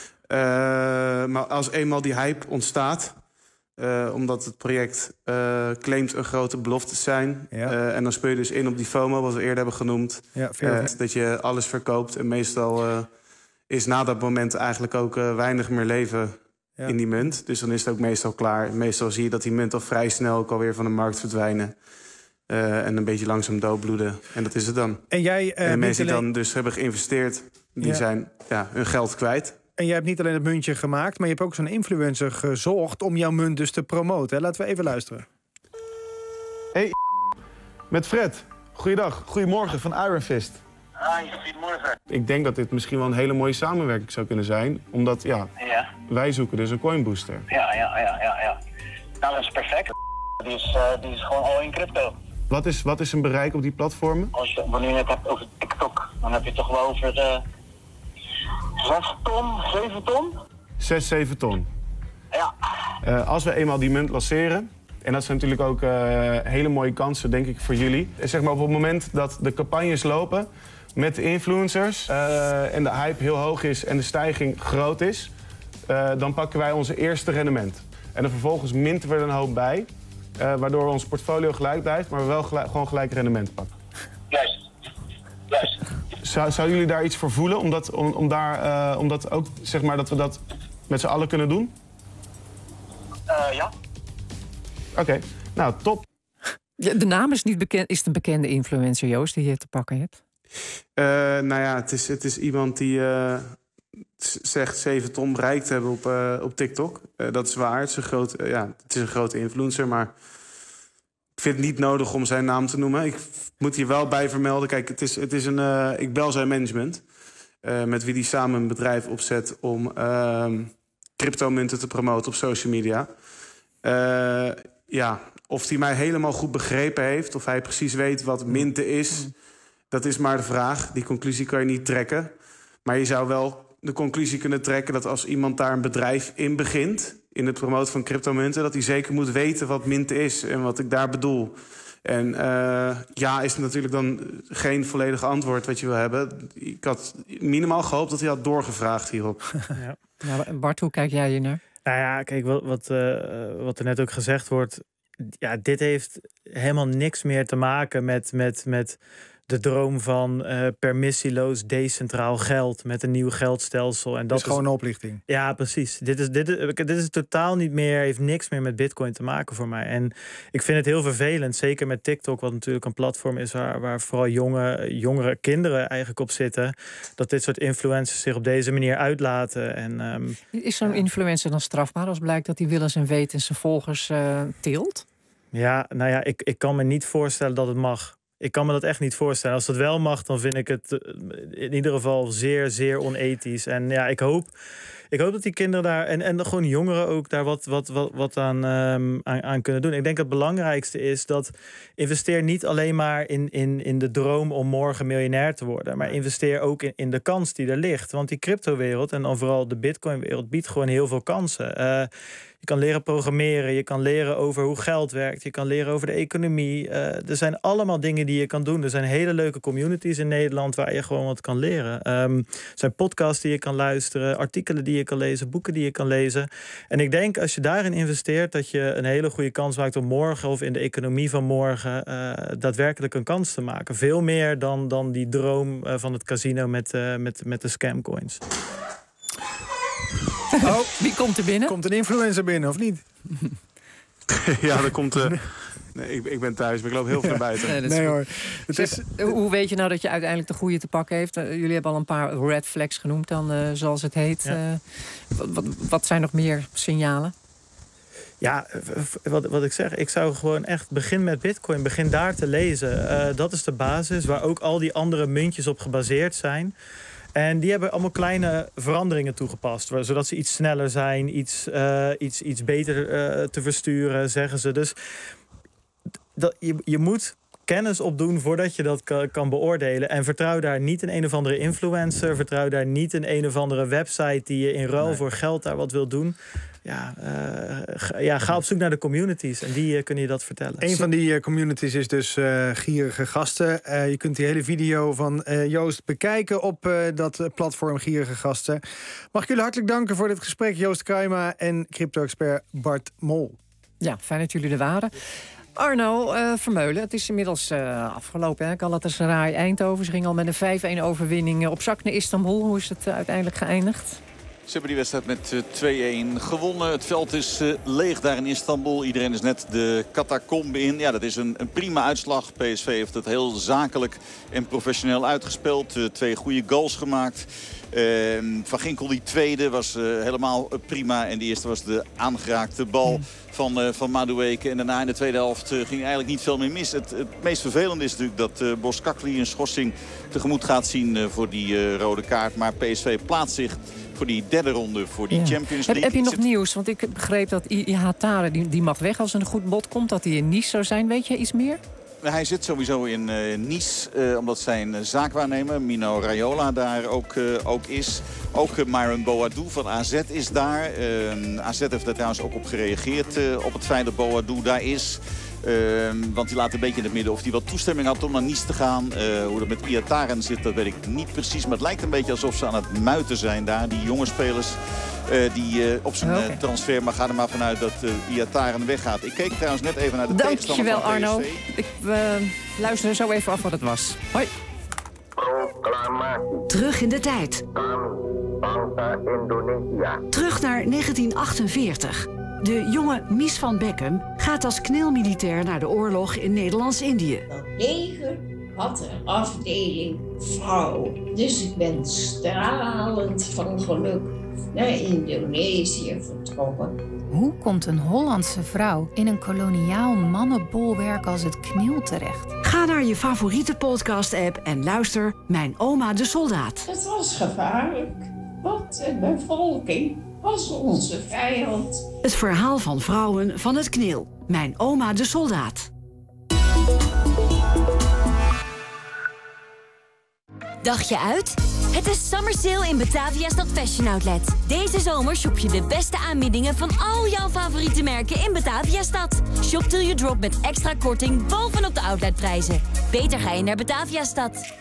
Speaker 12: Maar als eenmaal die hype ontstaat, omdat het project claimt een grote belofte te zijn. Ja. En dan speel je dus in op die FOMO, wat we eerder hebben genoemd. Ja, dat je alles verkoopt. En meestal is na dat moment eigenlijk ook weinig meer leven in die munt. Dus dan is het ook meestal klaar. Meestal zie je dat die munt al vrij snel ook alweer van de markt verdwijnen. En een beetje langzaam doodbloeden. En dat is het dan.
Speaker 5: En jij,
Speaker 12: en de mensen die dan dus hebben geïnvesteerd, die zijn hun geld kwijt.
Speaker 5: En jij hebt niet alleen het muntje gemaakt, maar je hebt ook zo'n influencer gezocht om jouw munt dus te promoten. Hè? Laten we even luisteren.
Speaker 10: Hey, met Fred. Goeiedag. Goedemorgen van Iron Fist.
Speaker 6: Hi, goedemorgen.
Speaker 10: Ik denk dat dit misschien wel een hele mooie samenwerking zou kunnen zijn. Omdat, wij zoeken dus een coinbooster.
Speaker 6: Ja. Nou, dat is perfect. Die is gewoon al in crypto.
Speaker 10: Wat is een bereik op die platformen?
Speaker 6: Wanneer je het hebt over TikTok, dan heb je toch wel over de 6 ton, 7 ton?
Speaker 10: 6, 7 ton.
Speaker 6: Ja.
Speaker 10: Als we eenmaal die munt lanceren, en dat zijn natuurlijk ook hele mooie kansen, denk ik, voor jullie. Zeg maar op het moment dat de campagnes lopen met de influencers en de hype heel hoog is en de stijging groot is, dan pakken wij onze eerste rendement. En dan vervolgens minten we er een hoop bij, waardoor ons portfolio gelijk blijft, maar we wel gewoon gelijk rendement pakken.
Speaker 6: Juist.
Speaker 10: Zouden jullie daar iets voor voelen? Omdat ook, zeg maar, dat we dat met z'n allen kunnen doen?
Speaker 6: Ja.
Speaker 10: Oké, nou, top.
Speaker 4: Ja, de naam is niet bekend. Is het een bekende influencer, Joost, die je te pakken hebt?
Speaker 12: Het is iemand die zegt 7 ton bereikt te hebben op TikTok. Dat is waar. Het is een grote influencer, maar Ik vind het niet nodig om zijn naam te noemen. Ik moet hier wel bij vermelden. Kijk, ik bel zijn management. Met wie die samen een bedrijf opzet om cryptomunten te promoten op social media. Of hij mij helemaal goed begrepen heeft, of hij precies weet wat minten is, dat is maar de vraag. Die conclusie kan je niet trekken. Maar je zou wel de conclusie kunnen trekken dat als iemand daar een bedrijf in begint, in het promoten van cryptomunten, dat hij zeker moet weten wat minten is en wat ik daar bedoel. En is natuurlijk dan geen volledig antwoord wat je wil hebben. Ik had minimaal gehoopt dat hij had doorgevraagd hierop.
Speaker 4: Ja. Nou, Bart, hoe kijk jij hier naar?
Speaker 9: Nou ja, kijk, wat er net ook gezegd wordt, ja, dit heeft helemaal niks meer te maken met de droom van permissieloos decentraal geld met een nieuw geldstelsel. En dat
Speaker 5: is gewoon een oplichting.
Speaker 9: Ja, precies. Dit is totaal niet meer, heeft niks meer met Bitcoin te maken voor mij. En ik vind het heel vervelend, zeker met TikTok, wat natuurlijk een platform is waar vooral jongere kinderen eigenlijk op zitten, dat dit soort influencers zich op deze manier uitlaten. En,
Speaker 4: is zo'n influencer dan strafbaar als blijkt dat hij willens en wetens zijn volgers teelt?
Speaker 9: Ja, nou ja, ik kan me niet voorstellen dat het mag. Ik kan me dat echt niet voorstellen. Als dat wel mag, dan vind ik het in ieder geval zeer, zeer onethisch. En ja, ik hoop dat die kinderen daar en gewoon jongeren ook daar wat aan kunnen doen. Ik denk het belangrijkste is dat investeer niet alleen maar in de droom om morgen miljonair te worden, maar investeer ook in de kans die er ligt. Want die cryptowereld en dan vooral de Bitcoinwereld biedt gewoon heel veel kansen. Je kan leren programmeren, je kan leren over hoe geld werkt, je kan leren over de economie. Er zijn allemaal dingen die je kan doen. Er zijn hele leuke communities in Nederland waar je gewoon wat kan leren. Er zijn podcasts die je kan luisteren, artikelen die je kan lezen, boeken die je kan lezen. En ik denk als je daarin investeert, dat je een hele goede kans maakt om morgen of in de economie van morgen daadwerkelijk een kans te maken. Veel meer dan die droom van het casino met de scamcoins.
Speaker 4: Oh, wie komt er binnen?
Speaker 5: Komt een influencer binnen, of niet?
Speaker 12: Ja, er komt... Nee, ik ben thuis, maar ik loop heel veel naar buiten.
Speaker 4: Nee hoor. Hoe weet je nou dat je uiteindelijk de goede te pakken heeft? Jullie hebben al een paar red flags genoemd dan, zoals het heet. Ja. Wat zijn nog meer signalen?
Speaker 9: Ja, wat ik zeg, ik zou gewoon echt begin met Bitcoin. Begin daar te lezen. Dat is de basis waar ook al die andere muntjes op gebaseerd zijn. En die hebben allemaal kleine veranderingen toegepast, zodat ze iets sneller zijn, iets beter te versturen, zeggen ze. Dus je moet kennis opdoen voordat je dat kan beoordelen. En vertrouw daar niet een of andere influencer, vertrouw daar niet een of andere website die je in ruil voor geld daar wat wil doen. Ga op zoek naar de communities en die kunnen je dat vertellen.
Speaker 5: Een van die communities is dus Gierige Gasten. Je kunt die hele video van Joost bekijken op dat platform Gierige Gasten. Mag ik jullie hartelijk danken voor dit gesprek, Joost Kruijma en crypto-expert Bart Mol.
Speaker 4: Ja, fijn dat jullie er waren. Arno Vermeulen, het is inmiddels afgelopen. Hè? Galatasaray Eindhoven. Ze ging al met een 5-1 overwinning op zak naar Istanbul. Hoe is het uiteindelijk geëindigd?
Speaker 1: Ze hebben die wedstrijd met 2-1 gewonnen. Het veld is leeg daar in Istanbul. Iedereen is net de catacombe in. Ja, dat is een prima uitslag. PSV heeft het heel zakelijk en professioneel uitgespeeld. 2 goede goals gemaakt. Van Ginkel die tweede was helemaal prima. En die eerste was de aangeraakte bal van Madueke. En daarna in de tweede helft ging eigenlijk niet veel meer mis. Het meest vervelende is natuurlijk dat Boskakli een schorsing tegemoet gaat zien voor die rode kaart. Maar PSV plaatst zich voor die derde ronde voor die Champions League.
Speaker 4: Heb je nog nieuws? Want ik begreep dat Ihatare die mag weg als een goed bod komt. Dat hij in Nice zou zijn. Weet je iets meer?
Speaker 1: Hij zit sowieso in Nice, omdat zijn zaakwaarnemer Mino Raiola daar ook is. Ook Myron Boadou van AZ is daar. AZ heeft daar trouwens ook op gereageerd op het feit dat Boadou daar is. Want die laat een beetje in het midden of hij wat toestemming had om naar Nice te gaan. Hoe dat met Ihataren zit, dat weet ik niet precies. Maar het lijkt een beetje alsof ze aan het muiten zijn daar. Die jonge spelers die op zijn transfer. Maar ga er maar vanuit dat Ihataren weggaat. Ik keek trouwens net even naar de tegenstander van PSV.
Speaker 4: Dankjewel Arno. Ik luister zo even af wat het was. Hoi.
Speaker 13: Terug in de tijd. Terug naar 1948. De jonge Mies van Beckham gaat als knilmilitair naar de oorlog in Nederlands-Indië.
Speaker 14: Dat leger had een afdeling vrouwen. Dus ik ben stralend van geluk naar Indonesië vertrokken.
Speaker 2: Hoe komt een Hollandse vrouw in een koloniaal mannenbolwerk als het KNIL terecht?
Speaker 13: Ga naar je favoriete podcast-app en luister Mijn oma de soldaat.
Speaker 14: Het was gevaarlijk, want de bevolking was onze vijand.
Speaker 13: Het verhaal van vrouwen van het KNIL. Mijn oma de soldaat.
Speaker 11: Dagje uit? Het is Summer Sale in Bataviastad Fashion Outlet. Deze zomer shop je de beste aanbiedingen van al jouw favoriete merken in Bataviastad. Shop till you drop met extra korting bovenop de outletprijzen. Beter ga je naar Bataviastad.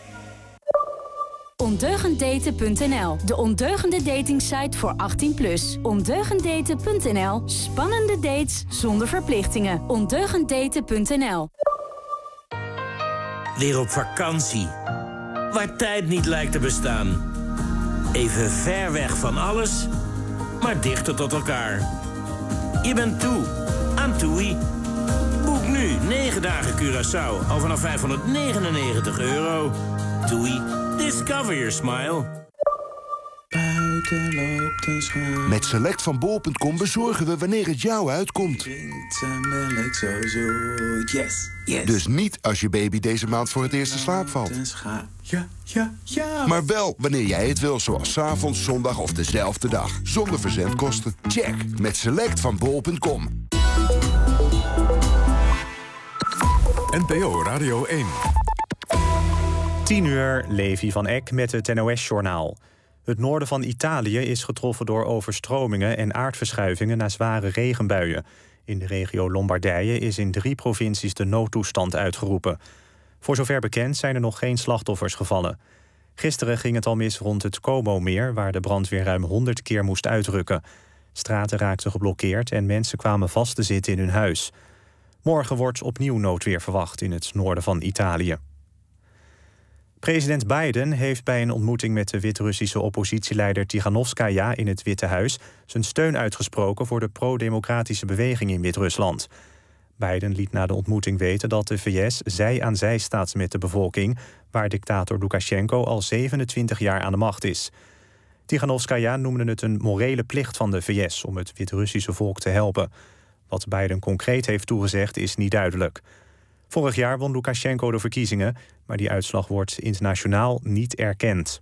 Speaker 15: Ondeugenddaten.nl, de ondeugende datingsite voor 18+. Ondeugenddaten.nl, spannende dates zonder verplichtingen. Ondeugenddaten.nl.
Speaker 16: Weer op vakantie. Waar tijd niet lijkt te bestaan. Even ver weg van alles, maar dichter tot elkaar. Je bent toe aan TUI. Boek nu 9 dagen Curaçao al vanaf €599. TUI, discover your smile.
Speaker 17: Buiten loopt een schaap. Met Select van bol.com bezorgen we wanneer het jou uitkomt. Melk zo zoet. Yes, yes. Dus niet als je baby deze maand voor het eerst in slaap valt. Ja. Maar wel wanneer jij het wil, zoals 's avonds, zondag of dezelfde dag. Zonder verzendkosten. Check met Select van bol.com.
Speaker 25: NPO Radio 1.
Speaker 26: 10:00, Levi van Eck met het NOS-journaal. Het noorden van Italië is getroffen door overstromingen en aardverschuivingen na zware regenbuien. In de regio Lombardije is in 3 provincies de noodtoestand uitgeroepen. Voor zover bekend zijn er nog geen slachtoffers gevallen. Gisteren ging het al mis rond het Como-meer, waar de brandweer ruim 100 keer moest uitrukken. Straten raakten geblokkeerd en mensen kwamen vast te zitten in hun huis. Morgen wordt opnieuw noodweer verwacht in het noorden van Italië. President Biden heeft bij een ontmoeting met de Wit-Russische oppositieleider Tiganovskaya in het Witte Huis zijn steun uitgesproken voor de pro-democratische beweging in Wit-Rusland. Biden liet na de ontmoeting weten dat de VS zij aan zij staat met de bevolking, waar dictator Lukasjenko al 27 jaar aan de macht is. Tiganovskaya noemde het een morele plicht van de VS om het Wit-Russische volk te helpen. Wat Biden concreet heeft toegezegd is niet duidelijk. Vorig jaar won Lukasjenko de verkiezingen, maar die uitslag wordt internationaal niet erkend.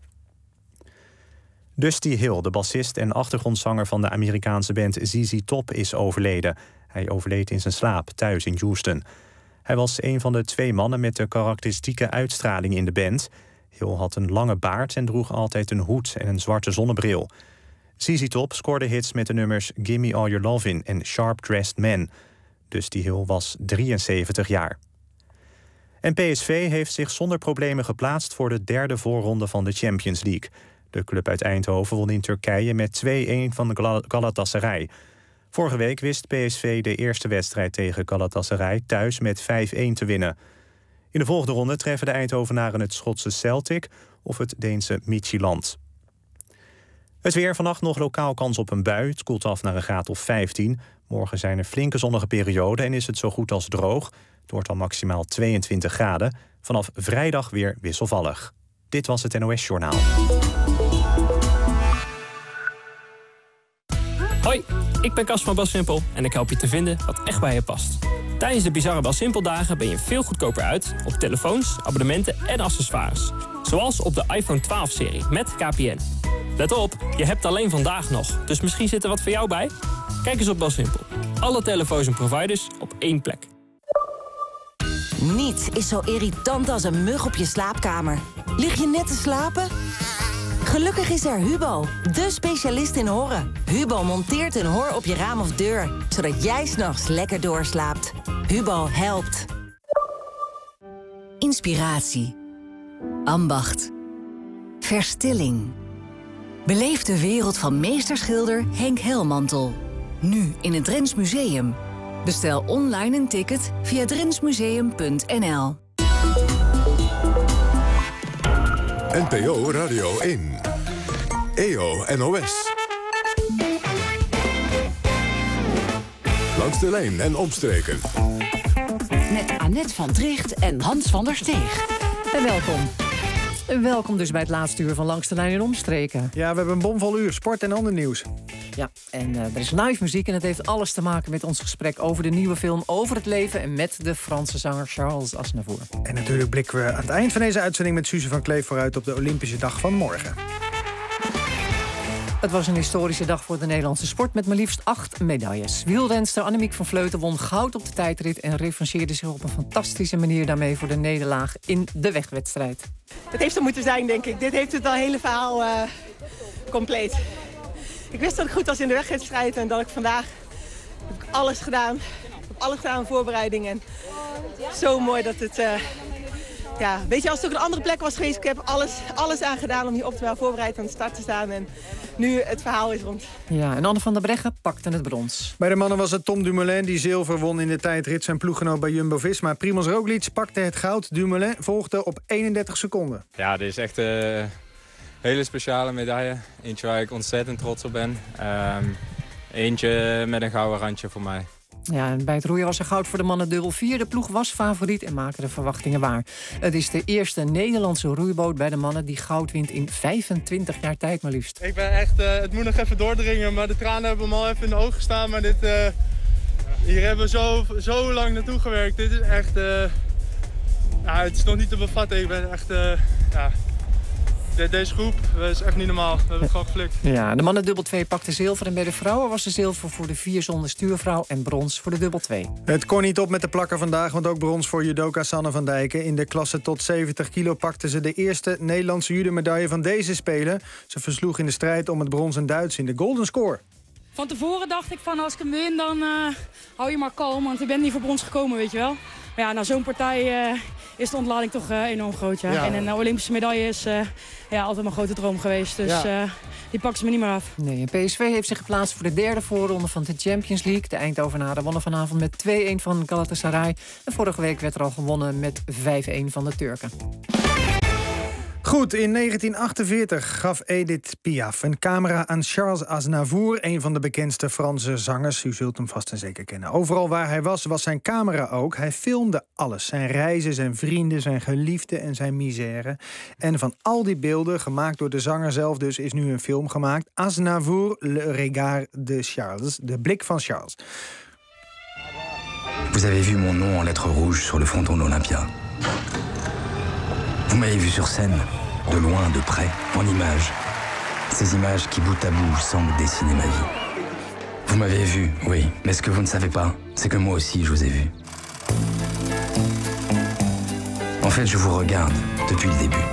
Speaker 26: Dusty Hill, de bassist en achtergrondzanger van de Amerikaanse band ZZ Top, is overleden. Hij overleed in zijn slaap thuis in Houston. Hij was een van de 2 mannen met de karakteristieke uitstraling in de band. Hill had een lange baard en droeg altijd een hoed en een zwarte zonnebril. ZZ Top scoorde hits met de nummers Gimme All Your Lovin' en Sharp Dressed Man. Dusty Hill was 73 jaar. En PSV heeft zich zonder problemen geplaatst voor de 3e voorronde van de Champions League. De club uit Eindhoven won in Turkije met 2-1 van de Galatasaray. Vorige week wist PSV de eerste wedstrijd tegen Galatasaray thuis met 5-1 te winnen. In de volgende ronde treffen de Eindhovenaren het Schotse Celtic of het Deense Midtjylland. Het weer, vannacht nog lokaal kans op een bui. Het koelt af naar een graad of 15. Morgen zijn er flinke zonnige perioden en is het zo goed als droog. Het wordt al maximaal 22 graden. Vanaf vrijdag weer wisselvallig. Dit was het NOS Journaal.
Speaker 27: Hoi, ik ben Cas van BelSimpel en ik help je te vinden wat echt bij je past. Tijdens de bizarre BelSimpel-dagen ben je veel goedkoper uit op telefoons, abonnementen en accessoires. Zoals op de iPhone 12-serie met KPN. Let op, je hebt alleen vandaag nog, dus misschien zit er wat voor jou bij? Kijk eens op BelSimpel. Alle telefoons en providers op één plek.
Speaker 28: Niets is zo irritant als een mug op je slaapkamer. Lig je net te slapen? Gelukkig is er Hubo, de specialist in horen. Hubo monteert een hoor op je raam of deur, zodat jij 's nachts lekker doorslaapt. Hubo helpt. Inspiratie. Ambacht. Verstilling. Beleef de wereld van meesterschilder Henk Helmantel. Nu in het Drents Museum. Bestel online een ticket via drentsmuseum.nl.
Speaker 25: NPO Radio 1. EO NOS. Langs de lijn en omstreken.
Speaker 13: Met Annette van Tricht en Hans van der Steeg. En welkom.
Speaker 4: Welkom dus bij het laatste uur van Langs de Lijn in Omstreken.
Speaker 5: Ja, we hebben een bomvol uur, sport en ander nieuws.
Speaker 4: Ja, en er is live muziek en het heeft alles te maken met ons gesprek over de nieuwe film Over het leven en met de Franse zanger Charles Aznavour.
Speaker 5: En natuurlijk blikken we aan het eind van deze uitzending met Suze van Kleef vooruit op de Olympische dag van morgen.
Speaker 4: Het was een historische dag voor de Nederlandse sport met maar liefst 8 medailles. Wielrenster Annemiek van Vleuten won goud op de tijdrit en revancheerde zich op een fantastische manier daarmee voor de nederlaag in de wegwedstrijd.
Speaker 3: Het heeft er moeten zijn, denk ik. Dit heeft het al hele verhaal compleet. Ik wist dat ik goed was in de wegwedstrijd en dat ik vandaag heb ik alles gedaan. Ik heb alles gedaan aan voorbereiding en zo mooi dat het... Ja, weet je, als het ook een andere plek was geweest, ik heb alles aan gedaan om hier optimaal voorbereid aan de start te staan. En nu het verhaal is rond.
Speaker 4: Ja, en Anne van der Breggen pakte het brons.
Speaker 5: Bij de mannen was het Tom Dumoulin die zilver won in de tijdrit. Zijn ploeggenoot bij Jumbo-Visma. Primož Roglič pakte het goud. Dumoulin volgde op 31 seconden.
Speaker 7: Ja, dit is echt een hele speciale medaille. Eentje waar ik ontzettend trots op ben. Eentje met een gouden randje voor mij.
Speaker 4: Ja, en bij het roeien was er goud voor de mannen dubbel 4. De ploeg was favoriet en maakte de verwachtingen waar. Het is de eerste Nederlandse roeiboot bij de mannen die goud wint in 25 jaar tijd maar liefst.
Speaker 8: Ik ben echt, het moet nog even doordringen, maar de tranen hebben me al even in de ogen gestaan. Maar hier hebben we zo lang naartoe gewerkt. Dit is echt, het is nog niet te bevatten. Ik ben echt, deze groep is echt niet normaal. We hebben het gewoon geflikt.
Speaker 4: Ja, de mannen dubbel 2 pakte zilver en bij de vrouwen was er zilver voor de 4 zonder stuurvrouw en brons voor de dubbel 2.
Speaker 5: Het kon niet op met de plakker vandaag, want ook brons voor judoka Sanne van Dijken. In de klasse tot 70 kilo pakte ze de eerste Nederlandse judomedaille van deze Spelen. Ze versloeg in de strijd om het brons en Duits in de golden score.
Speaker 18: Van tevoren dacht ik van als ik hem win, dan hou je maar kalm, want ik ben niet voor brons gekomen, weet je wel. Maar ja, na zo'n partij is de ontlading toch enorm groot. Ja. En een Olympische medaille is altijd mijn grote droom geweest. Dus die pakken ze me niet meer af.
Speaker 4: Nee, en PSV heeft zich geplaatst voor de derde voorronde van de Champions League. De Eindhovenaren wonnen vanavond met 2-1 van Galatasaray. En vorige week werd er al gewonnen met 5-1 van de Turken.
Speaker 5: Goed, in 1948 gaf Edith Piaf een camera aan Charles Aznavour, een van de bekendste Franse zangers. U zult hem vast en zeker kennen. Overal waar hij was zijn camera ook. Hij filmde alles. Zijn reizen, zijn vrienden, zijn geliefden en zijn misère. En van al die beelden, gemaakt door de zanger zelf dus, is nu een film gemaakt. Aznavour, le regard de Charles. De blik van Charles.
Speaker 19: Vous avez vu mon nom en lettres rouges sur le fronton de l'Olympia. Vous m'avez vu sur scène, de loin, de près, en images. Ces images qui bout à bout semblent dessiner ma vie. Vous m'avez vu, oui, mais ce que vous ne savez pas, c'est que moi aussi je vous ai vu. En fait, je vous regarde depuis le début.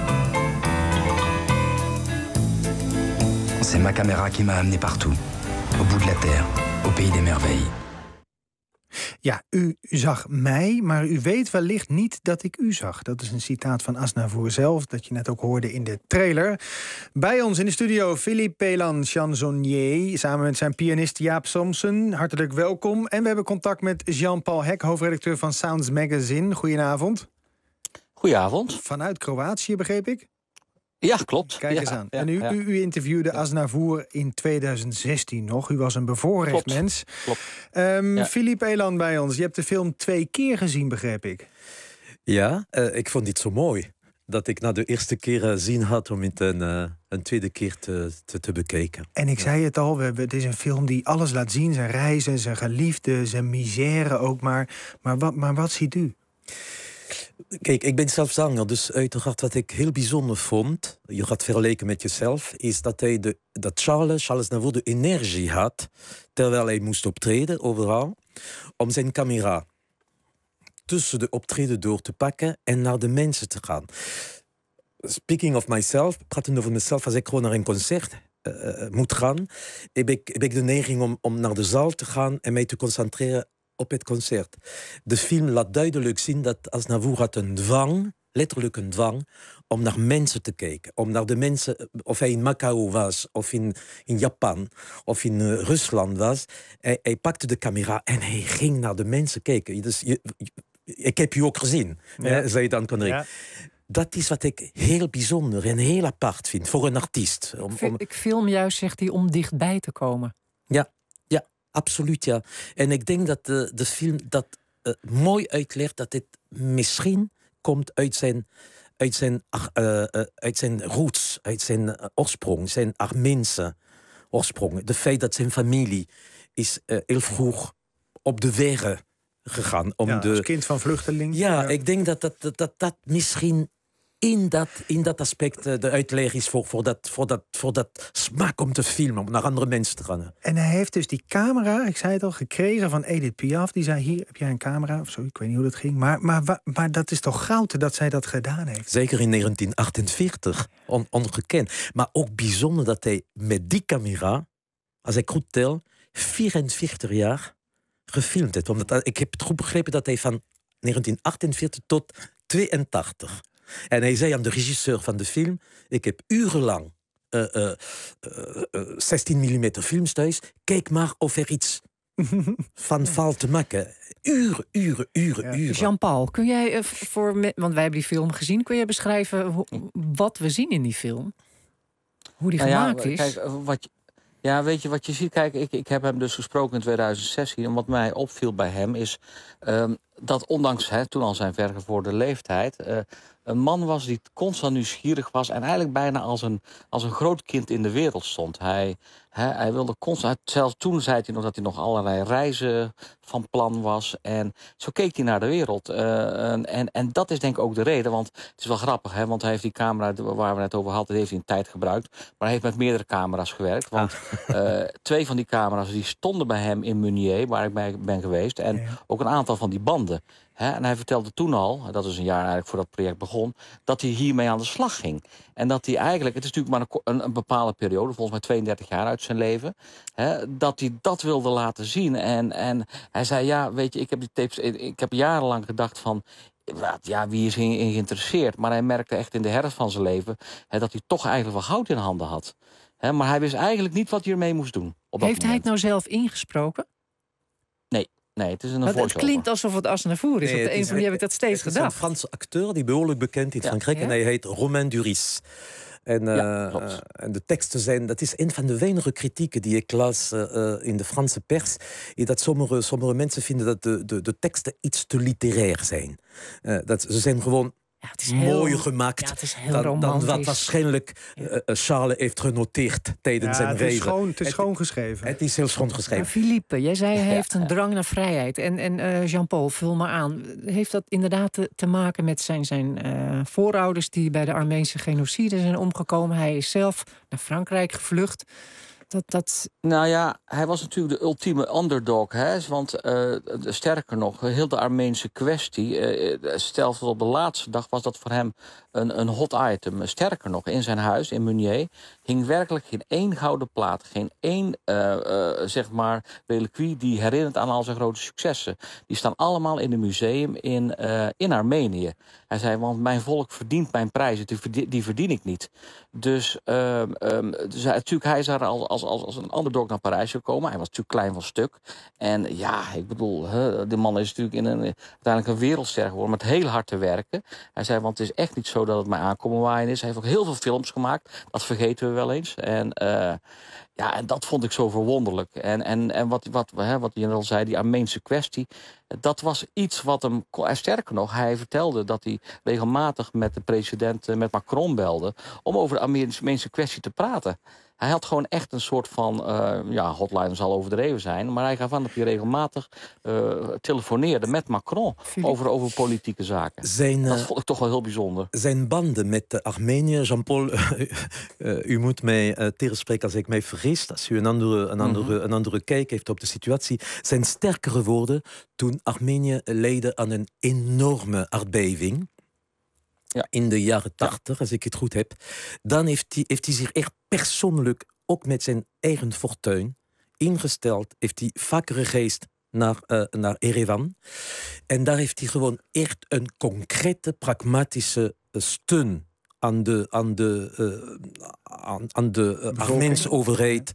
Speaker 19: C'est ma caméra qui m'a amené partout, au bout de la terre, au pays des merveilles.
Speaker 5: Ja, u zag mij, maar u weet wellicht niet dat ik u zag. Dat is een citaat van Aznavour zelf, dat je net ook hoorde in de trailer. Bij ons in de studio Philippe Pélan, chansonnier, samen met zijn pianist Jaap Somsen. Hartelijk welkom. En we hebben contact met Jean-Paul Hek, hoofdredacteur van Sounds Magazine. Goedenavond.
Speaker 20: Goedenavond.
Speaker 5: Vanuit Kroatië, begreep ik?
Speaker 20: Ja, klopt.
Speaker 5: Kijk eens aan. En u interviewde Aznavour in 2016 nog. U was een bevoorrecht mens.
Speaker 20: Klopt.
Speaker 5: Philippe Elan bij ons. Je hebt de film 2 keer gezien, begreep ik.
Speaker 21: Ja, ik vond dit zo mooi. Dat ik na de eerste keer zin had om het een tweede keer te bekijken.
Speaker 5: En ik zei het al, het is een film die alles laat zien. Zijn reizen, zijn geliefden, zijn misère ook. Maar wat ziet u?
Speaker 21: Kijk, ik ben zelf zanger, dus uiteraard wat ik heel bijzonder vond, je gaat vergelijken met jezelf, is dat Charles Aznavour de energie had, terwijl hij moest optreden overal, om zijn camera tussen de optreden door te pakken en naar de mensen te gaan. Speaking of myself, pratend over mezelf, als ik gewoon naar een concert moet gaan, heb ik de neiging om naar de zaal te gaan en mij te concentreren op het concert. De film laat duidelijk zien dat Aznavour had een dwang, letterlijk een dwang, om naar mensen te kijken. Om naar de mensen, of hij in Macau was, of in Japan, of in Rusland was. Hij pakte de camera en hij ging naar de mensen kijken. Dus ik heb je ook gezien, zei je dan, Connery. Ja. Dat is wat ik heel bijzonder en heel apart vind voor een artiest.
Speaker 4: Ik film juist, zegt hij, om dichtbij te komen.
Speaker 21: Ja. Absoluut, ja. En ik denk dat de film dat mooi uitlegt, dat het misschien komt uit zijn uit zijn roots, uit zijn oorsprong, zijn Armeense oorsprong. De feit dat zijn familie is heel vroeg op de wegen gegaan.
Speaker 5: Als kind van vluchteling.
Speaker 21: Ja, ik denk dat misschien in dat aspect de uitleg is voor dat smaak om te filmen, om naar andere mensen te gaan.
Speaker 5: En hij heeft dus die camera, ik zei het al, gekregen van Edith Piaf. Die zei, hier heb jij een camera, of zo, ik weet niet hoe dat ging. Maar dat is toch goud dat zij dat gedaan heeft?
Speaker 21: Zeker in 1948, ongekend. Maar ook bijzonder dat hij met die camera, als ik goed tel, 44 jaar gefilmd heeft. Want ik heb het goed begrepen dat hij van 1948 tot 82... En hij zei aan de regisseur van de film, ik heb urenlang 16 mm films thuis. Kijk maar of er iets van valt te maken. Uren.
Speaker 4: Jean-Paul, kun jij, want wij hebben die film gezien, kun jij beschrijven wat we zien in die film? Hoe die gemaakt is?
Speaker 20: Kijk, weet je wat je ziet? Kijk, ik heb hem dus gesproken in 2016. En wat mij opviel bij hem is dat ondanks toen al zijn vergevorderde leeftijd een man was die constant nieuwsgierig was en eigenlijk bijna als een groot kind in de wereld stond. Hij wilde constant, zelfs toen zei hij nog dat hij nog allerlei reizen van plan was. En zo keek hij naar de wereld. En dat is denk ik ook de reden, want het is wel grappig, want hij heeft die camera waar we het over hadden, heeft hij een tijd gebruikt. Maar hij heeft met meerdere camera's gewerkt. Want 2 van die camera's die stonden bij hem in Meunier, waar ik bij ben geweest. En ook een aantal van die banden. En hij vertelde toen al, dat is een jaar eigenlijk voor dat project begon, dat hij hiermee aan de slag ging. En dat hij eigenlijk, het is natuurlijk maar een bepaalde periode, volgens mij 32 jaar uit zijn leven, dat hij dat wilde laten zien. En hij zei, ja, weet je, ik heb die tapes, ik heb jarenlang gedacht van, ja, wie is hierin geïnteresseerd? Maar hij merkte echt in de herfst van zijn leven dat hij toch eigenlijk wel goud in handen had. Maar hij wist eigenlijk niet wat hij ermee moest doen.
Speaker 4: Heeft hij het nou zelf ingesproken?
Speaker 20: Nee, het is een voice-over.
Speaker 4: Het klinkt alsof het as naar voren is. Nee, op de een van die heb ik dat steeds gedacht.
Speaker 21: Het is een Franse acteur die behoorlijk bekend is in Frankrijk. En hij heet Romain Duris. En de teksten zijn... Dat is een van de weinige kritieken die ik las in de Franse pers. Is dat sommige mensen vinden dat de teksten iets te literair zijn. Dat ze zijn gewoon...
Speaker 4: het is
Speaker 21: mooier gemaakt
Speaker 4: dan
Speaker 21: wat waarschijnlijk Charles heeft genoteerd tijdens zijn leven.
Speaker 5: Het is schoon geschreven.
Speaker 21: Het is heel schoon geschreven.
Speaker 4: Maar Philippe, jij zei hij heeft een drang naar vrijheid. En Jean-Paul, vul maar aan. Heeft dat inderdaad te maken met zijn voorouders die bij de Armeense genocide zijn omgekomen? Hij is zelf naar Frankrijk gevlucht.
Speaker 20: Nou ja, hij was natuurlijk de ultieme underdog. Want sterker nog, heel de Armeense kwestie, stel tot op de laatste dag was dat voor hem een hot item. Sterker nog, in zijn huis in Meunier hing werkelijk geen één gouden plaat. Geen één, zeg maar, reliquie die herinnert aan al zijn grote successen. Die staan allemaal in een museum in Armenië. Hij zei, want mijn volk verdient mijn prijzen, die verdien ik niet. Dus natuurlijk, hij is daar als een underdog naar Parijs gekomen. Hij was natuurlijk klein van stuk. En ja, ik bedoel, de man is natuurlijk uiteindelijk een wereldster geworden met heel hard te werken. Hij zei, want het is echt niet zo dat het mij aankomen waaien is. Hij heeft ook heel veel films gemaakt. Dat vergeten we wel eens. En dat vond ik zo verwonderlijk. En wat je al zei, die Armeense kwestie, dat was iets wat hem... Sterker nog, hij vertelde dat hij regelmatig met de president, met Macron belde, om over de Armeense kwestie te praten. Hij had gewoon echt een soort van, hotline zal overdreven zijn, maar hij gaf aan dat hij regelmatig telefoneerde met Macron over politieke zaken. Dat vond ik toch wel heel bijzonder.
Speaker 21: Zijn banden met Armenië, Jean-Paul, u moet mij tegenspreken als ik mij vergis, als u een andere kijk heeft op de situatie, zijn sterker geworden toen Armenië leidde aan een enorme aardbeving. Ja. In de jaren 80, als ik het goed heb. Dan heeft hij zich echt persoonlijk, ook met zijn eigen fortuin, ingesteld. Heeft hij vaker gereisd naar Erevan. En daar heeft hij gewoon echt een concrete, pragmatische steun aan de Armeense overheid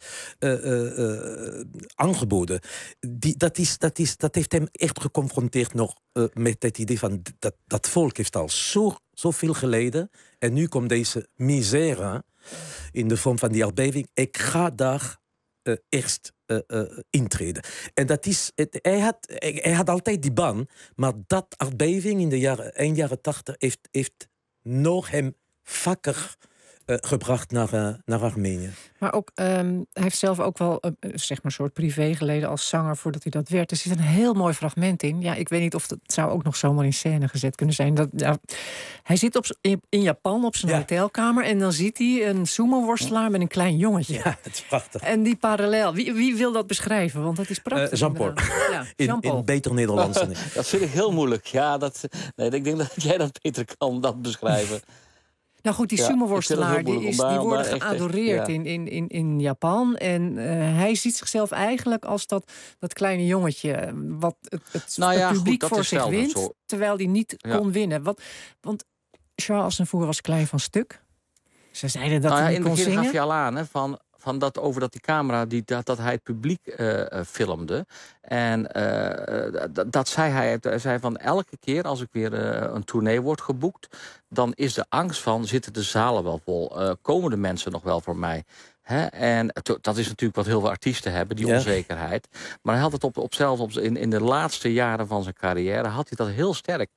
Speaker 21: aangeboden. Dat heeft hem echt geconfronteerd nog met het idee van dat volk heeft al zoveel geleden en nu komt deze misère in de vorm van die aardbeving. Ik ga daar eerst intreden. En dat is, hij had altijd die baan, maar dat aardbeving in de eind jaren 80 heeft nog hem vaker gebracht naar Armenië.
Speaker 4: Maar ook, hij heeft zelf ook wel zeg maar een soort privé geleden als zanger voordat hij dat werd. Er zit een heel mooi fragment in. Ja, ik weet niet of dat zou ook nog zomaar in scène gezet kunnen zijn. Hij zit in Japan op zijn hotelkamer en dan ziet hij een sumo-worstelaar met een klein jongetje.
Speaker 21: Ja, dat is prachtig.
Speaker 4: En die parallel, wie wil dat beschrijven? Want dat is prachtig.
Speaker 21: Jean-Paul. In beter Nederlands.
Speaker 20: Dat vind ik heel moeilijk. Ja, ik denk dat jij dat beter kan, dat beschrijven.
Speaker 4: Nou goed, die sumo-worstelaar die wordt geadoreerd in Japan. En hij ziet zichzelf eigenlijk als dat kleine jongetje wat het publiek voor zich wint, terwijl hij niet kon winnen. Want Charles Aznavour was klein van stuk. Ze zeiden dat hij niet kon zingen.
Speaker 20: In het begin gaf je al aan, van dat over dat die camera dat hij het publiek filmde. En dat zei hij. Hij zei van elke keer als ik weer een tournee word geboekt, dan is de angst van, zitten de zalen wel vol? Komen de mensen nog wel voor mij? En dat is natuurlijk wat heel veel artiesten hebben, die onzekerheid. Maar hij had het zelfs in de laatste jaren van zijn carrière had hij dat heel sterk.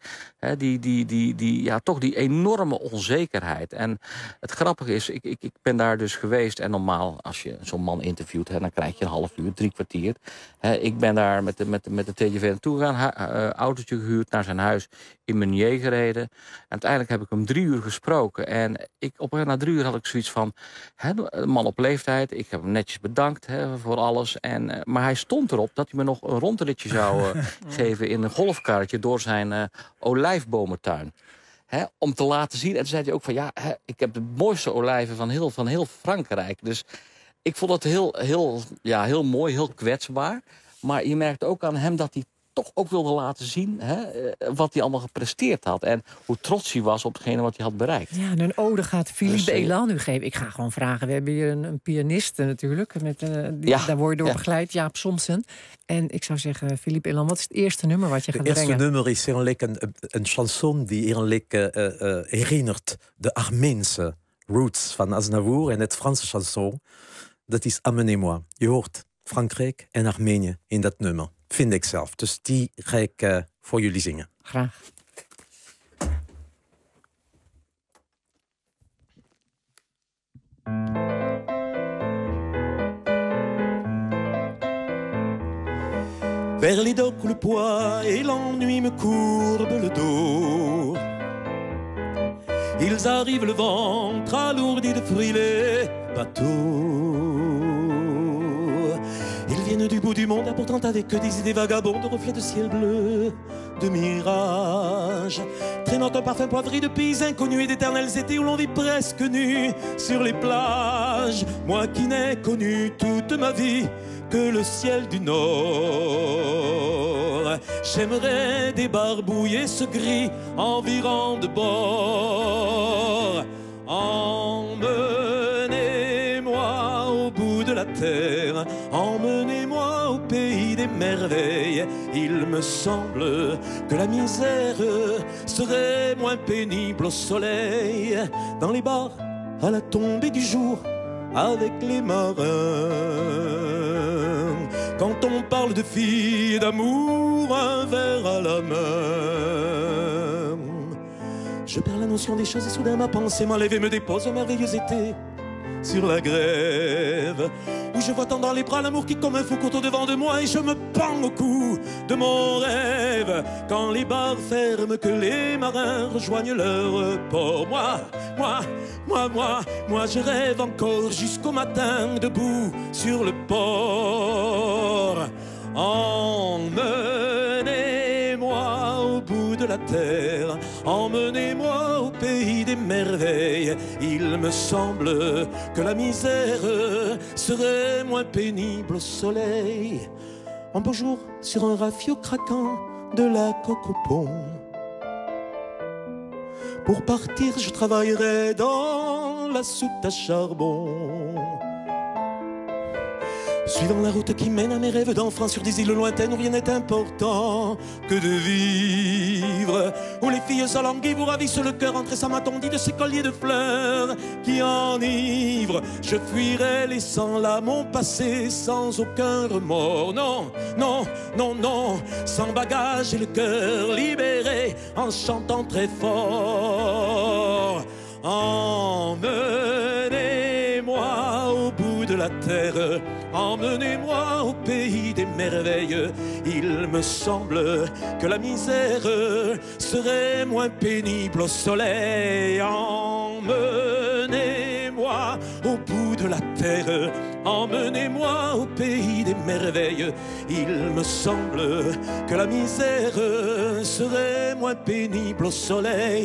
Speaker 20: Toch die enorme onzekerheid. En het grappige is, ik ben daar dus geweest. En normaal, als je zo'n man interviewt, dan krijg je een half uur, 3 kwartier. Ik ben daar met de TGV naartoe gegaan, autootje gehuurd, naar zijn huis in Meunier gereden. En uiteindelijk heb ik hem 3 uur gesproken. En na 3 uur had ik zoiets van, een man op leeftijd. Ik heb hem netjes bedankt voor alles. Maar hij stond erop dat hij me nog een rondritje zou geven in een golfkarretje door zijn olijfbomentuin. Om te laten zien. En toen zei hij ook van ik heb de mooiste olijven van heel Frankrijk. Dus ik vond het heel mooi, heel kwetsbaar. Maar je merkt ook aan hem dat hij toch ook wilde laten zien wat hij allemaal gepresteerd had. En hoe trots hij was op hetgene wat hij had bereikt.
Speaker 4: Ja, en een ode gaat Philippe Elan nu geven. Ik ga gewoon vragen. We hebben hier een pianist natuurlijk. Daar word je door begeleid. Jaap Somsen. En ik zou zeggen, Philippe Elan, wat is het eerste nummer wat je gaat brengen?
Speaker 21: Het eerste nummer is eigenlijk een chanson die eigenlijk herinnert de Armeense roots van Aznavour. En het Franse chanson, dat is Amenez-moi. Je hoort Frankrijk en Armenië in dat nummer. Vind ik zelf. Dus die ga ik voor jullie zingen.
Speaker 4: Graag.
Speaker 21: Vers les docks le poids et l'ennui me courbe le dos. Ils arrivent le ventre alourdi de fruits les bateaux. Ils viennent du bout du monde, apportant avec eux des idées vagabondes, reflets de ciel bleu, de mirage, traînant un parfum poivré de pays inconnus et d'éternels étés où l'on vit presque nu sur les plages. Moi qui n'ai connu toute ma vie que le ciel du nord, j'aimerais débarbouiller ce gris environ de bord. Emmenez-moi au bout de la terre, emmenez-moi au pays des merveilles. Il me semble que la misère serait moins pénible au soleil, dans les bars à la tombée du jour, avec les marins. Quand on parle de filles et d'amour, un verre à la main. Je perds la notion des choses et soudain ma pensée m'enlève et me dépose un merveilleux été sur la grève, où je vois tendre dans les bras l'amour qui comme un fou court au devant de moi et je me pends au cou de mon rêve. Quand les bars ferment, que les marins rejoignent leur port, moi je rêve encore jusqu'au matin debout sur le port. Emmenez-moi au bout de la terre, emmenez-moi au pays des merveilles. Il me semble que la misère serait moins pénible au soleil. Un beau jour, sur un rafio craquant de la coque au pont. Pour partir, je travaillerai dans la soute à charbon, suivant la route qui mène à mes rêves d'enfant sur des îles lointaines où rien n'est important que de vivre, où les filles s'alanguillent vous ravissent le cœur entre sa matondie de ces colliers de fleurs qui enivrent. Je fuirai laissant là mon passé sans aucun remords. Non, non, non, non, sans bagage et le cœur libéré en chantant très fort. Emmenez-moi au bout de la terre, emmenez-moi au pays des merveilles. Il me semble que la misère serait moins pénible au soleil. Emmenez-moi au bout de la terre, emmenez-moi au pays des merveilles. Il me semble que la misère serait moins pénible au soleil.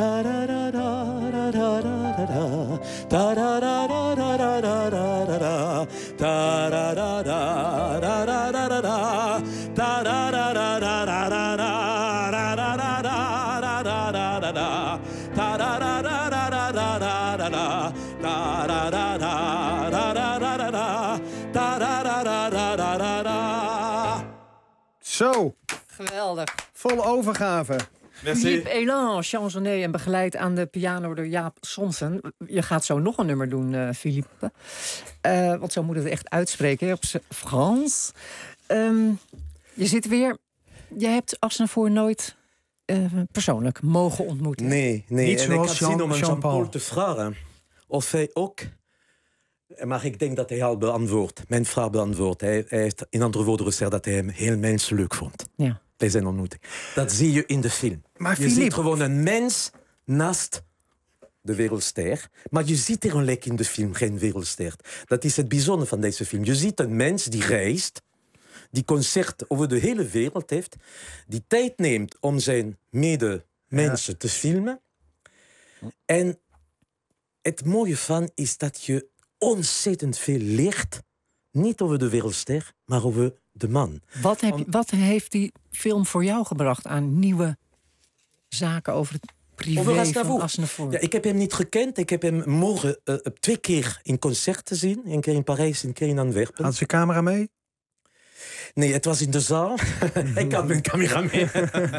Speaker 5: Zo.
Speaker 4: Geweldig.
Speaker 5: Vol overgave.
Speaker 4: Philippe Elan, chansonné en begeleid aan de piano door Jaap Sonsen. Je gaat zo nog een nummer doen, Philippe. Want zo moet het echt uitspreken, hè, op Frans. Je zit weer... Je hebt Aznavour nooit persoonlijk mogen ontmoeten.
Speaker 21: Nee.
Speaker 5: Niet
Speaker 21: en ik had
Speaker 5: zoals
Speaker 21: zin om aan
Speaker 5: Jean-Paul
Speaker 21: Jean-Paul te vragen of hij ook... Maar ik denk dat hij al beantwoord. Mijn vraag beantwoord. Hij heeft in andere woorden gezegd dat hij hem heel menselijk vond.
Speaker 4: Ja.
Speaker 21: Bij zijn ontmoeting. Dat zie je in de film.
Speaker 5: Maar
Speaker 21: je ziet gewoon een mens naast de wereldster. Maar je ziet er een lek in de film geen wereldster. Dat is het bijzondere van deze film. Je ziet een mens die reist, die concerten over de hele wereld heeft, die tijd neemt om zijn medemensen te filmen. En het mooie van is dat je ontzettend veel leert, niet over de wereldster, maar over de man.
Speaker 4: Wat heeft die film voor jou gebracht aan nieuwe zaken over het privé van Aznavour?
Speaker 21: Ja, ik heb hem niet gekend. Ik heb hem morgen 2 keer in concert gezien. 1 keer in Parijs, 1 keer in Antwerpen.
Speaker 5: Had ze camera mee?
Speaker 21: Nee, het was in de zaal. Ik had mijn camera mee.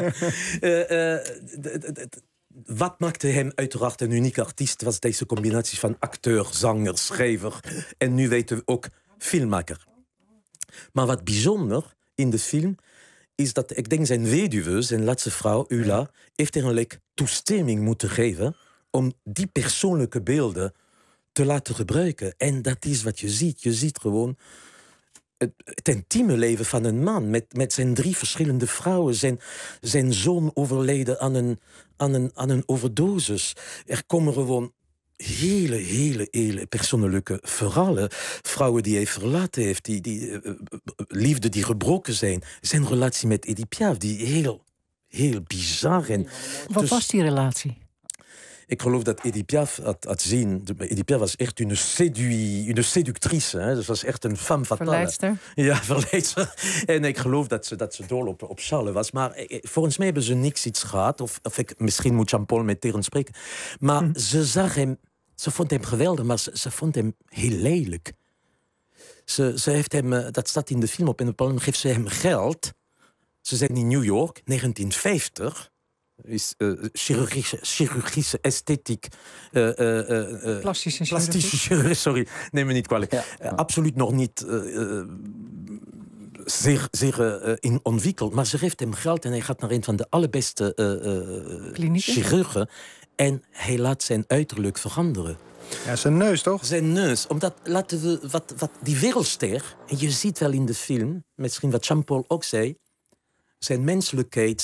Speaker 21: Wat maakte hem uiteraard een uniek artiest? Was deze combinatie van acteur, zanger, schrijver en nu weten we ook filmmaker. Maar wat bijzonder in de film is dat, ik denk zijn weduwe, zijn laatste vrouw, Ulla, heeft er een toestemming moeten geven om die persoonlijke beelden te laten gebruiken. En dat is wat je ziet. Je ziet gewoon het intieme leven van een man met zijn 3 verschillende vrouwen. Zijn zoon overleden aan een overdosis. Er komen gewoon hele persoonlijke verhalen. Vrouwen die hij verlaten heeft, die liefde die gebroken zijn. Zijn relatie met Edith Piaf, die heel bizar.
Speaker 4: Wat was die relatie?
Speaker 21: Ik geloof dat Edith Piaf had zien. Edith Piaf was echt een seductrice. Hè? Dus was echt een femme fatale.
Speaker 4: Verleidster?
Speaker 21: Ja, verleidster. En ik geloof dat ze dol op Charles was. Maar volgens mij hebben ze niks iets gehad. Of misschien moet Jean-Paul met Teren spreken. Maar ze zag hem... Ze vond hem geweldig, maar ze vond hem heel lelijk. Ze heeft hem... Dat staat in de film op. En op een bepaald moment geeft ze hem geld. Ze zijn in New York, 1950... is chirurgische esthetiek.
Speaker 4: Plastische
Speaker 21: chirurgie, sorry, neem me niet kwalijk. Ja. Absoluut nog niet zeer ontwikkeld. Maar ze geeft hem geld en hij gaat naar een van de allerbeste chirurgen. En hij laat zijn uiterlijk veranderen.
Speaker 5: Ja, zijn neus toch?
Speaker 21: Zijn neus. Omdat, laten we, wat die wereldster, en je ziet wel in de film, misschien wat Jean-Paul ook zei, zijn menselijkheid,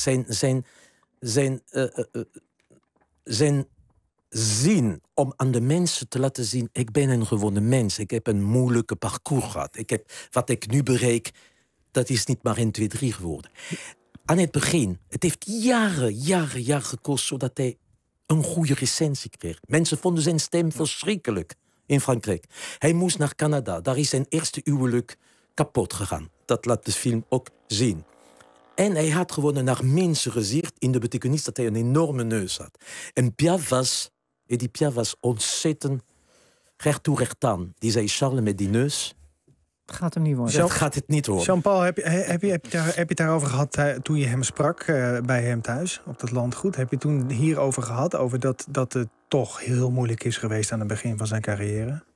Speaker 21: zijn zin om aan de mensen te laten zien, ik ben een gewone mens, ik heb een moeilijke parcours gehad. Wat ik nu bereik, dat is niet maar 1, 2, 3 geworden. Aan het begin, het heeft jaren gekost, zodat hij een goede recensie kreeg. Mensen vonden zijn stem verschrikkelijk in Frankrijk. Hij moest naar Canada, daar is zijn eerste huwelijk kapot gegaan. Dat laat de film ook zien. En hij had gewoon een Armeense gezicht in de betekenis dat hij een enorme neus had. En Edith Piaf was ontzettend recht toe recht aan. Die zei, Charles met die neus...
Speaker 4: Het gaat hem niet worden.
Speaker 21: Dat gaat het niet worden.
Speaker 5: Jean-Paul, heb je het daarover gehad toen je hem sprak bij hem thuis op dat landgoed? Heb je toen hierover gehad? Over dat het toch heel moeilijk is geweest aan het begin van zijn carrière?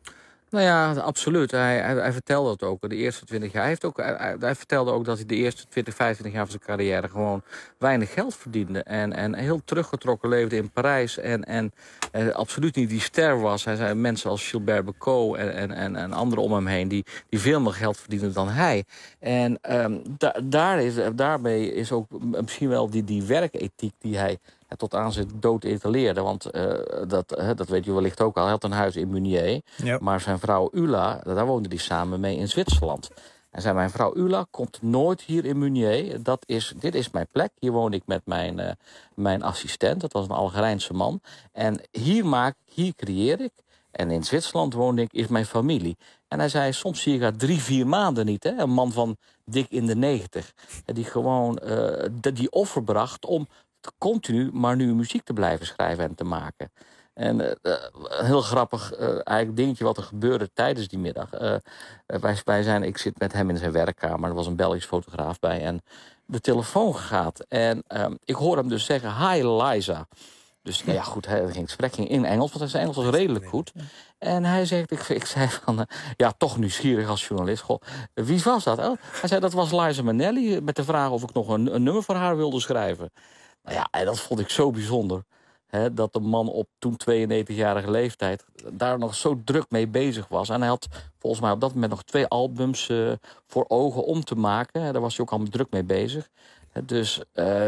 Speaker 20: Nou ja, absoluut. Hij vertelde het ook. De eerste 20 jaar. Hij vertelde ook dat hij de eerste 20, 25 jaar van zijn carrière gewoon weinig geld verdiende. En heel teruggetrokken leefde in Parijs. En absoluut niet die ster was. Hij zei mensen als Gilbert Bécaud en anderen om hem heen die veel meer geld verdienden dan hij. En daarbij is ook misschien wel die werkethiek die hij tot aan zijn dood etaleerde. Want dat weet je wellicht ook al. Hij had een huis in Meunier. Ja. Maar zijn vrouw Ulla, daar woonde hij samen mee in Zwitserland. En zei, mijn vrouw Ulla komt nooit hier in Meunier. Dit is mijn plek. Hier woon ik met mijn assistent. Dat was een Algerijnse man. En hier creëer ik. En in Zwitserland woonde ik, is mijn familie. En hij zei, soms zie je haar 3-4 maanden niet. Hè? Een man van dik in de 90. Die gewoon die offer bracht om continu maar nu muziek te blijven schrijven en te maken. En een heel grappig eigenlijk dingetje wat er gebeurde tijdens die middag. Ik zit met hem in zijn werkkamer. Er was een Belgisch fotograaf bij. En de telefoon gaat. En ik hoor hem dus zeggen, hi Liza. Dus nou ja, goed, het gesprek ging in Engels, want zijn Engels was redelijk goed. En hij zegt, ik zei van, toch nieuwsgierig als journalist. Goh, wie was dat? Oh, hij zei, dat was Liza Minnelli, met de vraag of ik nog een nummer voor haar wilde schrijven. Nou ja, en dat vond ik zo bijzonder. Hè, dat de man op toen 92-jarige leeftijd daar nog zo druk mee bezig was. En hij had volgens mij op dat moment nog 2 albums voor ogen om te maken. Hè, daar was hij ook al druk mee bezig. Dus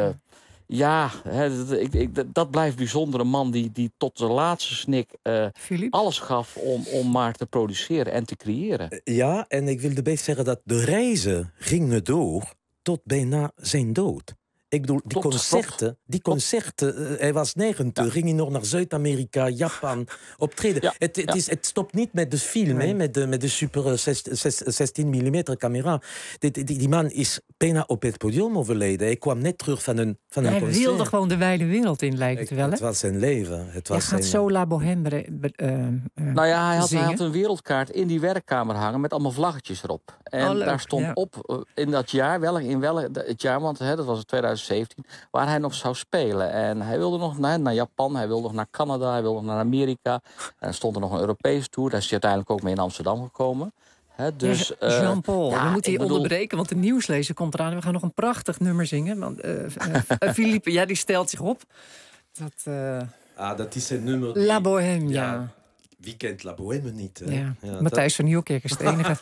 Speaker 20: dat blijft bijzonder. Een man die tot de laatste snik alles gaf om maar te produceren en te creëren.
Speaker 21: Ja, en ik wilde best zeggen dat de reizen gingen door tot bijna zijn dood. Ik bedoel, die concerten, hij was 90, ging hij nog naar Zuid-Amerika, Japan, optreden. Ja, het stopt niet met de film, nee. Met de super 16 mm camera. Die man is bijna op het podium overleden. Hij kwam net terug van een concert.
Speaker 4: Hij wilde gewoon de wijde wereld in, lijkt het wel.
Speaker 21: Het was zijn leven.
Speaker 4: Hij gaat zo La Bohème
Speaker 20: nou ja, hij had een wereldkaart in die werkkamer hangen met allemaal vlaggetjes erop. En daar stond op in dat jaar, het jaar, want dat was het 2017, waar hij nog zou spelen. En hij wilde nog naar Japan, hij wilde nog naar Canada, hij wilde nog naar Amerika. En er stond er nog een Europees tour. Daar is hij uiteindelijk ook mee in Amsterdam gekomen. Dus,
Speaker 4: Jean-Paul, we moeten hier onderbreken, want de nieuwslezer komt eraan. We gaan nog een prachtig nummer zingen. Want Philippe, die stelt zich op.
Speaker 21: Dat is het nummer.
Speaker 4: La Bohème, ja.
Speaker 21: Wie kent La Bohème niet?
Speaker 4: Ja. Matthijs van Nieuwkerk is de enige.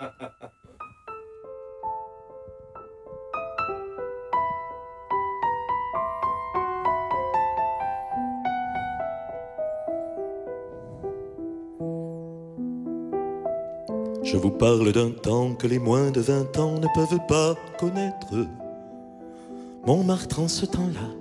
Speaker 1: Je vous parle d'un temps que les moins de 20 ans ne peuvent pas connaître. Montmartre en ce temps-là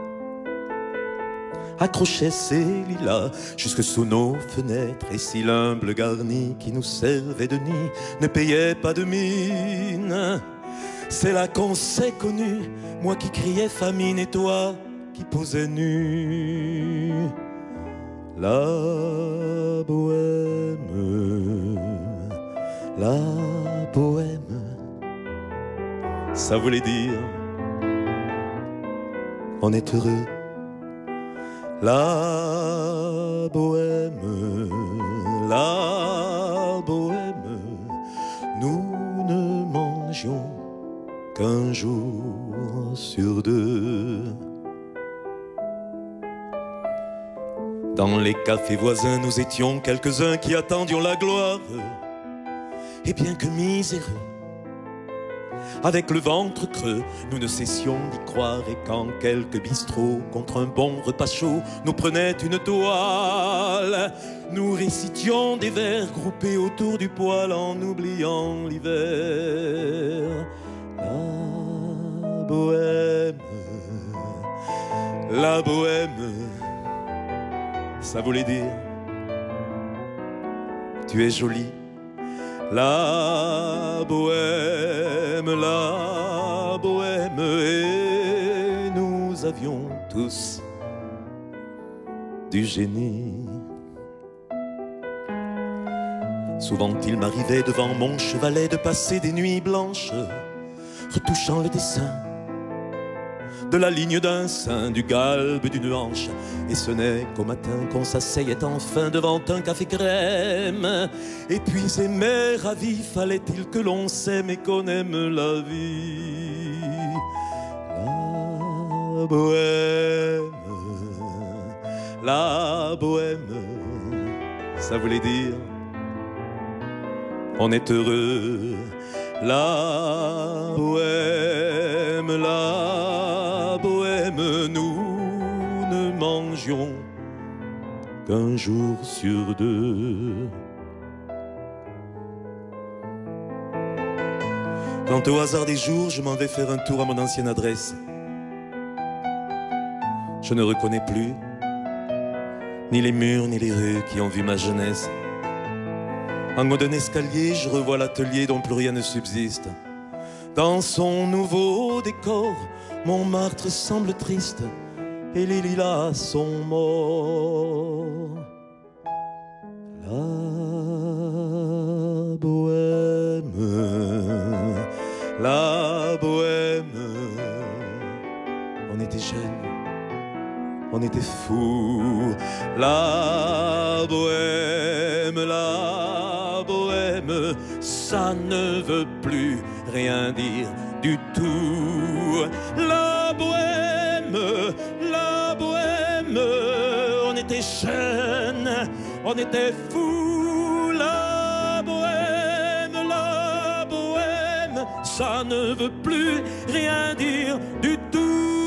Speaker 1: accrochait ses lilas jusque sous nos fenêtres. Et si l'humble garni qui nous servait de nid ne payait pas de mine, c'est là qu'on s'est connus, moi qui criais famine et toi qui posais nu. La Bohème, la Bohème, ça voulait dire on est heureux. La Bohème, la Bohème, nous ne mangions qu'un jour sur 2. Dans les cafés voisins, nous étions quelques-uns qui attendions la gloire. Et bien que miséreux, avec le ventre creux, nous ne cessions d'y croire. Et quand quelques bistrots, contre un bon repas chaud, nous prenaient une toile, nous récitions des vers groupés autour du poêle en oubliant l'hiver. La Bohème, la Bohème, ça voulait dire tu es jolie. La Bohème, la Bohème, et nous avions tous du génie. Souvent il m'arrivait devant mon chevalet de passer des nuits blanches, retouchant le dessin, de la ligne d'un sein, du galbe d'une hanche. Et ce n'est qu'au matin qu'on s'asseyait enfin devant un café crème. Et puis aimer ravi, fallait-il que l'on s'aime et qu'on aime la vie. La bohème, ça voulait dire on est heureux. La bohème, nous ne mangions qu'un jour sur 2. Quand au hasard des jours, je m'en vais faire un tour à mon ancienne adresse, je ne reconnais plus ni les murs ni les rues qui ont vu ma jeunesse. En haut d'un escalier, je revois l'atelier dont plus rien ne subsiste. Dans son nouveau décor, Montmartre semble triste et les lilas sont morts. La bohème, on était jeunes, on était fous. La bohème, ça ne veut plus rien dire du tout. La bohème, on était jeunes, on était fous. La bohème, ça ne veut plus rien dire du tout.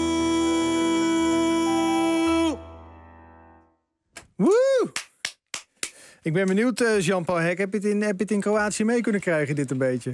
Speaker 5: Woe! Ik ben benieuwd, Jean-Paul Hek, heb je het in Kroatië mee kunnen krijgen, dit een beetje?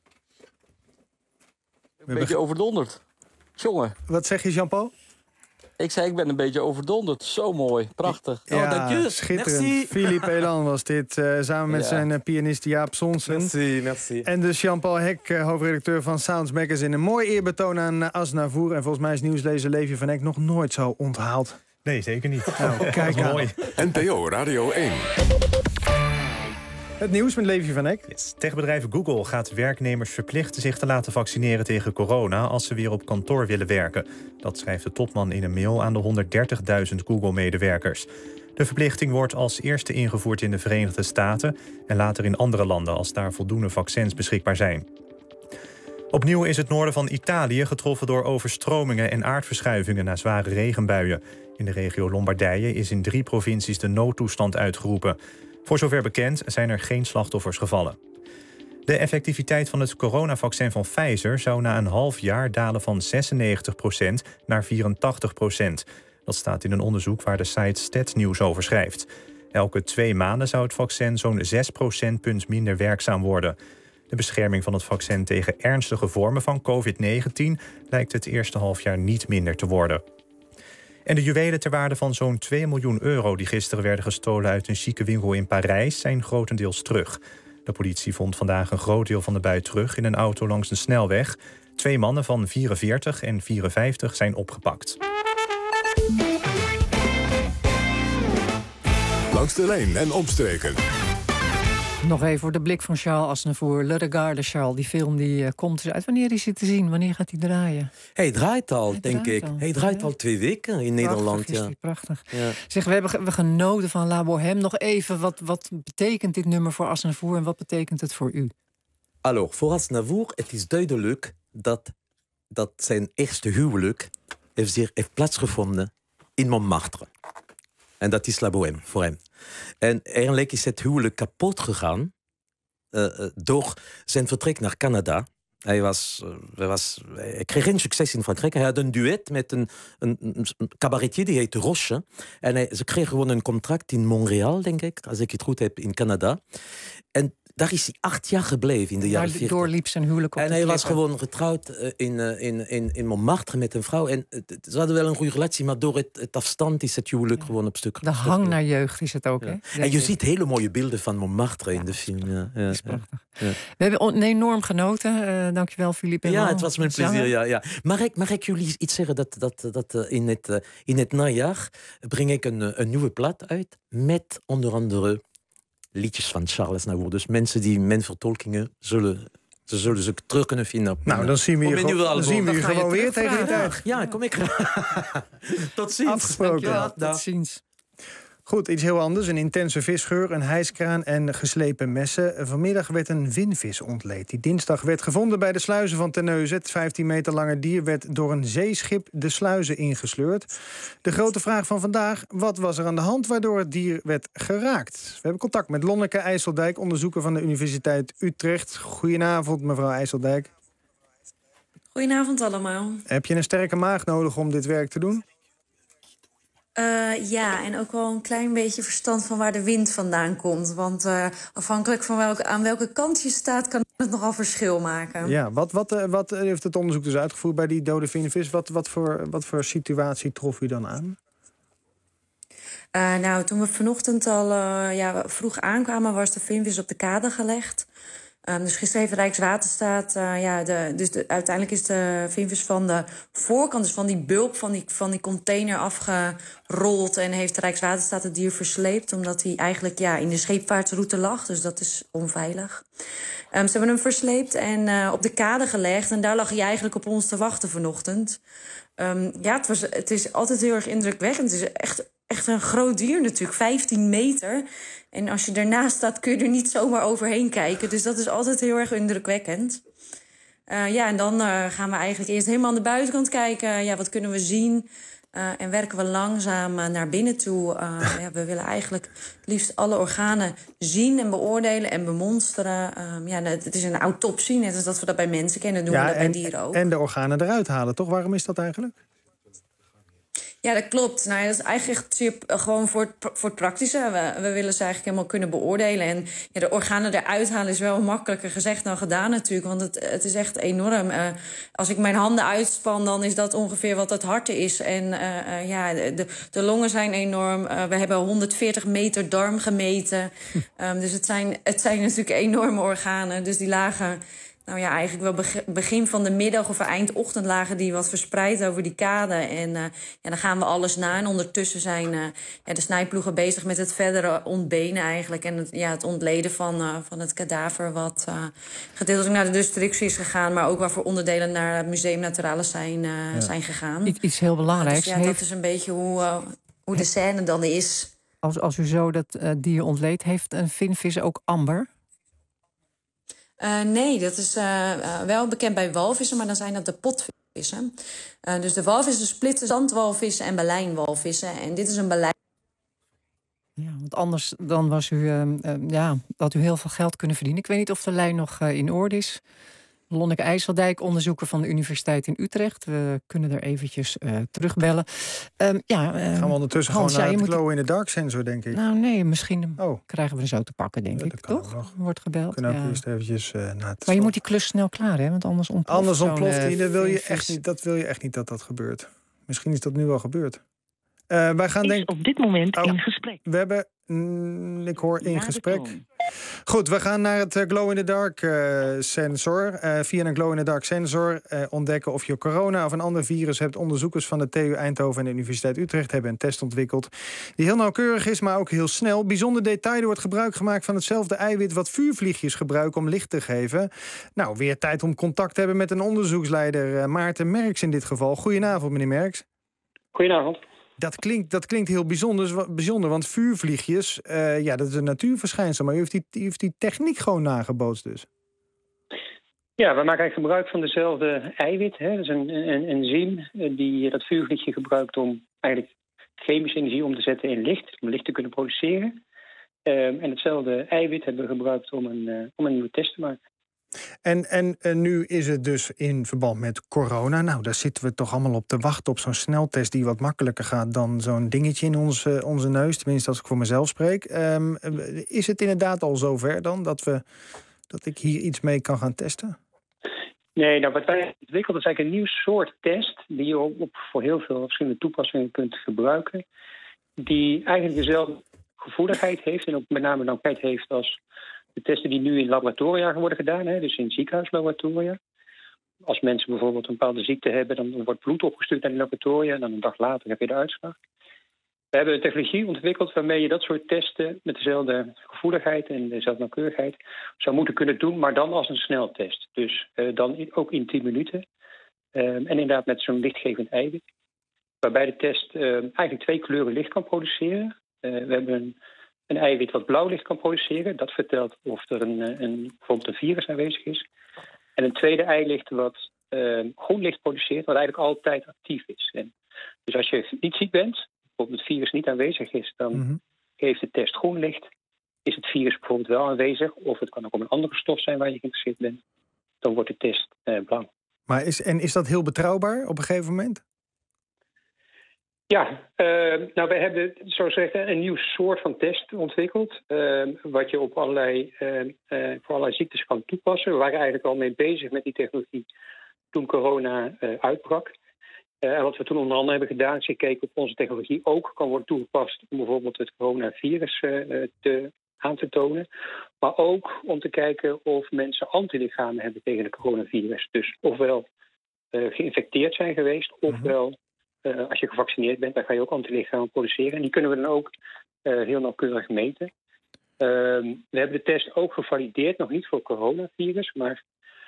Speaker 20: Een beetje overdonderd. Jongen.
Speaker 5: Wat zeg je, Jean-Paul?
Speaker 20: Ik zei, ik ben een beetje overdonderd. Zo mooi, prachtig.
Speaker 5: Ja, dank schitterend. Merci. Philippe Elan was dit, samen met zijn pianist Jaap Sonsen.
Speaker 21: Merci.
Speaker 5: En dus Jean-Paul Hek, hoofdredacteur van Sounds Magazine. Een mooi eerbetoon aan Aznavour. En volgens mij is nieuwslezer Leefje van Eck nog nooit zo onthaald.
Speaker 26: Nee, zeker niet.
Speaker 5: Nou, kijk aan.
Speaker 26: Mooi.
Speaker 25: NPO Radio 1.
Speaker 5: Het nieuws met Leefje van Eck.
Speaker 26: Yes. Techbedrijf Google gaat werknemers verplichten zich te laten vaccineren tegen corona als ze weer op kantoor willen werken. Dat schrijft de topman in een mail aan de 130.000 Google-medewerkers. De verplichting wordt als eerste ingevoerd in de Verenigde Staten en later in andere landen als daar voldoende vaccins beschikbaar zijn. Opnieuw is het noorden van Italië getroffen door overstromingen en aardverschuivingen na zware regenbuien. In de regio Lombardije is in 3 provincies de noodtoestand uitgeroepen. Voor zover bekend zijn er geen slachtoffers gevallen. De effectiviteit van het coronavaccin van Pfizer zou na een half jaar dalen van 96% naar 84%. Dat staat in een onderzoek waar de site Statsnews over schrijft. Elke 2 maanden zou het vaccin zo'n 6 procentpunt minder werkzaam worden. De bescherming van het vaccin tegen ernstige vormen van COVID-19 lijkt het eerste halfjaar niet minder te worden. En de juwelen ter waarde van zo'n 2 miljoen euro die gisteren werden gestolen uit een chique winkel in Parijs zijn grotendeels terug. De politie vond vandaag een groot deel van de buit terug in een auto langs een snelweg. 2 mannen van 44 en 54 zijn opgepakt.
Speaker 25: Langs de lijn en omstreken.
Speaker 4: Nog even voor de blik van Charles Aznavour. Le Regard de Charles, die film die komt dus uit. Wanneer is hij te zien? Wanneer gaat hij draaien?
Speaker 21: Hij draait al, denk ik. Hij draait al 2 weken in Nederland.
Speaker 4: Is die prachtig. Ja. Zeg, we hebben genoten van La Bohème. Nog even, wat betekent dit nummer voor Aznavour en wat betekent het voor u?
Speaker 21: Alors, voor Aznavour, het is duidelijk dat zijn eerste huwelijk heeft plaatsgevonden in Montmartre. En dat is La Bohème voor hem. En eigenlijk is het huwelijk kapot gegaan door zijn vertrek naar Canada. Hij kreeg geen succes in Frankrijk. Hij had een duet met een cabaretier die heette Roche. En ze kregen gewoon een contract in Montreal, denk ik, als ik het goed heb, in Canada. En daar is hij 8 jaar gebleven in de jaren 40.
Speaker 4: Doorliep zijn huwelijk op
Speaker 21: en hij was gewoon getrouwd in Montmartre met een vrouw. En ze hadden wel een goede relatie, maar door het afstand is het huwelijk gewoon op stuk.
Speaker 4: De hang naar jeugd is het ook, hè?
Speaker 21: En je ziet hele mooie beelden van Montmartre in de film. Ja,
Speaker 4: dat is prachtig. Ja. We hebben enorm genoten. Dankjewel, Philippe.
Speaker 21: Ja, het was mijn plezier. Ja. Mag ik jullie iets zeggen dat in het najaar breng ik een nieuwe plaat uit met onder andere liedjes van Charles Aznavour. Dus mensen die mijn vertolkingen zullen Ze zullen ze terug kunnen vinden.
Speaker 5: Nou, dan zien we je gewoon weer tegen die tijd.
Speaker 21: Ja, kom ik. Tot ziens.
Speaker 5: Afgesproken.
Speaker 21: Tot ziens.
Speaker 5: Goed, iets heel anders. Een intense visgeur, een hijskraan en geslepen messen. Vanmiddag werd een winvis ontleed. Die dinsdag werd gevonden bij de sluizen van Terneuzen. Het 15 meter lange dier werd door een zeeschip de sluizen ingesleurd. De grote vraag van vandaag: wat was er aan de hand waardoor het dier werd geraakt? We hebben contact met Lonneke IJsseldijk, onderzoeker van de Universiteit Utrecht. Goedenavond, mevrouw IJsseldijk.
Speaker 2: Goedenavond allemaal.
Speaker 5: Heb je een sterke maag nodig om dit werk te doen?
Speaker 2: Ja, en ook wel een klein beetje verstand van waar de wind vandaan komt. Want afhankelijk van aan welke kant je staat, kan het nogal verschil maken.
Speaker 5: Ja, wat heeft het onderzoek dus uitgevoerd bij die dode vinvis? Wat voor situatie trof u dan aan?
Speaker 2: Nou, toen we vanochtend al vroeg aankwamen, was de vinvis op de kade gelegd. Dus gisteren heeft de Rijkswaterstaat... uiteindelijk is de vinvis van de voorkant, dus van die bulp van die container afgerold. En heeft de Rijkswaterstaat het dier versleept, omdat hij eigenlijk in de scheepvaartroute lag. Dus dat is onveilig. Ze hebben hem versleept en op de kade gelegd. En daar lag hij eigenlijk op ons te wachten vanochtend. Het is altijd heel erg indrukwekkend. Het is echt een groot dier natuurlijk, 15 meter. En als je ernaast staat, kun je er niet zomaar overheen kijken. Dus dat is altijd heel erg indrukwekkend. En dan gaan we eigenlijk eerst helemaal aan de buitenkant kijken. Wat kunnen we zien? En werken we langzaam naar binnen toe. We willen eigenlijk het liefst alle organen zien en beoordelen en bemonsteren. Het is een autopsie, net als dat we dat bij mensen kennen. Doen we dat bij dieren ook.
Speaker 5: En de organen eruit halen, toch? Waarom is dat eigenlijk?
Speaker 2: Ja, dat klopt. Nou, dat is eigenlijk gewoon voor het praktische. We willen ze eigenlijk helemaal kunnen beoordelen. En de organen eruit halen is wel makkelijker gezegd dan gedaan natuurlijk. Want het is echt enorm. Als ik mijn handen uitspan, dan is dat ongeveer wat het hart is. En de longen zijn enorm. We hebben 140 meter darm gemeten. Dus het zijn natuurlijk enorme organen. Dus die lagen... eigenlijk wel begin van de middag of eind-ochtend lagen die wat verspreid over die kade. En dan gaan we alles na. En ondertussen zijn de snijploegen bezig met het verdere ontbenen eigenlijk. En het ontleden van het kadaver wat gedeeltelijk naar de destructie is gegaan. Maar ook waarvoor onderdelen naar het Museum Naturalis zijn gegaan.
Speaker 4: Iets heel belangrijks.
Speaker 2: Dus dat is een beetje hoe de scène dan is.
Speaker 4: Als u zo dat dier ontleedt, heeft een vinvis ook amber?
Speaker 2: Nee, dat is wel bekend bij walvissen, maar dan zijn dat de potvissen. Dus de walvissen splitsen zandwalvissen en baleijnwalvissen. En dit is een balijn.
Speaker 4: Ja, want anders dan had u heel veel geld kunnen verdienen. Ik weet niet of de lijn nog in orde is. Lonneke IJsseldijk, onderzoeker van de Universiteit in Utrecht. We kunnen er eventjes terugbellen.
Speaker 5: Gaan we ondertussen Hans, gewoon naar het glow-in-the-dark sensor, denk ik?
Speaker 4: Nou nee, misschien krijgen we er zo te pakken, denk ik. Toch? Wordt gebeld.
Speaker 5: Kunnen ook eerst eventjes naar het
Speaker 4: maar je moet die klus snel klaar, hè? Want anders ontploft.
Speaker 5: Anders ontploft hij. Dat wil je echt niet dat gebeurt. Misschien is dat nu al gebeurd. Wij gaan
Speaker 6: op dit moment in gesprek.
Speaker 5: We hebben... ik hoor in gesprek. Goed, we gaan naar het glow-in-the-dark sensor. Via een glow-in-the-dark sensor ontdekken of je corona of een ander virus hebt. Onderzoekers van de TU Eindhoven en de Universiteit Utrecht hebben een test ontwikkeld die heel nauwkeurig is, maar ook heel snel. Bijzonder detail, er wordt gebruik gemaakt van hetzelfde eiwit wat vuurvliegjes gebruiken om licht te geven. Nou, weer tijd om contact te hebben met een onderzoeksleider, Maarten Merks in dit geval. Goedenavond, meneer Merks.
Speaker 9: Goedenavond.
Speaker 5: Dat klinkt heel bijzonder, want vuurvliegjes, dat is een natuurverschijnsel. Maar u heeft die techniek gewoon nagebootst dus.
Speaker 9: Ja, we maken eigenlijk gebruik van dezelfde eiwit. Hè. Dat is een enzym die dat vuurvliegje gebruikt om eigenlijk chemische energie om te zetten in licht. Om licht te kunnen produceren. En hetzelfde eiwit hebben we gebruikt om een nieuwe test te maken. En
Speaker 5: nu is het dus in verband met corona. Nou, daar zitten we toch allemaal op te wachten op zo'n sneltest die wat makkelijker gaat dan zo'n dingetje in onze neus. Tenminste, als ik voor mezelf spreek. Is het inderdaad al zover dan dat ik hier iets mee kan gaan testen?
Speaker 9: Nee, wat wij ontwikkeld is eigenlijk een nieuw soort test die je voor heel veel verschillende toepassingen kunt gebruiken. Die eigenlijk dezelfde gevoeligheid heeft en ook met name nauwheid heeft als de testen die nu in laboratoria worden gedaan, dus in ziekenhuislaboratoria. Als mensen bijvoorbeeld een bepaalde ziekte hebben, dan wordt bloed opgestuurd naar die laboratoria en dan een dag later heb je de uitslag. We hebben een technologie ontwikkeld waarmee je dat soort testen met dezelfde gevoeligheid en dezelfde nauwkeurigheid zou moeten kunnen doen, maar dan als een sneltest. Dus dan ook in 10 minuten. En inderdaad met zo'n lichtgevend eiwit. Waarbij de test eigenlijk 2 kleuren licht kan produceren. We hebben een eiwit wat blauw licht kan produceren. Dat vertelt of er bijvoorbeeld een virus aanwezig is. En een tweede eiwit wat groen licht produceert, wat eigenlijk altijd actief is. Dus als je niet ziek bent, bijvoorbeeld het virus niet aanwezig is, dan geeft de test groen licht. Is het virus bijvoorbeeld wel aanwezig, of het kan ook om een andere stof zijn waar je geïnteresseerd bent, dan wordt de test blauw.
Speaker 5: Maar is dat heel betrouwbaar op een gegeven moment?
Speaker 9: Ja, wij hebben zo zeggen een nieuw soort van test ontwikkeld, wat je op voor allerlei ziektes kan toepassen. We waren eigenlijk al mee bezig met die technologie toen corona uitbrak. En wat we toen onder andere hebben gedaan, is gekeken of onze technologie ook kan worden toegepast om bijvoorbeeld het coronavirus aan te tonen. Maar ook om te kijken of mensen antilichamen hebben tegen het coronavirus. Dus ofwel geïnfecteerd zijn geweest, ofwel als je gevaccineerd bent, dan ga je ook antilichamen produceren. En die kunnen we dan ook heel nauwkeurig meten. We hebben de test ook gevalideerd, nog niet voor coronavirus, maar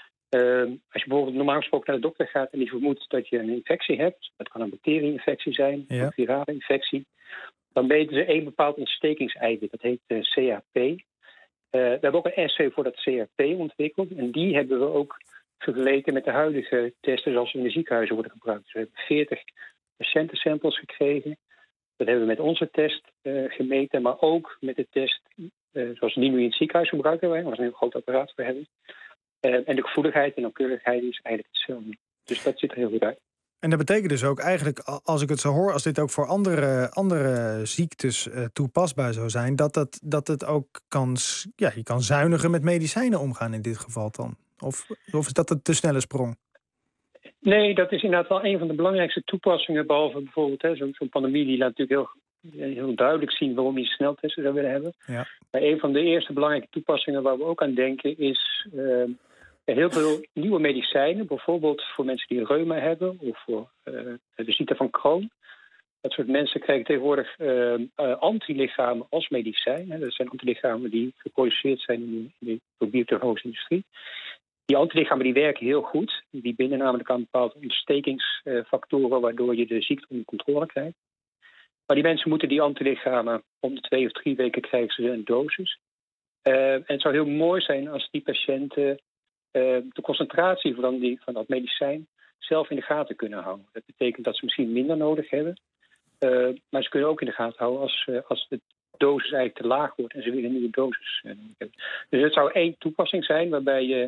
Speaker 9: als je bijvoorbeeld normaal gesproken naar de dokter gaat en die vermoedt dat je een infectie hebt, dat kan een bacterieinfectie zijn, een virale infectie, dan meten ze een bepaald ontstekingseiwit, dat heet CAP. We hebben ook een assay voor dat CAP ontwikkeld en die hebben we ook vergeleken met de huidige testen zoals ze in de ziekenhuizen worden gebruikt. Dus we hebben 40 patiëntensamples gekregen. Dat hebben we met onze test gemeten, maar ook met de test zoals die nu in het ziekenhuis gebruiken wij, waar we een heel groot apparaat voor hebben. En de gevoeligheid en nauwkeurigheid is eigenlijk hetzelfde. Dus dat ziet er heel goed uit.
Speaker 5: En dat betekent dus ook eigenlijk, als ik het zo hoor, als dit ook voor andere ziektes toepasbaar zou zijn, dat het ook je kan zuiniger met medicijnen omgaan in dit geval dan? Of is dat een te snelle sprong? Nee, dat is inderdaad wel een van de belangrijkste toepassingen, behalve bijvoorbeeld zo'n pandemie die laat natuurlijk heel duidelijk zien waarom je sneltesten zou willen hebben. Ja. Maar een van de eerste belangrijke toepassingen waar we ook aan denken is heel veel nieuwe medicijnen, bijvoorbeeld voor mensen die reuma hebben of voor de ziekte van Crohn. Dat soort mensen krijgen tegenwoordig antilichamen als medicijn. Hè. Dat zijn antilichamen die geproduceerd zijn in de biotechnologische industrie. Die antilichamen die werken heel goed. Die binden namelijk aan bepaalde ontstekingsfactoren waardoor je de ziekte onder controle krijgt. Maar die mensen moeten die antilichamen om de 2 of 3 weken krijgen ze een dosis. En het zou heel mooi zijn als die patiënten de concentratie van dat medicijn zelf in de gaten kunnen houden. Dat betekent dat ze misschien minder nodig hebben. Maar ze kunnen ook in de gaten houden als de dosis eigenlijk te laag wordt en ze willen een nieuwe dosis hebben. Dus het zou 1 toepassing zijn waarbij je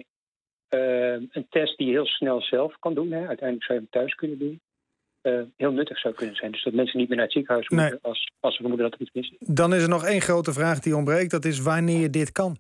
Speaker 5: een test die je heel snel zelf kan doen. Hè. Uiteindelijk zou je hem thuis kunnen doen. Heel nuttig zou kunnen zijn. Dus dat mensen niet meer naar het ziekenhuis moeten als ze vermoeden dat er iets mis is. Dan is er nog 1 grote vraag die ontbreekt. Dat is wanneer dit kan.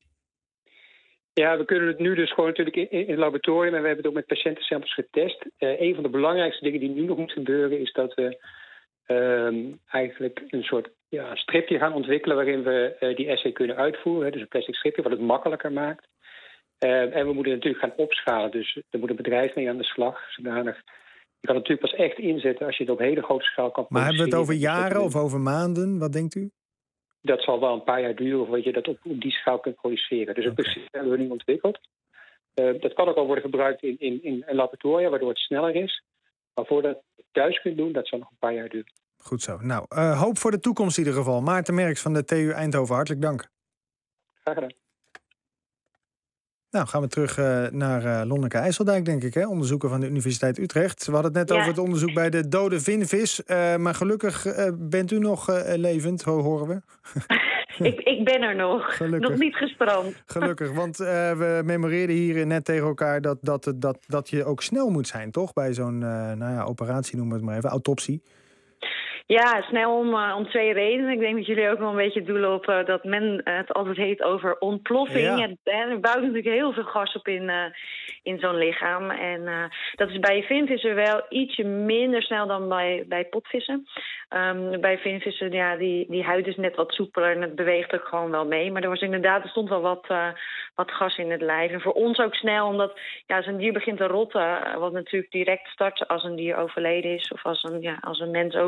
Speaker 5: Ja, we kunnen het nu dus gewoon natuurlijk in het laboratorium. En we hebben het ook met patiëntensamples getest. Een van de belangrijkste dingen die nu nog moet gebeuren is dat we eigenlijk een soort stripje gaan ontwikkelen waarin we die essay kunnen uitvoeren. Dus een plastic stripje wat het makkelijker maakt. En we moeten natuurlijk gaan opschalen. Dus er moet een bedrijf mee aan de slag. Zodanig. Je kan het natuurlijk pas echt inzetten als je het op hele grote schaal kan produceren. Maar hebben we het over jaren of over maanden? Wat denkt u? Dat zal wel een paar jaar duren voordat je dat op die schaal kunt produceren. Dus het principe hebben we nu ontwikkeld. Dat kan ook al worden gebruikt in een laboratoria, waardoor het sneller is. Maar voordat je het thuis kunt doen, dat zal nog een paar jaar duren. Goed zo. Nou, hoop voor de toekomst in ieder geval. Maarten Merks van de TU Eindhoven, hartelijk dank. Graag gedaan. Nou, gaan we terug naar Lonneke IJsseldijk, denk ik, hè? Onderzoeker van de Universiteit Utrecht. We hadden het net over het onderzoek bij de dode vinvis. Maar gelukkig bent u nog levend, horen we.
Speaker 6: Ik ben er nog. Gelukkig. Nog niet gestrand.
Speaker 5: Gelukkig, want we memoreerden hier net tegen elkaar dat je ook snel moet zijn, toch? Bij zo'n operatie, noemen we het maar even, autopsie.
Speaker 6: Ja, snel om 2 redenen. Ik denk dat jullie ook wel een beetje doelen op dat men het altijd heeft over ontploffing. Ja. Er bouwt natuurlijk heel veel gas op in zo'n lichaam. En dat is bij vinvissen wel ietsje minder snel dan bij potvissen. Bij vinvissen, die huid is net wat soepeler en het beweegt ook gewoon wel mee. Maar er stond wel wat gas in het lijf. En voor ons ook snel, omdat als een dier begint te rotten, wat natuurlijk direct start als een dier overleden is, of als een mens overleden is,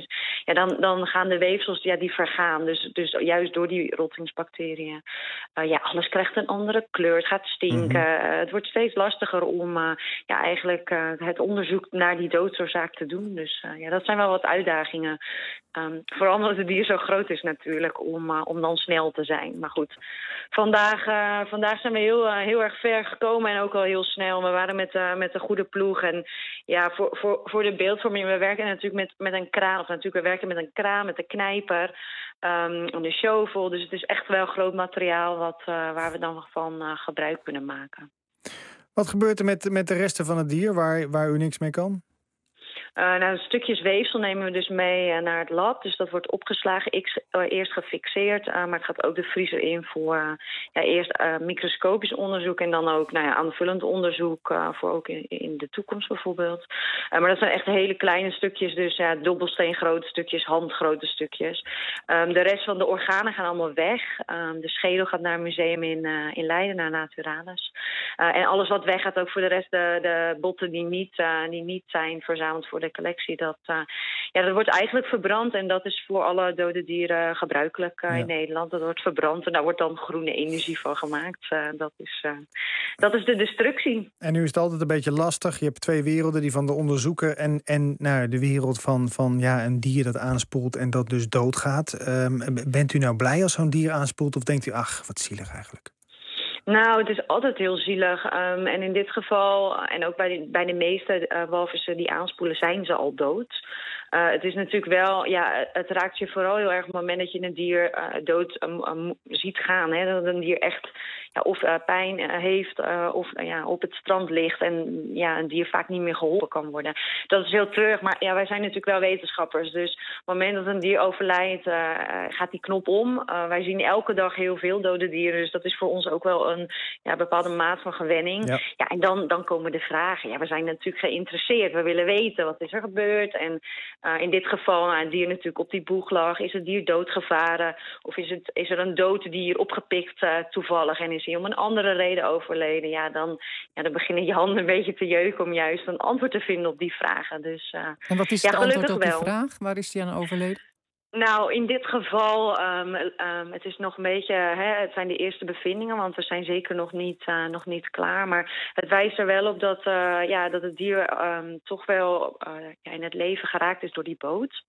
Speaker 6: is, ja, dan gaan de weefsels die vergaan. Dus juist door die rottingsbacteriën. Alles krijgt een andere kleur. Het gaat stinken. Het wordt steeds lastiger om eigenlijk het onderzoek naar die doodsoorzaak te doen. Dus dat zijn wel wat uitdagingen. Vooral omdat het dier zo groot is natuurlijk, om dan snel te zijn. Maar goed, vandaag zijn we heel erg ver gekomen en ook al heel snel. We waren met een goede ploeg. En ja, voor de beeldvorming, we werken natuurlijk met een kraan. Of natuurlijk, we werken met een kraan, met een knijper, een shovel. Dus het is echt wel groot materiaal waar we dan van gebruik kunnen maken.
Speaker 5: Wat gebeurt er met de resten van het dier waar u niks mee kan?
Speaker 6: Stukjes weefsel nemen we dus mee naar het lab. Dus dat wordt opgeslagen, eerst gefixeerd. Maar het gaat ook de vriezer in voor eerst microscopisch onderzoek en dan ook aanvullend onderzoek voor ook in de toekomst bijvoorbeeld. Maar dat zijn echt hele kleine stukjes, dus dobbelsteengrote stukjes, handgrote stukjes. De rest van de organen gaan allemaal weg. De schedel gaat naar een museum in Leiden, naar Naturalis. En alles wat weg gaat, ook voor de rest de botten die niet zijn verzameld voor de collectie, dat wordt eigenlijk verbrand en dat is voor alle dode dieren gebruikelijk in Nederland. Dat wordt verbrand en daar wordt dan groene energie van gemaakt. Dat is de destructie.
Speaker 5: En nu is het altijd een beetje lastig. Je hebt twee werelden, die van de onderzoeken en de wereld van een dier dat aanspoelt en dat dus doodgaat. Bent u nou blij als zo'n dier aanspoelt of denkt u, ach, wat zielig eigenlijk?
Speaker 6: Nou, het is altijd heel zielig. En in dit geval, en ook bij de meeste walvissen die aanspoelen, zijn ze al dood. Het is natuurlijk wel, het raakt je vooral heel erg op het moment dat je een dier dood ziet gaan. Hè? Dat een dier echt of pijn heeft of op het strand ligt en een dier vaak niet meer geholpen kan worden. Dat is heel treurig, maar wij zijn natuurlijk wel wetenschappers. Dus op het moment dat een dier overlijdt, gaat die knop om. Wij zien elke dag heel veel dode dieren, dus dat is voor ons ook wel een bepaalde maat van gewenning. Ja, en dan komen de vragen. Ja, we zijn natuurlijk geïnteresseerd. We willen weten, wat is er gebeurd? En in dit geval, een dier natuurlijk op die boeg lag. Is het dier doodgevaren? Of is er een dood dier opgepikt toevallig en is hij om een andere reden overleden? Ja, dan beginnen je handen een beetje te jeuken om juist een antwoord te vinden op die vragen. Dus,
Speaker 4: en wat is het antwoord op die vraag? Waar is hij aan overleden?
Speaker 6: Nou, in dit geval, het is nog een beetje, het zijn de eerste bevindingen, want we zijn zeker nog niet klaar. Maar het wijst er wel op dat het dier toch wel in het leven geraakt is door die boot.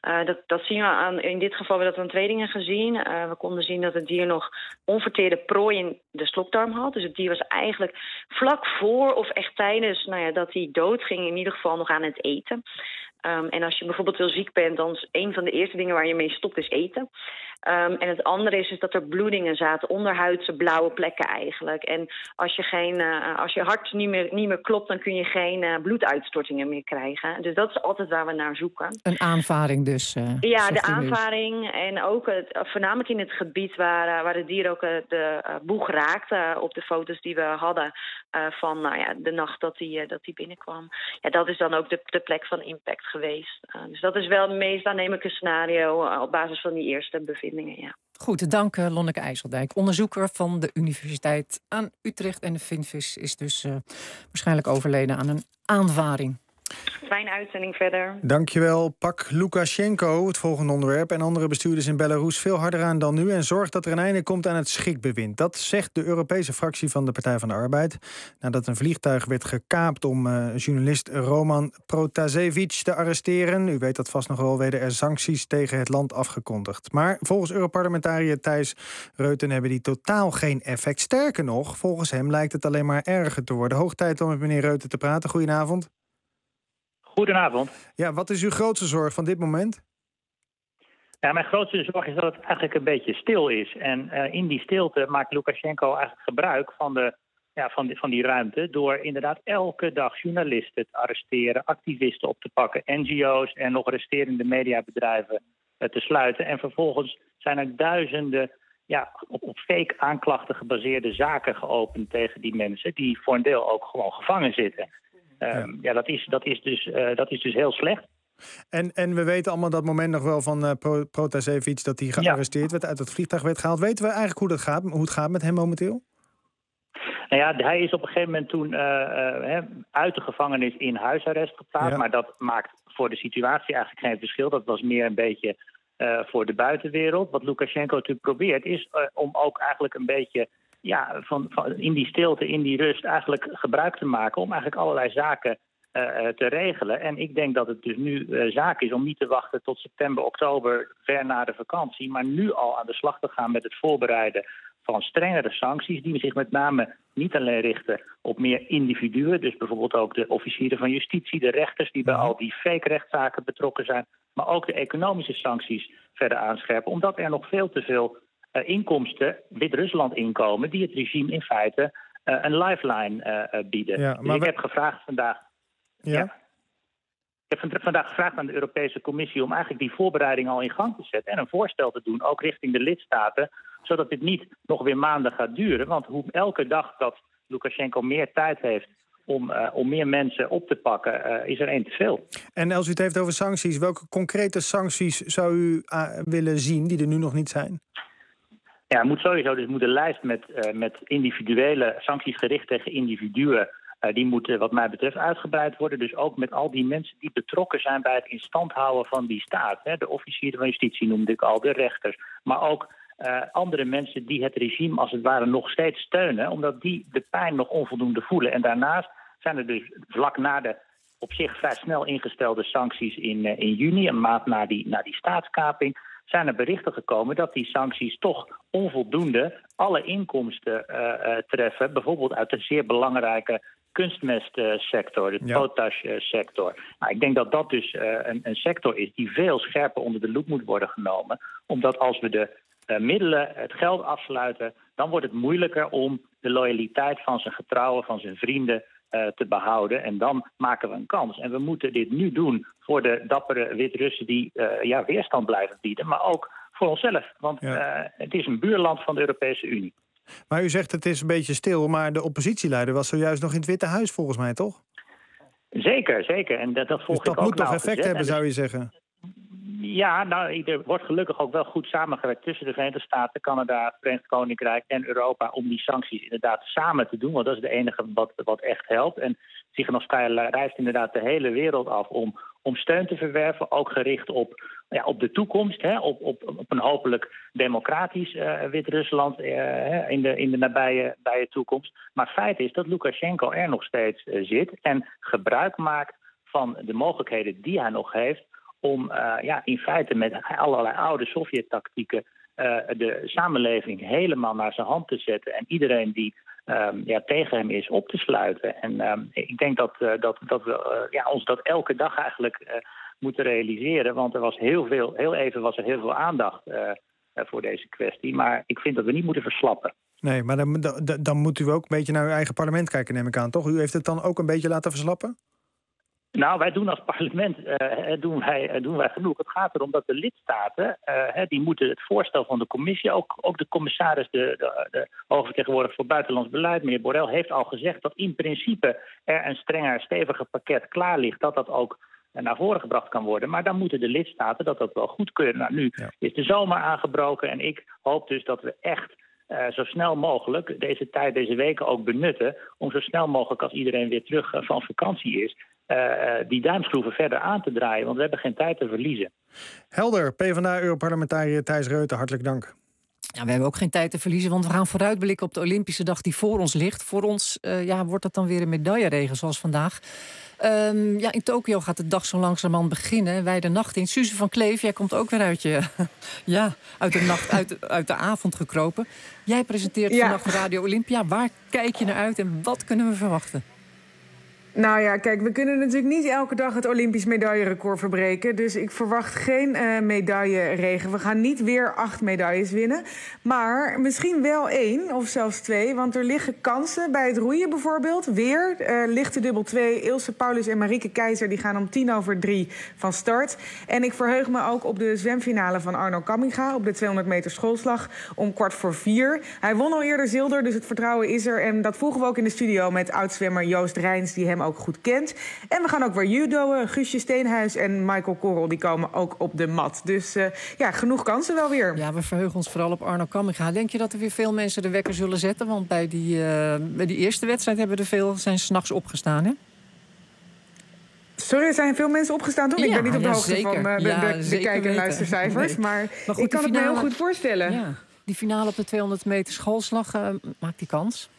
Speaker 6: Dat zien we in dit geval, we hebben twee dingen gezien. We konden zien dat het dier nog onverteerde prooi in de slokdarm had. Dus het dier was eigenlijk vlak voor of echt tijdens dat hij dood ging in ieder geval nog aan het eten. En als je bijvoorbeeld heel ziek bent, dan is een van de eerste dingen waar je mee stopt is eten. En het andere is dat er bloedingen zaten, onderhuidse blauwe plekken eigenlijk. En als je hart niet meer klopt, dan kun je geen bloeduitstortingen meer krijgen. Dus dat is altijd waar we naar zoeken.
Speaker 4: Een aanvaring dus.
Speaker 6: De aanvaring en ook voornamelijk in het gebied waar het dier ook de boeg raakte op de foto's die we hadden van de nacht dat hij binnenkwam. Ja, dat is dan ook de plek van impact geweest. Dus dat is wel het meest aannemelijke scenario op basis van die eerste bevindingen. Ja.
Speaker 4: Goed, dank Lonneke IJsseldijk, onderzoeker van de Universiteit aan Utrecht. En de vinvis is dus waarschijnlijk overleden aan een aanvaring.
Speaker 6: Fijne uitzending verder.
Speaker 5: Dankjewel. Pak Lukashenko, het volgende onderwerp, en andere bestuurders in Belarus veel harder aan dan nu en zorgt dat er een einde komt aan het schrikbewind. Dat zegt de Europese fractie van de Partij van de Arbeid. Nadat een vliegtuig werd gekaapt om journalist Roman Protasevich te arresteren. U weet dat vast nog wel, werden er sancties tegen het land afgekondigd. Maar volgens Europarlementariër Thijs Reuten hebben die totaal geen effect. Sterker nog, volgens hem lijkt het alleen maar erger te worden. Hoog tijd om met meneer Reuten te praten. Goedenavond.
Speaker 10: Goedenavond.
Speaker 5: Ja, wat is uw grootste zorg van dit moment?
Speaker 10: Ja, mijn grootste zorg is dat het eigenlijk een beetje stil is. En in die stilte maakt Lukashenko eigenlijk gebruik van die ruimte door inderdaad elke dag journalisten te arresteren, activisten op te pakken, NGO's en nog resterende mediabedrijven te sluiten. En vervolgens zijn er duizenden op fake aanklachten gebaseerde zaken geopend tegen die mensen die voor een deel ook gewoon gevangen zitten. Dat is dus heel slecht.
Speaker 5: En we weten allemaal dat moment nog wel van Protasevich, dat hij gearresteerd werd, uit het vliegtuig werd gehaald. Weten we eigenlijk hoe het gaat met hem momenteel?
Speaker 10: Nou ja, hij is op een gegeven moment toen uit de gevangenis in huisarrest geplaatst. Ja. Maar dat maakt voor de situatie eigenlijk geen verschil. Dat was meer een beetje voor de buitenwereld. Wat Lukasjenko natuurlijk probeert is om ook eigenlijk een beetje van in die stilte, in die rust eigenlijk gebruik te maken om eigenlijk allerlei zaken te regelen. En ik denk dat het dus nu zaak is om niet te wachten tot september, oktober, ver na de vakantie, maar nu al aan de slag te gaan met het voorbereiden van strengere sancties die zich met name niet alleen richten op meer individuen, dus bijvoorbeeld ook de officieren van justitie, de rechters die bij al die fake-rechtszaken betrokken zijn, maar ook de economische sancties verder aanscherpen, omdat er nog veel te veel inkomsten, Wit-Rusland inkomen, die het regime in feite een lifeline bieden.
Speaker 5: Ja, maar
Speaker 10: dus ik heb gevraagd vandaag.
Speaker 5: Ja?
Speaker 10: Ik heb vandaag gevraagd aan de Europese Commissie om eigenlijk die voorbereiding al in gang te zetten en een voorstel te doen, ook richting de lidstaten, zodat dit niet nog weer maanden gaat duren. Want elke dag dat Lukasjenko meer tijd heeft om meer mensen op te pakken, is er één te veel. En
Speaker 5: als u het heeft over sancties, welke concrete sancties zou u willen zien die er nu nog niet zijn?
Speaker 10: Ja, het moet sowieso dus een lijst met individuele sancties gericht tegen individuen. Die moeten wat mij betreft uitgebreid worden. Dus ook met al die mensen die betrokken zijn bij het in stand houden van die staat. Hè. De officieren van justitie noemde ik al, de rechters. Maar ook andere mensen die het regime als het ware nog steeds steunen, omdat die de pijn nog onvoldoende voelen. En daarnaast zijn er dus vlak na de op zich vrij snel ingestelde sancties in juni, een maand na die staatskaping, zijn er berichten gekomen dat die sancties toch onvoldoende alle inkomsten treffen, bijvoorbeeld uit de zeer belangrijke kunstmestsector, de potash-sector. Nou, ik denk dat dat dus een sector is die veel scherper onder de loep moet worden genomen, omdat als we de middelen, het geld afsluiten, dan wordt het moeilijker om de loyaliteit van zijn getrouwen, van zijn vrienden te behouden. En dan maken we een kans. En we moeten dit nu doen voor de dappere Wit-Russen die weerstand blijven bieden, maar ook voor onszelf. Want het is een buurland van de Europese Unie.
Speaker 5: Maar u zegt het is een beetje stil, maar de oppositieleider was zojuist nog in het Witte Huis volgens mij, toch?
Speaker 10: Zeker, zeker. En dat volg
Speaker 5: dus
Speaker 10: ik
Speaker 5: dat
Speaker 10: ook
Speaker 5: moet toch effect hebben,
Speaker 10: dus,
Speaker 5: zou je zeggen?
Speaker 10: Ja, nou, er wordt gelukkig ook wel goed samengewerkt tussen de Verenigde Staten, Canada, het Verenigd Koninkrijk en Europa om die sancties inderdaad samen te doen. Want dat is het enige wat echt helpt. En Tsikhanouskaya reist inderdaad de hele wereld af om steun te verwerven, ook gericht op de toekomst, op een hopelijk democratisch Wit-Rusland in de nabije toekomst. Maar feit is dat Lukasjenko er nog steeds zit en gebruik maakt van de mogelijkheden die hij nog heeft om in feite met allerlei oude Sovjet-tactieken de samenleving helemaal naar zijn hand te zetten en iedereen die tegen hem is op te sluiten. En ik denk dat we ons dat elke dag eigenlijk moeten realiseren, want er was heel veel aandacht voor deze kwestie. Maar ik vind dat we niet moeten verslappen.
Speaker 5: Nee, maar dan moet u ook een beetje naar uw eigen parlement kijken, neem ik aan, toch? U heeft het dan ook een beetje laten verslappen? Nou, wij doen als parlement doen wij genoeg. Het gaat erom dat de lidstaten, die moeten het voorstel van de commissie, ook de commissaris, de hoge vertegenwoordiger voor buitenlands beleid, meneer Borrell, heeft al gezegd dat in principe er een strenger, steviger pakket klaar ligt, dat ook naar voren gebracht kan worden. Maar dan moeten de lidstaten dat wel goedkeuren. Nou, nu is de zomer aangebroken en ik hoop dus dat we echt zo snel mogelijk deze weken ook benutten om zo snel mogelijk als iedereen weer terug van vakantie is, die duimschroeven verder aan te draaien, want we hebben geen tijd te verliezen. Helder, PvdA-Europarlementariër Thijs Reuten, hartelijk dank.
Speaker 4: Ja, we hebben ook geen tijd te verliezen, want we gaan vooruitblikken op de Olympische dag die voor ons ligt. Voor ons wordt dat dan weer een medailleregen zoals vandaag. In Tokio gaat de dag zo langzamerhand beginnen. Wij de nacht in. Suze van Kleef, jij komt ook weer uit de nacht, uit de avond gekropen. Jij presenteert vannacht Radio Olympia. Waar kijk je naar uit en wat kunnen we verwachten?
Speaker 11: Nou ja, kijk, we kunnen natuurlijk niet elke dag het Olympisch medaillerecord verbreken. Dus ik verwacht geen medailleregen. We gaan niet weer 8 medailles winnen. Maar misschien wel 1 of zelfs 2. Want er liggen kansen bij het roeien bijvoorbeeld. Weer lichte dubbel 2. Ilse Paulus en Marieke Keizer die gaan om 2:10 van start. En ik verheug me ook op de zwemfinale van Arno Kamminga op de 200 meter schoolslag om 3:15. Hij won al eerder zilver, dus het vertrouwen is er. En dat vroegen we ook in de studio met oud-zwemmer Joost Rijns, die hem ook goed kent. En we gaan ook weer judoën. Guusje Steenhuis en Michael Korrel die komen ook op de mat. Dus genoeg kansen wel weer.
Speaker 4: Ja, we verheugen ons vooral op Arno Kamminga. Denk je dat er weer veel mensen de wekker zullen zetten? Want bij die eerste wedstrijd zijn 's nachts opgestaan, hè?
Speaker 11: Sorry, er zijn veel mensen opgestaan toen. Ik ben niet op de hoogte
Speaker 4: zeker.
Speaker 11: van de kijk- en luistercijfers.
Speaker 4: Nee.
Speaker 11: Maar
Speaker 4: goed,
Speaker 11: ik kan het me heel goed voorstellen.
Speaker 4: Ja, die finale op de 200 meter schoolslag maakt die kans.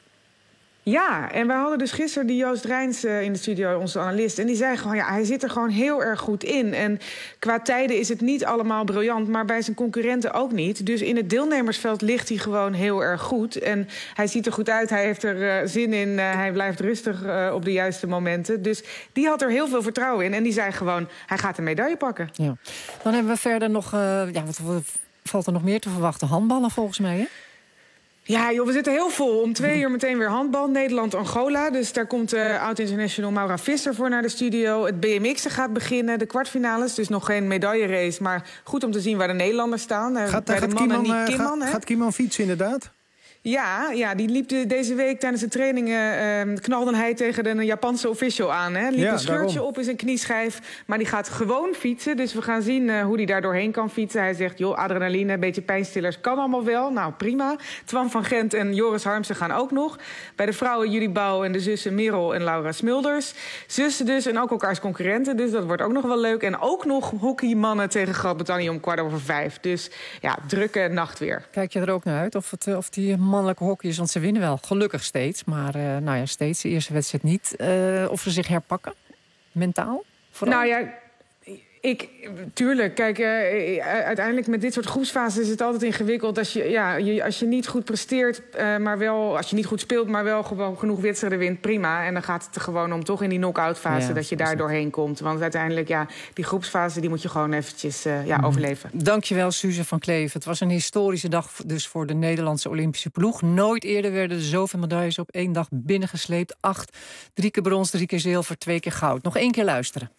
Speaker 11: Ja, en wij hadden dus gisteren die Joost Rijns in de studio, onze analist. En die zei gewoon, hij zit er gewoon heel erg goed in. En qua tijden is het niet allemaal briljant, maar bij zijn concurrenten ook niet. Dus in het deelnemersveld ligt hij gewoon heel erg goed. En hij ziet er goed uit, hij heeft er zin in. Hij blijft rustig op de juiste momenten. Dus die had er heel veel vertrouwen in. En die zei gewoon, hij gaat een medaille pakken.
Speaker 4: Ja. Dan hebben we verder nog, wat valt er nog meer te verwachten? Handballen volgens mij, hè?
Speaker 11: Ja, joh, we zitten heel vol. Om 2 uur meteen weer handbal. Nederland-Angola. Dus daar komt oud-international Maura Visser voor naar de studio. Het BMX'en gaat beginnen, de kwartfinales. Dus nog geen medaillerace. Maar goed om te zien waar de Nederlanders staan. Bij de mannen niet Kimman.
Speaker 5: Gaat Kimman fietsen inderdaad?
Speaker 11: Ja, die liep deze week tijdens de trainingen... knalde hij tegen een Japanse official aan. Hè. Liep een scheurtje op in zijn knieschijf. Maar die gaat gewoon fietsen. Dus we gaan zien hoe hij daar doorheen kan fietsen. Hij zegt, joh, adrenaline, een beetje pijnstillers kan allemaal wel. Nou, prima. Twan van Gent en Joris Harmsen gaan ook nog. Bij de vrouwen Julie Bouw en de zussen Merel en Laura Smulders. Zussen dus en ook elkaars concurrenten. Dus dat wordt ook nog wel leuk. En ook nog hockeymannen tegen Groot-Brittannië om 5:15. Dus ja, drukke nacht weer.
Speaker 4: Kijk je er ook naar uit of die mannelijke hockeyers, want ze winnen wel, gelukkig steeds. Maar steeds, de eerste wedstrijd niet. Of ze zich herpakken, mentaal? Vooral?
Speaker 11: Nou ja, tuurlijk. Kijk, uiteindelijk met dit soort groepsfases is het altijd ingewikkeld. Als je niet goed presteert, maar wel, als je niet goed speelt, maar wel gewoon genoeg wedstrijden wint, prima. En dan gaat het er gewoon om toch in die knock-out fase dat je daar doorheen komt. Want uiteindelijk, die groepsfase, die moet je gewoon eventjes overleven.
Speaker 4: Dankjewel, Suze van Kleef. Het was een historische dag dus voor de Nederlandse Olympische ploeg. Nooit eerder werden er zoveel medailles op 1 dag binnengesleept. 8, 3 keer brons, 3 keer zilver, 2 keer goud. Nog 1 keer luisteren.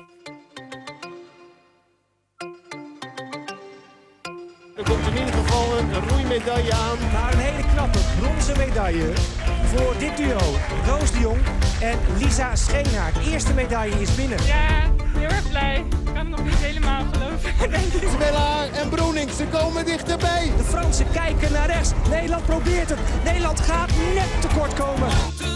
Speaker 12: Er komt in ieder geval een roeimedaille aan.
Speaker 14: Maar een hele knappe bronzen medaille voor dit duo. Roos de Jong en Lisa Scheenhaak. De eerste medaille is binnen.
Speaker 15: Ja, heel erg blij. Ik kan het nog niet helemaal geloven, denk ik.
Speaker 12: Isabella en Broening, ze komen dichterbij.
Speaker 14: De Fransen kijken naar rechts. Nederland probeert het. Nederland gaat net tekort komen.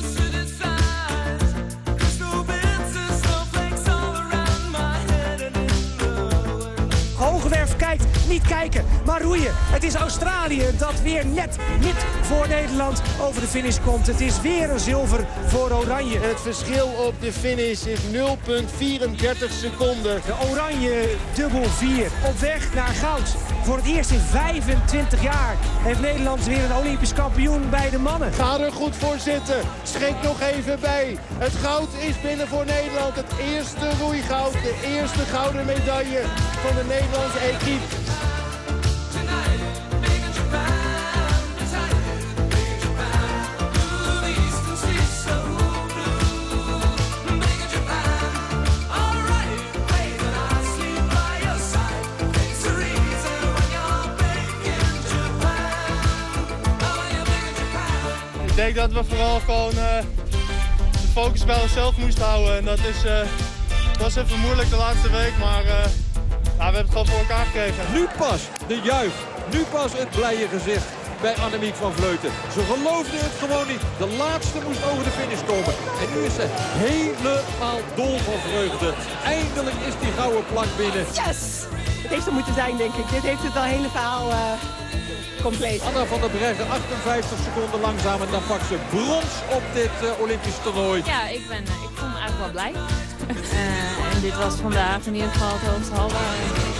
Speaker 14: Hogewerf kijkt, niet kijken, maar roeien. Het is Australië dat weer net niet voor Nederland over de finish komt. Het is weer een zilver voor Oranje.
Speaker 12: Het verschil op de finish is 0,34 seconden.
Speaker 14: De Oranje dubbel 4 op weg naar goud. Voor het eerst in 25 jaar heeft Nederland weer een Olympisch kampioen bij de mannen.
Speaker 12: Ga er goed voor zitten. Schenk nog even bij. Het goud is binnen voor Nederland. Het eerste roeigoud. De eerste gouden medaille van de Nederlandse equipe.
Speaker 8: Ik denk dat we vooral gewoon de focus bij onszelf moesten houden. En dat was even moeilijk de laatste week, maar we hebben het gewoon voor elkaar gekregen.
Speaker 16: Nu pas de juich, nu pas het blije gezicht bij Annemiek van Vleuten. Ze geloofde het gewoon niet. De laatste moest over de finish komen. En nu is ze helemaal dol van vreugde. Eindelijk is die gouden plank binnen.
Speaker 3: Yes! Het heeft er moeten zijn, denk ik. Dit heeft het al hele verhaal compleet.
Speaker 16: Anna van der Breggen, 58 seconden langzaam. En dan pakt ze brons op dit Olympisch toernooi.
Speaker 17: Ja, ik voel me eigenlijk wel blij. En dit was vandaag in ieder geval het hoogste haalbaar.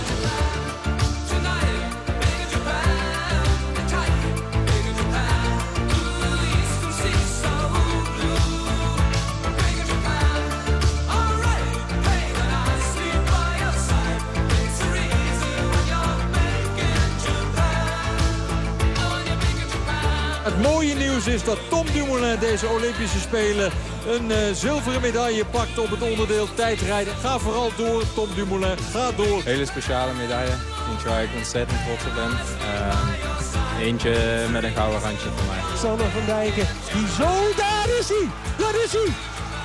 Speaker 16: Het mooie nieuws is dat Tom Dumoulin deze Olympische Spelen een zilveren medaille pakt op het onderdeel tijdrijden. Ga vooral door, Tom Dumoulin. Ga door.
Speaker 7: Hele speciale medaille. Eentje waar ik ontzettend trots op ben. Eentje met een gouden randje voor mij.
Speaker 14: Sander van Dijken, daar is hij! Daar is hij!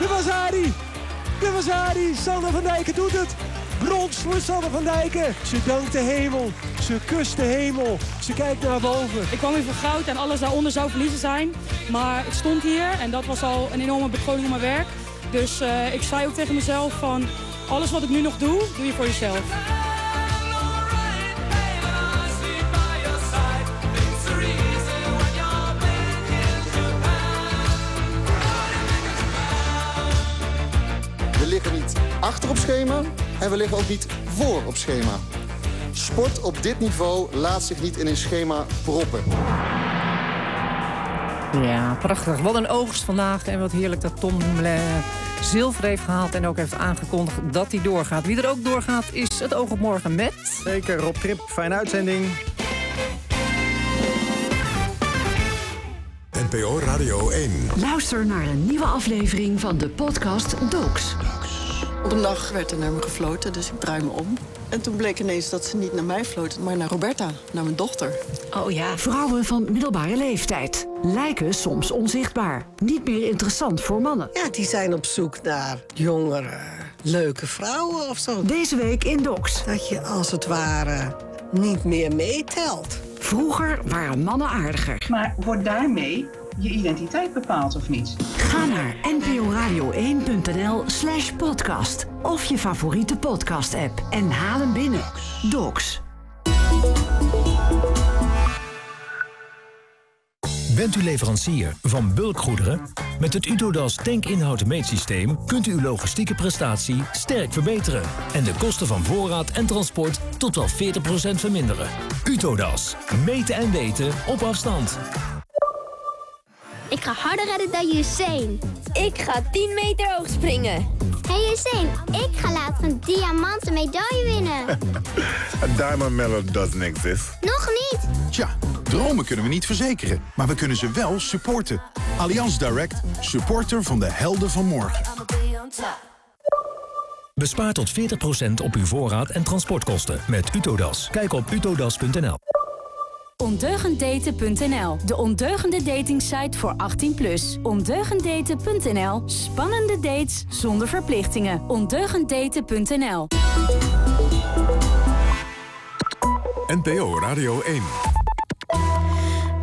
Speaker 14: De Vasari! Sander van Dijken doet het! Brons voor Sander van Dijken. Ze dankt de hemel. Ze kust de hemel. Ze kijkt naar boven.
Speaker 18: Ik kwam hier voor goud en alles daaronder zou verliezen zijn. Maar ik stond hier en dat was al een enorme bekroning op mijn werk. Dus ik zei ook tegen mezelf van... alles wat ik nu nog doe, doe je voor jezelf.
Speaker 1: We liggen niet achter op schema en we liggen ook niet voor op schema. Sport op dit niveau laat zich niet in een schema proppen.
Speaker 4: Ja, prachtig. Wat een oogst vandaag. En wat heerlijk dat Tom Dumoulin zilver heeft gehaald... en ook heeft aangekondigd dat hij doorgaat. Wie er ook doorgaat is Het Oog op Morgen met...
Speaker 5: Zeker, Rob Trip. Fijne uitzending.
Speaker 25: NPO Radio 1.
Speaker 13: Luister naar een nieuwe aflevering van de podcast Docs.
Speaker 19: Op een dag werd er naar me gefloten, dus ik draai me om. En toen bleek ineens dat ze niet naar mij floten, maar naar Roberta, naar mijn dochter.
Speaker 13: Oh ja. Vrouwen van middelbare leeftijd lijken soms onzichtbaar. Niet meer interessant voor mannen.
Speaker 22: Ja, die zijn op zoek naar jongere, leuke vrouwen of zo.
Speaker 13: Deze week in Docs.
Speaker 22: Dat je als het ware niet meer meetelt.
Speaker 13: Vroeger waren mannen aardiger.
Speaker 23: Maar wordt daarmee je identiteit bepaald of niet?
Speaker 13: Ga naar nporadio1.nl/podcast of je favoriete podcast-app en haal hem binnen. Docs.
Speaker 24: Bent u leverancier van bulkgoederen? Met het Utodas tankinhoud-meetsysteem kunt u uw logistieke prestatie sterk verbeteren en de kosten van voorraad en transport tot wel 40% verminderen. Utodas. Meten en weten op afstand.
Speaker 27: Ik ga harder rennen dan Usain. Ik ga 10 meter hoog springen.
Speaker 28: Hey Usain, ik ga later een diamanten medaille winnen.
Speaker 29: A diamond medal doesn't exist.
Speaker 28: Nog niet?
Speaker 30: Tja, dromen kunnen we niet verzekeren, maar we kunnen ze wel supporten. Allianz Direct, supporter van de helden van morgen.
Speaker 24: Bespaar tot 40% op uw voorraad en transportkosten met Utodas. Kijk op utodas.nl.
Speaker 31: Ondeugenddaten.nl, de ondeugende datingsite voor 18+. Ondeugenddaten.nl, spannende dates zonder verplichtingen. Ondeugenddaten.nl.
Speaker 25: NPO Radio 1.